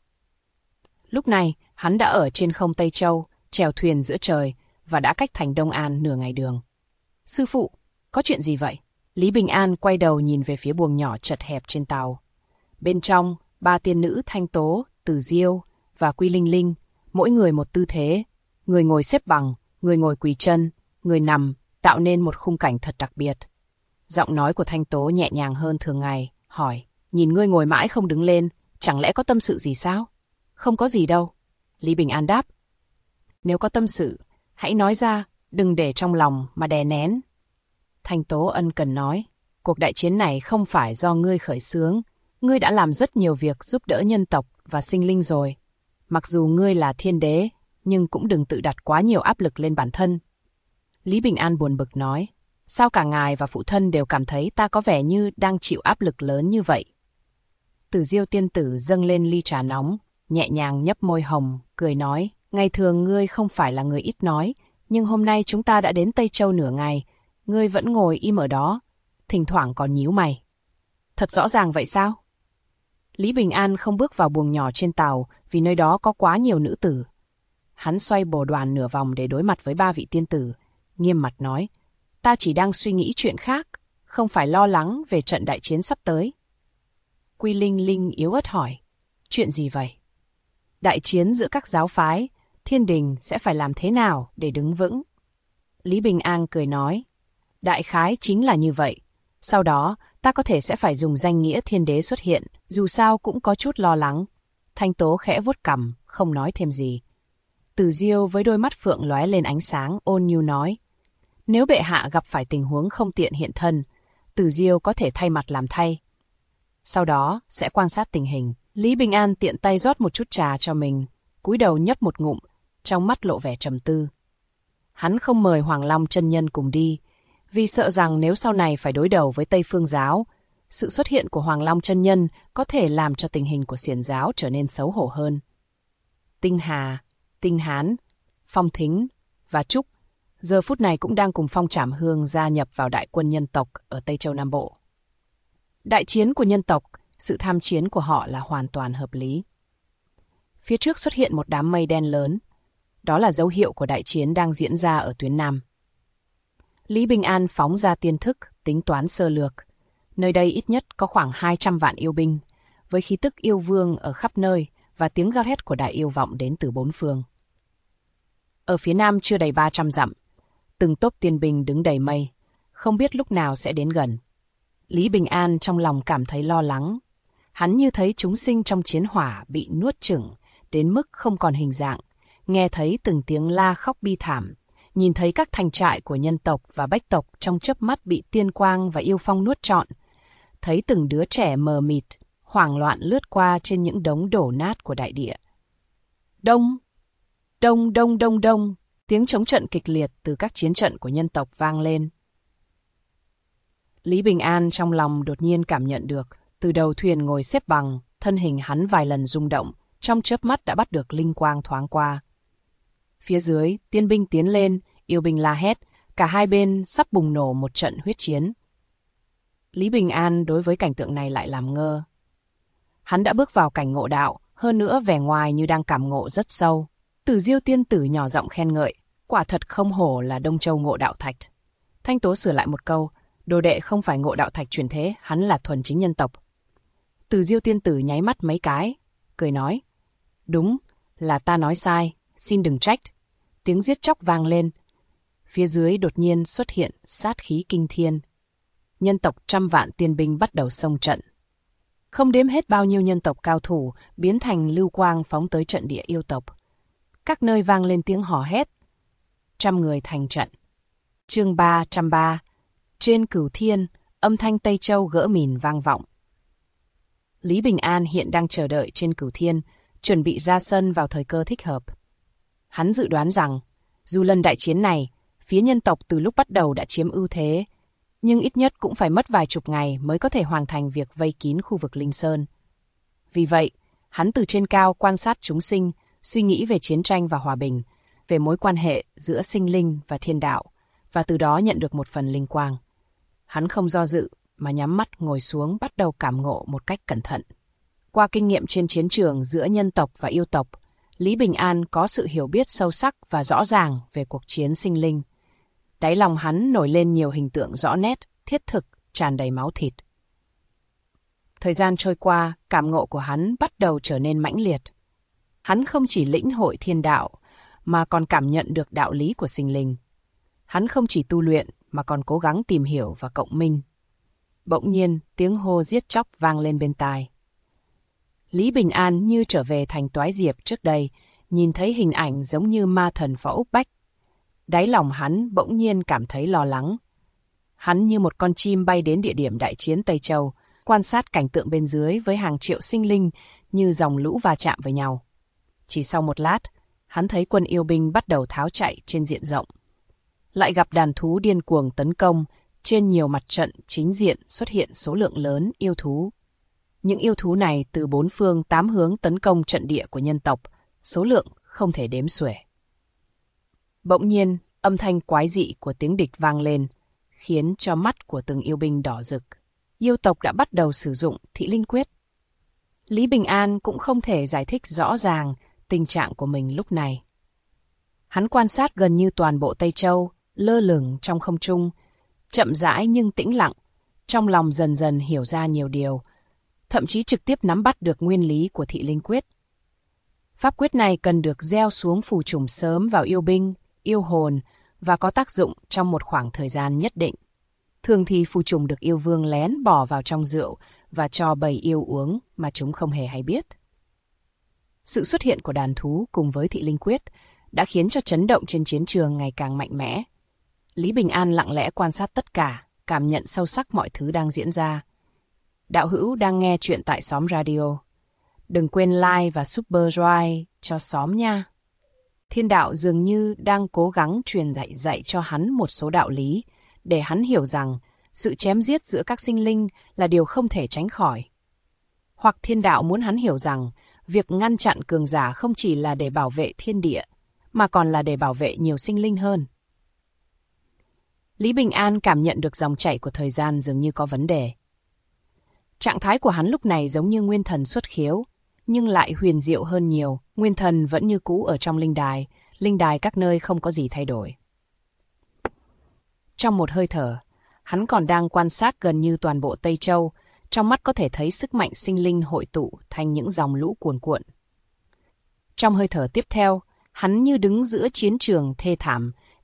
Lúc này, hắn đã ở trên không Tây Châu, chèo thuyền giữa trời và đã cách thành Đông An nửa ngày đường. Sư phụ, có chuyện gì vậy? Lý Bình An quay đầu nhìn về phía buồng nhỏ chật hẹp trên tàu. Bên trong, 3 tiên nữ Thanh Tố, Từ Diêu và Quy Linh Linh, mỗi người một tư thế. Người ngồi xếp bằng, người ngồi quỳ chân, người nằm, tạo nên một khung cảnh thật đặc biệt. Giọng nói của Thanh Tố nhẹ nhàng hơn thường ngày, hỏi, nhìn ngươi ngồi mãi không đứng lên, chẳng lẽ có tâm sự gì sao? Không có gì đâu. Lý Bình An đáp. Nếu có tâm sự, hãy nói ra, đừng để trong lòng mà đè nén. Thanh Tố ân cần nói, cuộc đại chiến này không phải do ngươi khởi xướng, ngươi đã làm rất nhiều việc giúp đỡ nhân tộc và sinh linh rồi. Mặc dù ngươi là thiên đế, nhưng cũng đừng tự đặt quá nhiều áp lực lên bản thân. Lý Bình An buồn bực nói, sao cả ngài và phụ thân đều cảm thấy ta có vẻ như đang chịu áp lực lớn như vậy? Tử Diêu tiên tử dâng lên ly trà nóng, nhẹ nhàng nhấp môi hồng, cười nói, ngày thường ngươi không phải là người ít nói, nhưng hôm nay chúng ta đã đến Tây Châu nửa ngày, ngươi vẫn ngồi im ở đó, thỉnh thoảng còn nhíu mày. Thật rõ ràng vậy sao? Lý Bình An không bước vào buồng nhỏ trên tàu vì nơi đó có quá nhiều nữ tử. Hắn xoay bồ đoàn nửa vòng để đối mặt với 3 vị tiên tử, nghiêm mặt nói, ta chỉ đang suy nghĩ chuyện khác, không phải lo lắng về trận đại chiến sắp tới. Quy Linh Linh yếu ớt hỏi, chuyện gì vậy? Đại chiến giữa các giáo phái, thiên đình sẽ phải làm thế nào để đứng vững? Lý Bình An cười nói, đại khái chính là như vậy. Sau đó, ta có thể sẽ phải dùng danh nghĩa thiên đế xuất hiện, dù sao cũng có chút lo lắng. Thanh Tố khẽ vuốt cằm, không nói thêm gì. Từ Diêu với đôi mắt phượng lóe lên ánh sáng ôn nhu nói, nếu bệ hạ gặp phải tình huống không tiện hiện thân, Từ Diêu có thể thay mặt làm thay. Sau đó, sẽ quan sát tình hình. Lý Bình An tiện tay rót một chút trà cho mình, cúi đầu nhấp một ngụm, trong mắt lộ vẻ trầm tư. Hắn không mời Hoàng Long chân nhân cùng đi, vì sợ rằng nếu sau này phải đối đầu với Tây Phương giáo, sự xuất hiện của Hoàng Long chân nhân có thể làm cho tình hình của Xiển giáo trở nên xấu hổ hơn. Tinh Hà, Tinh Hán, Phong Thính và Trúc giờ phút này cũng đang cùng Phong Trảm Hương gia nhập vào đại quân nhân tộc ở Tây Châu Nam Bộ. Đại chiến của nhân tộc, sự tham chiến của họ là hoàn toàn hợp lý. Phía trước xuất hiện một đám mây đen lớn, đó là dấu hiệu của đại chiến đang diễn ra ở tuyến Nam. Lý Bình An phóng ra tiên thức, tính toán sơ lược. Nơi đây ít nhất có khoảng 200 vạn yêu binh, với khí tức yêu vương ở khắp nơi và tiếng gào thét của đại yêu vọng đến từ 4 phương. Ở phía nam chưa đầy 300 dặm, từng tốp tiên binh đứng đầy mây, không biết lúc nào sẽ đến gần. Lý Bình An trong lòng cảm thấy lo lắng. Hắn như thấy chúng sinh trong chiến hỏa bị nuốt chửng, đến mức không còn hình dạng, nghe thấy từng tiếng la khóc bi thảm, nhìn thấy các thành trại của nhân tộc và bách tộc trong chớp mắt bị tiên quang và yêu phong nuốt trọn, thấy từng đứa trẻ mờ mịt, hoảng loạn lướt qua trên những đống đổ nát của đại địa. Đông, đông đông đông đông, tiếng chống trận kịch liệt từ các chiến trận của nhân tộc vang lên. Lý Bình An trong lòng đột nhiên cảm nhận được, từ đầu thuyền ngồi xếp bằng, thân hình hắn vài lần rung động, trong chớp mắt đã bắt được linh quang thoáng qua. Phía dưới, tiên binh tiến lên, yêu binh la hét, cả hai bên sắp bùng nổ một trận huyết chiến. Lý Bình An đối với cảnh tượng này lại làm ngơ. Hắn đã bước vào cảnh ngộ đạo, hơn nữa vẻ ngoài như đang cảm ngộ rất sâu. Tử Diêu tiên tử nhỏ giọng khen ngợi, quả thật không hổ là Đông Châu ngộ đạo thạch. Thanh Tố sửa lại một câu, đồ đệ không phải ngộ đạo thạch truyền thế, hắn là thuần chính nhân tộc. Tử Diêu tiên tử nháy mắt mấy cái, cười nói, đúng, là ta nói sai, xin đừng trách. Tiếng giết chóc vang lên. Phía dưới đột nhiên xuất hiện sát khí kinh thiên. Nhân tộc 100 vạn tiên binh bắt đầu xông trận. Không đếm hết bao nhiêu nhân tộc cao thủ biến thành lưu quang phóng tới trận địa yêu tộc. Các nơi vang lên tiếng hò hét. 100 người thành trận. Chương 303. Trên cửu thiên, âm thanh Tây Châu gỡ mìn vang vọng. Lý Bình An hiện đang chờ đợi trên cửu thiên, chuẩn bị ra sân vào thời cơ thích hợp. Hắn dự đoán rằng, dù lần đại chiến này, phía nhân tộc từ lúc bắt đầu đã chiếm ưu thế, nhưng ít nhất cũng phải mất vài chục ngày mới có thể hoàn thành việc vây kín khu vực Linh Sơn. Vì vậy, hắn từ trên cao quan sát chúng sinh, suy nghĩ về chiến tranh và hòa bình, về mối quan hệ giữa sinh linh và thiên đạo, và từ đó nhận được một phần linh quang. Hắn không do dự, mà nhắm mắt ngồi xuống bắt đầu cảm ngộ một cách cẩn thận. Qua kinh nghiệm trên chiến trường giữa nhân tộc và yêu tộc, Lý Bình An có sự hiểu biết sâu sắc và rõ ràng về cuộc chiến sinh linh. Đáy lòng hắn nổi lên nhiều hình tượng rõ nét, thiết thực, tràn đầy máu thịt. Thời gian trôi qua, cảm ngộ của hắn bắt đầu trở nên mãnh liệt. Hắn không chỉ lĩnh hội thiên đạo, mà còn cảm nhận được đạo lý của sinh linh. Hắn không chỉ tu luyện, mà còn cố gắng tìm hiểu và cộng minh. Bỗng nhiên, tiếng hô giết chóc vang lên bên tai. Lý Bình An như trở về thành Toái Diệp trước đây, nhìn thấy hình ảnh giống như ma thần Phó Úc Bách. Đáy lòng hắn bỗng nhiên cảm thấy lo lắng. Hắn như một con chim bay đến địa điểm đại chiến Tây Châu, quan sát cảnh tượng bên dưới với hàng triệu sinh linh như dòng lũ va chạm với nhau. Chỉ sau một lát, hắn thấy quân yêu binh bắt đầu tháo chạy trên diện rộng. Lại gặp đàn thú điên cuồng tấn công, trên nhiều mặt trận chính diện xuất hiện số lượng lớn yêu thú. Những yêu thú này từ 4 phương 8 hướng tấn công trận địa của nhân tộc, số lượng không thể đếm xuể. Bỗng nhiên, âm thanh quái dị của tiếng địch vang lên, khiến cho mắt của từng yêu binh đỏ rực. Yêu tộc đã bắt đầu sử dụng thị linh quyết. Lý Bình An cũng không thể giải thích rõ ràng tình trạng của mình lúc này. Hắn quan sát gần như toàn bộ Tây Châu, lơ lửng trong không trung, chậm rãi nhưng tĩnh lặng, trong lòng dần dần hiểu ra nhiều điều, thậm chí trực tiếp nắm bắt được nguyên lý của thị linh quyết. Pháp quyết này cần được gieo xuống phù trùng sớm vào yêu binh, yêu hồn và có tác dụng trong một khoảng thời gian nhất định. Thường thì phù trùng được yêu vương lén bỏ vào trong rượu và cho bầy yêu uống mà chúng không hề hay biết. Sự xuất hiện của đàn thú cùng với thị linh quyết đã khiến cho chấn động trên chiến trường ngày càng mạnh mẽ. Lý Bình An lặng lẽ quan sát tất cả, cảm nhận sâu sắc mọi thứ đang diễn ra. Đạo hữu đang nghe chuyện tại Xóm Radio. Đừng quên like và super drive cho xóm nha. Thiên đạo dường như đang cố gắng truyền dạy cho hắn một số đạo lý, để hắn hiểu rằng sự chém giết giữa các sinh linh là điều không thể tránh khỏi. Hoặc thiên đạo muốn hắn hiểu rằng việc ngăn chặn cường giả không chỉ là để bảo vệ thiên địa, mà còn là để bảo vệ nhiều sinh linh hơn. Lý Bình An cảm nhận được dòng chảy của thời gian dường như có vấn đề. Trạng thái của hắn lúc này giống như nguyên thần xuất khiếu, nhưng lại huyền diệu hơn nhiều. Nguyên thần vẫn như cũ ở trong linh đài các nơi không có gì thay đổi. Trong một hơi thở, hắn còn đang quan sát gần như toàn bộ Tây Châu, trong mắt có thể thấy sức mạnh sinh linh hội tụ thành những dòng lũ cuồn cuộn. Trong hơi thở tiếp theo, hắn như đứng giữa chiến trường thê thảm,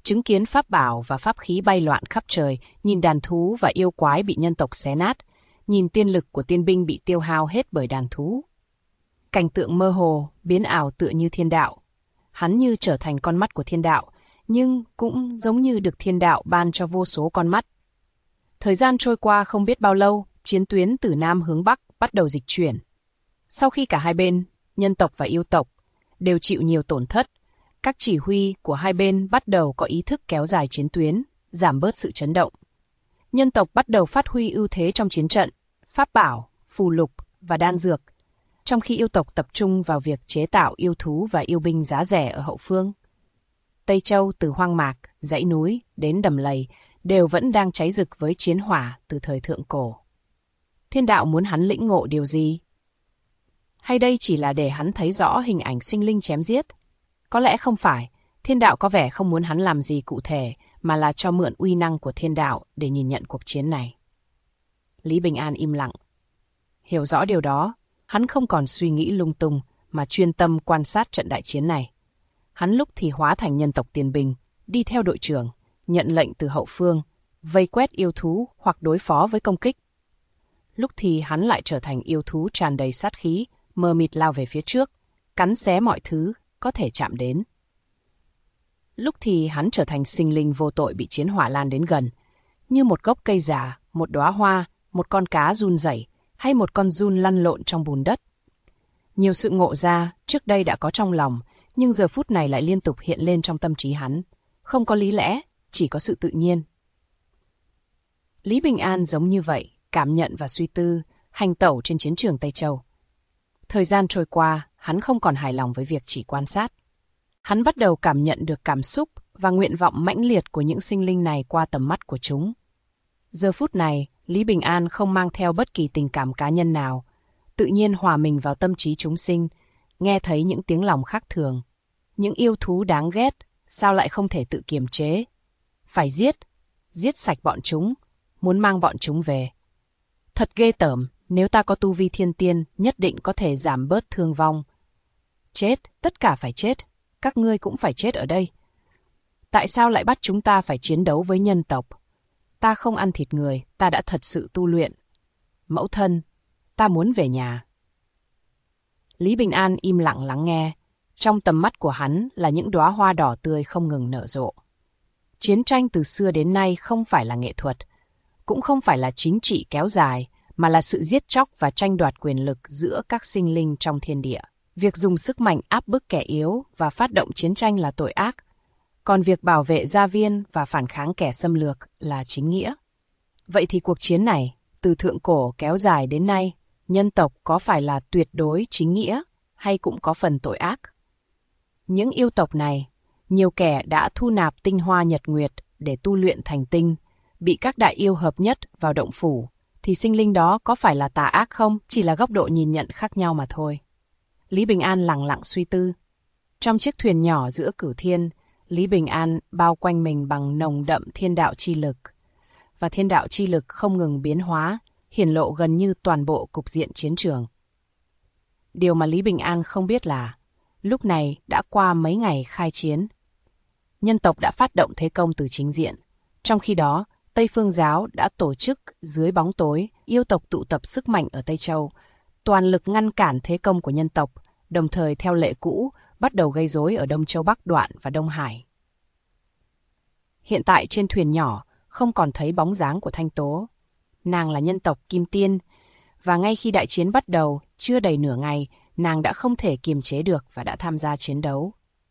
chứng kiến pháp bảo và pháp khí bay loạn khắp trời, nhìn đàn thú và yêu quái bị nhân tộc xé nát, nhìn tiên lực của tiên binh bị tiêu hao hết bởi đàn thú. Cảnh tượng mơ hồ, biến ảo tựa như thiên đạo. Hắn như trở thành con mắt của thiên đạo, nhưng cũng giống như được thiên đạo ban cho vô số con mắt. Thời gian trôi qua không biết bao lâu, chiến tuyến từ Nam hướng Bắc bắt đầu dịch chuyển. Sau khi cả hai bên, nhân tộc và yêu tộc, đều chịu nhiều tổn thất, các chỉ huy của hai bên bắt đầu có ý thức kéo dài chiến tuyến, giảm bớt sự chấn động. Nhân tộc bắt đầu phát huy ưu thế trong chiến trận, pháp bảo, phù lục và đan dược, trong khi yêu tộc tập trung vào việc chế tạo yêu thú và yêu binh giá rẻ ở hậu phương. Tây Châu từ hoang mạc, dãy núi đến đầm lầy đều vẫn đang cháy rực với chiến hỏa từ thời thượng cổ. Thiên đạo muốn hắn lĩnh ngộ điều gì? Hay đây chỉ là để hắn thấy rõ hình ảnh sinh linh chém giết? Có lẽ không phải, thiên đạo có vẻ không muốn hắn làm gì cụ thể, mà là cho mượn uy năng của thiên đạo để nhìn nhận cuộc chiến này. Lý Bình An im lặng. Hiểu rõ điều đó, hắn không còn suy nghĩ lung tung mà chuyên tâm quan sát trận đại chiến này. Hắn lúc thì hóa thành nhân tộc tiền binh, đi theo đội trưởng, nhận lệnh từ hậu phương, vây quét yêu thú hoặc đối phó với công kích. Lúc thì hắn lại trở thành yêu thú tràn đầy sát khí, mờ mịt lao về phía trước, cắn xé mọi thứ có thể chạm đến. Lúc thì hắn trở thành sinh linh vô tội bị chiến hỏa lan đến gần, như một gốc cây già, một đóa hoa, một con cá run rẩy hay một con giun lăn lộn trong bùn đất. Nhiều sự ngộ ra trước đây đã có trong lòng, nhưng giờ phút này lại liên tục hiện lên trong tâm trí hắn. Không có lý lẽ, chỉ có sự tự nhiên. Lý Bình An giống như vậy, cảm nhận và suy tư, hành tẩu trên chiến trường Tây Châu. Thời gian trôi qua, hắn không còn hài lòng với việc chỉ quan sát. Hắn bắt đầu cảm nhận được cảm xúc và nguyện vọng mãnh liệt của những sinh linh này qua tầm mắt của chúng. Giờ phút này, Lý Bình An không mang theo bất kỳ tình cảm cá nhân nào, tự nhiên hòa mình vào tâm trí chúng sinh, nghe thấy những tiếng lòng khác thường. Những yêu thú đáng ghét, sao lại không thể tự kiềm chế? Phải giết sạch bọn chúng, muốn mang bọn chúng về. Thật ghê tởm, nếu ta có tu vi thiên tiên, nhất định có thể giảm bớt thương vong. Chết, tất cả phải chết, các ngươi cũng phải chết ở đây. Tại sao lại bắt chúng ta phải chiến đấu với nhân tộc? Ta không ăn thịt người, ta đã thật sự tu luyện. Mẫu thân, ta muốn về nhà. Lý Bình An im lặng lắng nghe. Trong tầm mắt của hắn là những đóa hoa đỏ tươi không ngừng nở rộ. Chiến tranh từ xưa đến nay không phải là nghệ thuật, cũng không phải là chính trị kéo dài, mà là sự giết chóc và tranh đoạt quyền lực giữa các sinh linh trong thiên địa. Việc dùng sức mạnh áp bức kẻ yếu và phát động chiến tranh là tội ác, còn việc bảo vệ gia viên và phản kháng kẻ xâm lược là chính nghĩa. Vậy thì cuộc chiến này, từ thượng cổ kéo dài đến nay, nhân tộc có phải là tuyệt đối chính nghĩa hay cũng có phần tội ác? Những yêu tộc này, nhiều kẻ đã thu nạp tinh hoa nhật nguyệt để tu luyện thành tinh, bị các đại yêu hợp nhất vào động phủ, thì sinh linh đó có phải là tà ác không? Chỉ là góc độ nhìn nhận khác nhau mà thôi. Lý Bình An lặng lặng suy tư. Trong chiếc thuyền nhỏ giữa cửu thiên, Lý Bình An bao quanh mình bằng nồng đậm thiên đạo chi lực. Và thiên đạo chi lực không ngừng biến hóa, hiển lộ gần như toàn bộ cục diện chiến trường. Điều mà Lý Bình An không biết là, lúc này đã qua mấy ngày khai chiến. Nhân tộc đã phát động thế công từ chính diện. Trong khi đó, Tây Phương Giáo đã tổ chức dưới bóng tối, yêu tộc tụ tập sức mạnh ở Tây Châu, toàn lực ngăn cản thế công của nhân tộc, đồng thời theo lệ cũ, bắt đầu gây rối ở Đông Châu Bắc Đoạn và Đông Hải. Hiện tại trên thuyền nhỏ, không còn thấy bóng dáng của Thanh Tố. Nàng là nhân tộc Kim Tiên, và ngay khi đại chiến bắt đầu, chưa đầy nửa ngày, nàng đã không thể kiềm chế được và đã tham gia chiến đấu.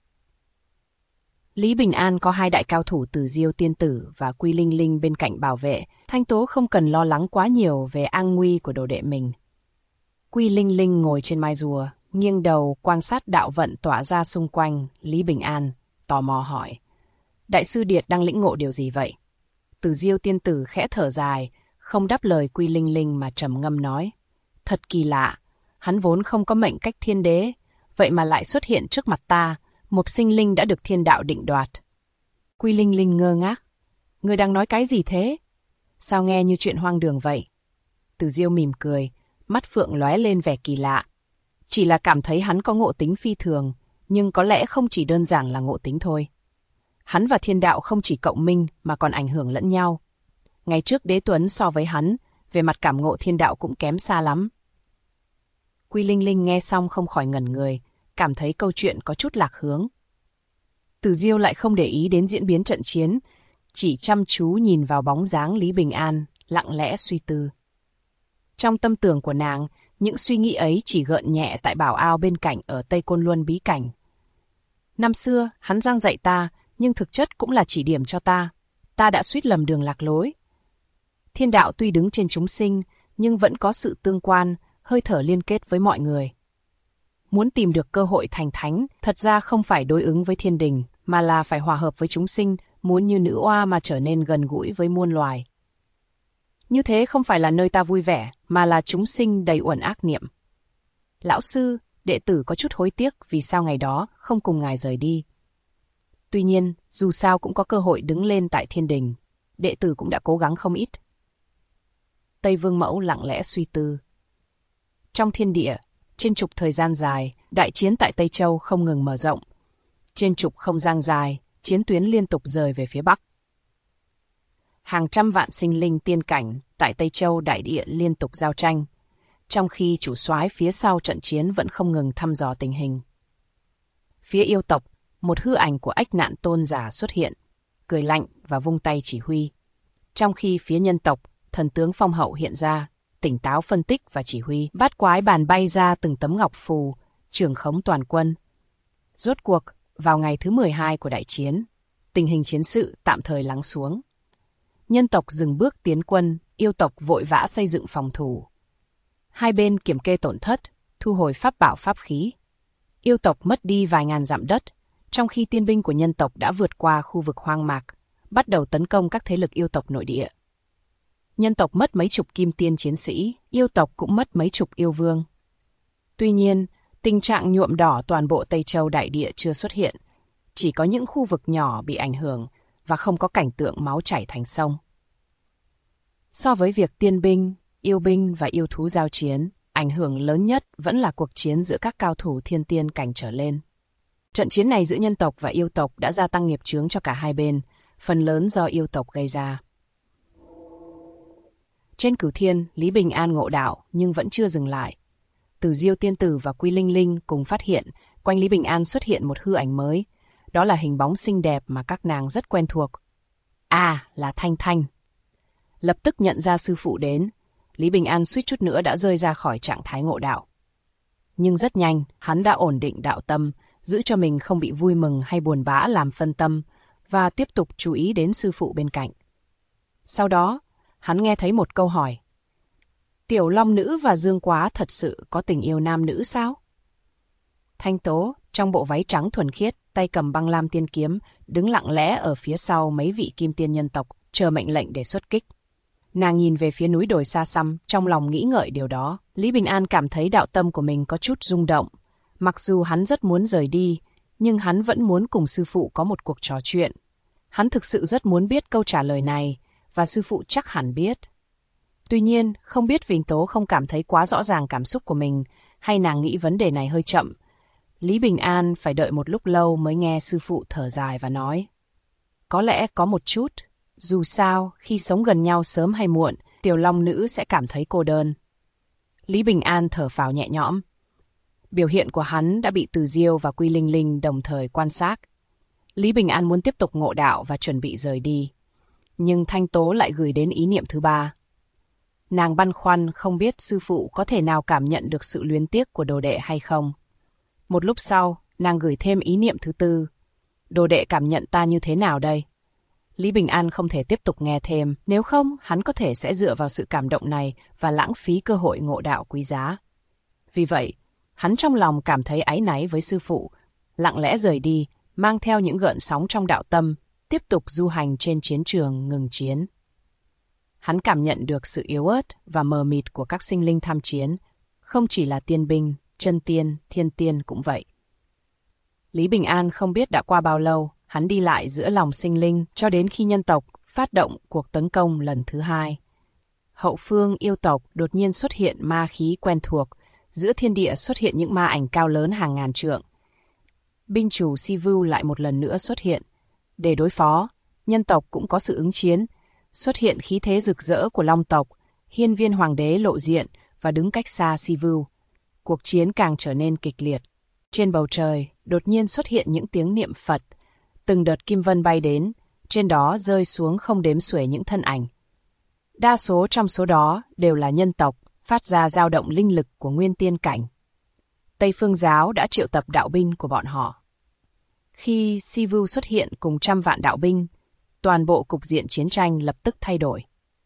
Lý Bình An có hai đại cao thủ Tử Diêu Tiên Tử và Quy Linh Linh bên cạnh bảo vệ, Thanh Tố không cần lo lắng quá nhiều về an nguy của đồ đệ mình. Quy Linh Linh ngồi trên mai rùa, nghiêng đầu quan sát đạo vận tỏa ra xung quanh. Lý Bình An tò mò hỏi: Đại sư Điệt đang lĩnh ngộ điều gì vậy? Tử Diêu Tiên Tử khẽ thở dài, không đáp lời Quy Linh Linh mà trầm ngâm nói: Thật kỳ lạ, hắn vốn không có mệnh cách thiên đế, vậy mà lại xuất hiện trước mặt ta, một sinh linh đã được thiên đạo định đoạt. Quy Linh Linh ngơ ngác: Ngươi đang nói cái gì thế? Sao nghe như chuyện hoang đường vậy? Tử Diêu mỉm cười, mắt phượng lóe lên vẻ kỳ lạ. Chỉ là cảm thấy hắn có ngộ tính phi thường, nhưng có lẽ không chỉ đơn giản là ngộ tính thôi. Hắn và thiên đạo không chỉ cộng minh mà còn ảnh hưởng lẫn nhau. Ngày trước Đế Tuấn so với hắn, về mặt cảm ngộ thiên đạo cũng kém xa lắm. Quy Linh Linh nghe xong không khỏi ngẩn người, cảm thấy câu chuyện có chút lạc hướng. Từ Diêu lại không để ý đến diễn biến trận chiến, chỉ chăm chú nhìn vào bóng dáng Lý Bình An, lặng lẽ suy tư. Trong tâm tưởng của nàng, những suy nghĩ ấy chỉ gợn nhẹ tại bảo ao bên cạnh ở Tây Côn Luân bí cảnh. Năm xưa, hắn giang dạy ta, nhưng thực chất cũng là chỉ điểm cho ta. Ta đã suýt lầm đường lạc lối. Thiên đạo tuy đứng trên chúng sinh, nhưng vẫn có sự tương quan, hơi thở liên kết với mọi người. Muốn tìm được cơ hội thành thánh, thật ra không phải đối ứng với thiên đình, mà là phải hòa hợp với chúng sinh, muốn như nữ oa mà trở nên gần gũi với muôn loài. Như thế không phải là nơi ta vui vẻ, mà là chúng sinh đầy uẩn ác niệm. Lão sư, đệ tử có chút hối tiếc vì sao ngày đó không cùng ngài rời đi. Tuy nhiên, dù sao cũng có cơ hội đứng lên tại thiên đình, đệ tử cũng đã cố gắng không ít. Tây Vương Mẫu lặng lẽ suy tư. Trong thiên địa, trên trục thời gian dài, đại chiến tại Tây Châu không ngừng mở rộng. Trên trục không gian dài, chiến tuyến liên tục rời về phía Bắc. Hàng trăm vạn sinh linh tiên cảnh tại Tây Châu đại địa liên tục giao tranh, trong khi chủ soái phía sau trận chiến vẫn không ngừng thăm dò tình hình. Phía yêu tộc, một hư ảnh của Ách Nạn Tôn giả xuất hiện, cười lạnh và vung tay chỉ huy. Trong khi phía nhân tộc, thần tướng Phong Hậu hiện ra, tỉnh táo phân tích và chỉ huy. Bát quái bàn bay ra từng tấm ngọc phù, trưởng khống toàn quân. Rốt cuộc, vào ngày thứ 12 của đại chiến, tình hình chiến sự tạm thời lắng xuống. Nhân tộc dừng bước tiến quân, yêu tộc vội vã xây dựng phòng thủ. Hai bên kiểm kê tổn thất, thu hồi pháp bảo pháp khí. Yêu tộc mất đi vài ngàn dặm đất, trong khi tiên binh của nhân tộc đã vượt qua khu vực hoang mạc, bắt đầu tấn công các thế lực yêu tộc nội địa. Nhân tộc mất mấy chục kim tiên chiến sĩ, yêu tộc cũng mất mấy chục yêu vương. Tuy nhiên, tình trạng nhuộm đỏ toàn bộ Tây Châu đại địa chưa xuất hiện, chỉ có những khu vực nhỏ bị ảnh hưởng và không có cảnh tượng máu chảy thành sông. So với việc tiên binh, yêu binh và yêu thú giao chiến, ảnh hưởng lớn nhất vẫn là cuộc chiến giữa các cao thủ thiên tiên cảnh trở lên. Trận chiến này giữa nhân tộc và yêu tộc đã gia tăng nghiệp chướng cho cả hai bên, phần lớn do yêu tộc gây ra. Trên Cửu Thiên, Lý Bình An ngộ đạo nhưng vẫn chưa dừng lại. Từ Diêu tiên tử và Quy Linh Linh cùng phát hiện quanh Lý Bình An xuất hiện một hư ảnh mới. Đó là hình bóng xinh đẹp mà các nàng rất quen thuộc. À, là Thanh Thanh. Lập tức nhận ra sư phụ đến, Lý Bình An suýt chút nữa đã rơi ra khỏi trạng thái ngộ đạo. Nhưng rất nhanh, hắn đã ổn định đạo tâm, giữ cho mình không bị vui mừng hay buồn bã làm phân tâm, và tiếp tục chú ý đến sư phụ bên cạnh. Sau đó, hắn nghe thấy một câu hỏi. Tiểu Long Nữ và Dương Quá thật sự có tình yêu nam nữ sao? Thanh Tố, trong bộ váy trắng thuần khiết, tay cầm băng lam tiên kiếm, đứng lặng lẽ ở phía sau mấy vị kim tiên nhân tộc, chờ mệnh lệnh để xuất kích. Nàng nhìn về phía núi đồi xa xăm, trong lòng nghĩ ngợi điều đó. Lý Bình An cảm thấy đạo tâm của mình có chút rung động. Mặc dù hắn rất muốn rời đi, nhưng hắn vẫn muốn cùng sư phụ có một cuộc trò chuyện. Hắn thực sự rất muốn biết câu trả lời này, và sư phụ chắc hẳn biết. Tuy nhiên, không biết Vinh Tố không cảm thấy quá rõ ràng cảm xúc của mình, hay nàng nghĩ vấn đề này hơi chậm. Lý Bình An phải đợi một lúc lâu mới nghe sư phụ thở dài và nói. Có lẽ có một chút. Dù sao, khi sống gần nhau sớm hay muộn, Tiểu Long Nữ sẽ cảm thấy cô đơn. Lý Bình An thở phào nhẹ nhõm. Biểu hiện của hắn đã bị Từ Diêu và Quy Linh Linh đồng thời quan sát. Lý Bình An muốn tiếp tục ngộ đạo và chuẩn bị rời đi. Nhưng Thanh Tố lại gửi đến ý niệm thứ ba. Nàng băn khoăn không biết sư phụ có thể nào cảm nhận được sự luyến tiếc của đồ đệ hay không. Một lúc sau, nàng gửi thêm ý niệm thứ tư. Đồ đệ cảm nhận ta như thế nào đây? Lý Bình An không thể tiếp tục nghe thêm, nếu không hắn có thể sẽ dựa vào sự cảm động này và lãng phí cơ hội ngộ đạo quý giá. Vì vậy, hắn trong lòng cảm thấy áy náy với sư phụ, lặng lẽ rời đi, mang theo những gợn sóng trong đạo tâm, tiếp tục du hành trên chiến trường ngừng chiến. Hắn cảm nhận được sự yếu ớt và mờ mịt của các sinh linh tham chiến, không chỉ là tiên binh, chân tiên, thiên tiên cũng vậy. Lý Bình An không biết đã qua bao lâu, hắn đi lại giữa lòng sinh linh cho đến khi nhân tộc phát động cuộc tấn công lần thứ hai. Hậu phương yêu tộc đột nhiên xuất hiện ma khí quen thuộc, giữa thiên địa xuất hiện những ma ảnh cao lớn hàng ngàn trượng. Binh chủ Sivu lại một lần nữa xuất hiện. Để đối phó, nhân tộc cũng có sự ứng chiến, xuất hiện khí thế rực rỡ của Long tộc, Hiên Viên Hoàng đế lộ diện và đứng cách xa Sivu. Cuộc chiến càng trở nên kịch liệt. Trên bầu trời, đột nhiên xuất hiện những tiếng niệm Phật, từng đợt kim vân bay đến, trên đó rơi xuống không đếm xuể những thân ảnh. Đa số trong số đó đều là nhân tộc, phát ra dao động linh lực của nguyên tiên cảnh. Tây Phương giáo đã triệu tập đạo binh của bọn họ. Khi Sivu xuất hiện cùng trăm vạn đạo binh, toàn bộ cục diện chiến tranh lập tức thay đổi.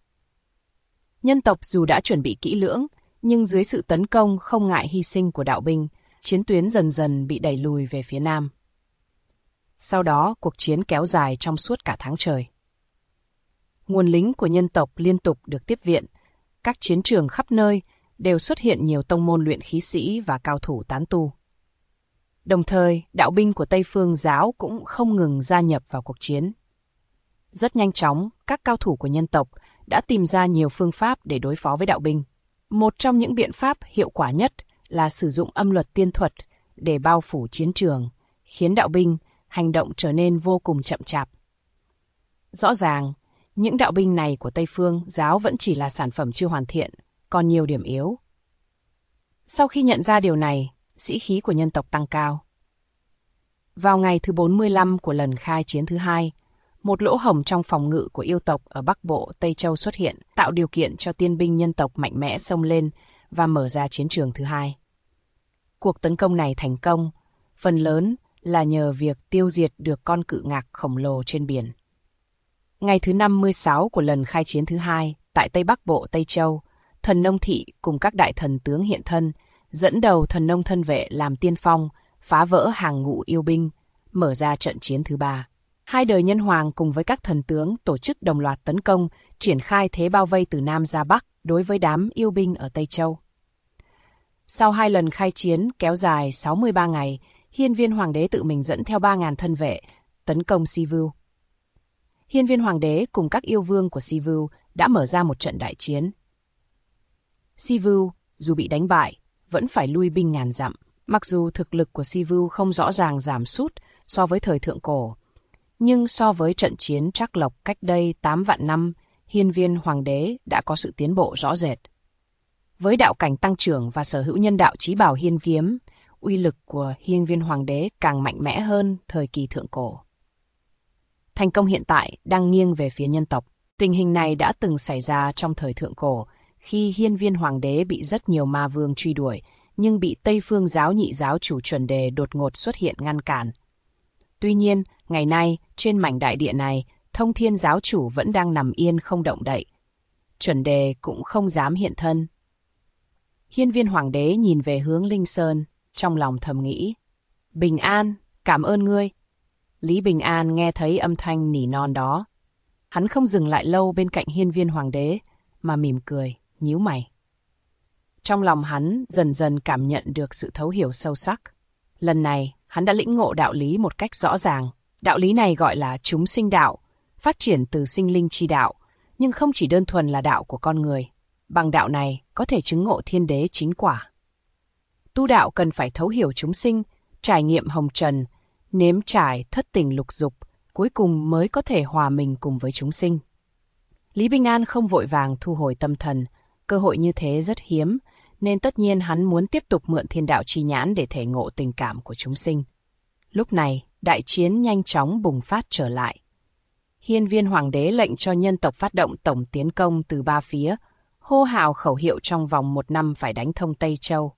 Nhân tộc dù đã chuẩn bị kỹ lưỡng, nhưng dưới sự tấn công không ngại hy sinh của đạo binh, chiến tuyến dần dần bị đẩy lùi về phía nam. Sau đó, cuộc chiến kéo dài trong suốt cả tháng trời. Nguồn lính của nhân tộc liên tục được tiếp viện, các chiến trường khắp nơi đều xuất hiện nhiều tông môn luyện khí sĩ và cao thủ tán tu. Đồng thời, đạo binh của Tây Phương giáo cũng không ngừng gia nhập vào cuộc chiến. Rất nhanh chóng, các cao thủ của nhân tộc đã tìm ra nhiều phương pháp để đối phó với đạo binh. Một trong những biện pháp hiệu quả nhất là sử dụng âm luật tiên thuật để bao phủ chiến trường, khiến đạo binh hành động trở nên vô cùng chậm chạp. Rõ ràng, những đạo binh này của Tây Phương giáo vẫn chỉ là sản phẩm chưa hoàn thiện, còn nhiều điểm yếu. Sau khi nhận ra điều này, sĩ khí của nhân tộc tăng cao. Vào ngày thứ 45 của lần khai chiến thứ hai, một lỗ hổng trong phòng ngự của yêu tộc ở Bắc Bộ Tây Châu xuất hiện, tạo điều kiện cho tiên binh nhân tộc mạnh mẽ xông lên và mở ra chiến trường thứ hai. Cuộc tấn công này thành công, phần lớn là nhờ việc tiêu diệt được con cự ngạc khổng lồ trên biển. Ngày thứ 56 của lần khai chiến thứ hai, tại Tây Bắc Bộ Tây Châu, thần nông thị cùng các đại thần tướng hiện thân, dẫn đầu thần nông thân vệ làm tiên phong, phá vỡ hàng ngũ yêu binh, mở ra trận chiến thứ ba. Hai đời nhân hoàng cùng với các thần tướng tổ chức đồng loạt tấn công, triển khai thế bao vây từ Nam ra Bắc đối với đám yêu binh ở Tây Châu. Sau hai lần khai chiến kéo dài 63 ngày, Hiên Viên Hoàng đế tự mình dẫn theo 3.000 thân vệ, tấn công Sivu. Hiên Viên Hoàng đế cùng các yêu vương của Sivu đã mở ra một trận đại chiến. Sivu, dù bị đánh bại, vẫn phải lui binh ngàn dặm. Mặc dù thực lực của Sivu không rõ ràng giảm sút so với thời thượng cổ, nhưng so với trận chiến Trắc Lộc cách đây 8 vạn năm, Hiên Viên Hoàng đế đã có sự tiến bộ rõ rệt. Với đạo cảnh tăng trưởng và sở hữu nhân đạo chí bảo hiên viêm, uy lực của Hiên Viên Hoàng đế càng mạnh mẽ hơn thời kỳ thượng cổ. Thành công hiện tại đang nghiêng về phía nhân tộc. Tình hình này đã từng xảy ra trong thời thượng cổ, khi Hiên Viên Hoàng đế bị rất nhiều ma vương truy đuổi, nhưng bị Tây Phương giáo nhị giáo chủ Chuẩn Đề đột ngột xuất hiện ngăn cản. Tuy nhiên, ngày nay, trên mảnh đại địa này, Thông Thiên giáo chủ vẫn đang nằm yên không động đậy. Chuẩn Đề cũng không dám hiện thân. Hiên Viên Hoàng đế nhìn về hướng Linh Sơn, trong lòng thầm nghĩ. Bình An, cảm ơn ngươi. Lý Bình An nghe thấy âm thanh nỉ non đó. Hắn không dừng lại lâu bên cạnh Hiên Viên Hoàng đế, mà mỉm cười, nhíu mày. Trong lòng hắn dần dần cảm nhận được sự thấu hiểu sâu sắc. Lần này, hắn đã lĩnh ngộ đạo lý một cách rõ ràng. Đạo lý này gọi là chúng sinh đạo, phát triển từ sinh linh chi đạo, nhưng không chỉ đơn thuần là đạo của con người. Bằng đạo này, có thể chứng ngộ thiên đế chính quả. Tu đạo cần phải thấu hiểu chúng sinh, trải nghiệm hồng trần, nếm trải thất tình lục dục, cuối cùng mới có thể hòa mình cùng với chúng sinh. Lý Bình An không vội vàng thu hồi tâm thần, cơ hội như thế rất hiếm, nên tất nhiên hắn muốn tiếp tục mượn thiên đạo chi nhãn để thể ngộ tình cảm của chúng sinh. Lúc này, đại chiến nhanh chóng bùng phát trở lại. Hiên Viên Hoàng đế lệnh cho nhân tộc phát động tổng tiến công từ ba phía, hô hào khẩu hiệu trong vòng 1 năm phải đánh thông Tây Châu.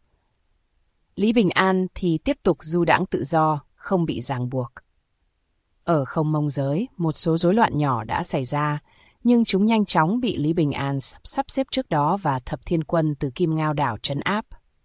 Lý Bình An thì tiếp tục du đãng tự do, không bị ràng buộc. Ở Không Mông giới, một số rối loạn nhỏ đã xảy ra, nhưng chúng nhanh chóng bị Lý Bình An sắp xếp trước đó và Thập Thiên Quân từ Kim Ngao đảo trấn áp.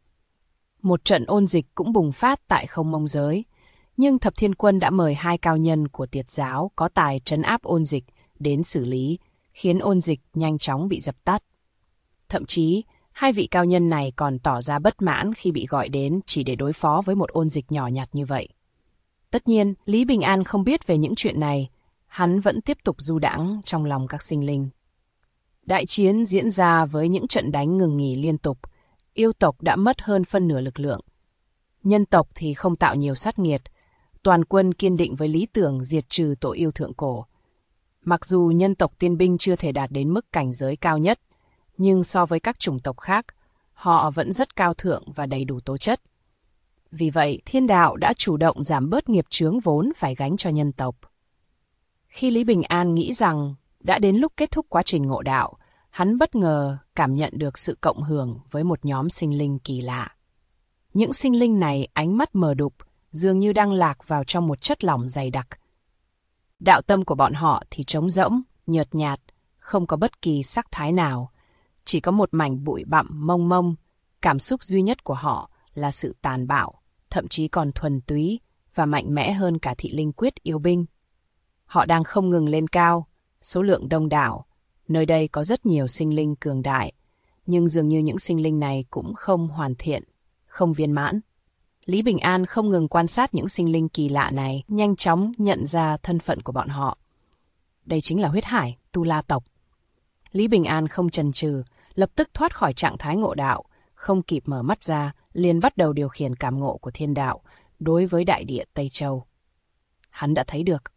Một trận ôn dịch cũng bùng phát tại Không Mông giới, nhưng Thập Thiên Quân đã mời 2 cao nhân của Tiệt giáo có tài trấn áp ôn dịch đến xử lý, khiến ôn dịch nhanh chóng bị dập tắt. Thậm chí, 2 vị cao nhân này còn tỏ ra bất mãn khi bị gọi đến chỉ để đối phó với một ôn dịch nhỏ nhặt như vậy. Tất nhiên, Lý Bình An không biết về những chuyện này, hắn vẫn tiếp tục du đãng trong lòng các sinh linh. Đại chiến diễn ra với những trận đánh ngừng nghỉ liên tục, yêu tộc đã mất hơn phân nửa lực lượng. Nhân tộc thì không tạo nhiều sát nghiệt, toàn quân kiên định với lý tưởng diệt trừ tội yêu thượng cổ. Mặc dù nhân tộc Tiên Binh chưa thể đạt đến mức cảnh giới cao nhất, nhưng so với các chủng tộc khác, họ vẫn rất cao thượng và đầy đủ tố chất. Vì vậy, thiên đạo đã chủ động giảm bớt nghiệp chướng vốn phải gánh cho nhân tộc. Khi Lý Bình An nghĩ rằng đã đến lúc kết thúc quá trình ngộ đạo, hắn bất ngờ cảm nhận được sự cộng hưởng với một nhóm sinh linh kỳ lạ. Những sinh linh này ánh mắt mờ đục, dường như đang lạc vào trong một chất lỏng dày đặc. Đạo tâm của bọn họ thì trống rỗng, nhợt nhạt, không có bất kỳ sắc thái nào. Chỉ có một mảnh bụi bặm mông mông, cảm xúc duy nhất của họ là sự tàn bạo, thậm chí còn thuần túy và mạnh mẽ hơn cả thị linh quyết yêu binh. Họ đang không ngừng lên cao, số lượng đông đảo. Nơi đây có rất nhiều sinh linh cường đại, nhưng dường như những sinh linh này cũng không hoàn thiện, không viên mãn. Lý Bình An không ngừng quan sát những sinh linh kỳ lạ này, nhanh chóng nhận ra thân phận của bọn họ. Đây chính là huyết hải, Tu La tộc. Lý Bình An không chần chừ, lập tức thoát khỏi trạng thái ngộ đạo, không kịp mở mắt ra, liền bắt đầu điều khiển cảm ngộ của thiên đạo đối với đại địa Tây Châu. Hắn đã thấy được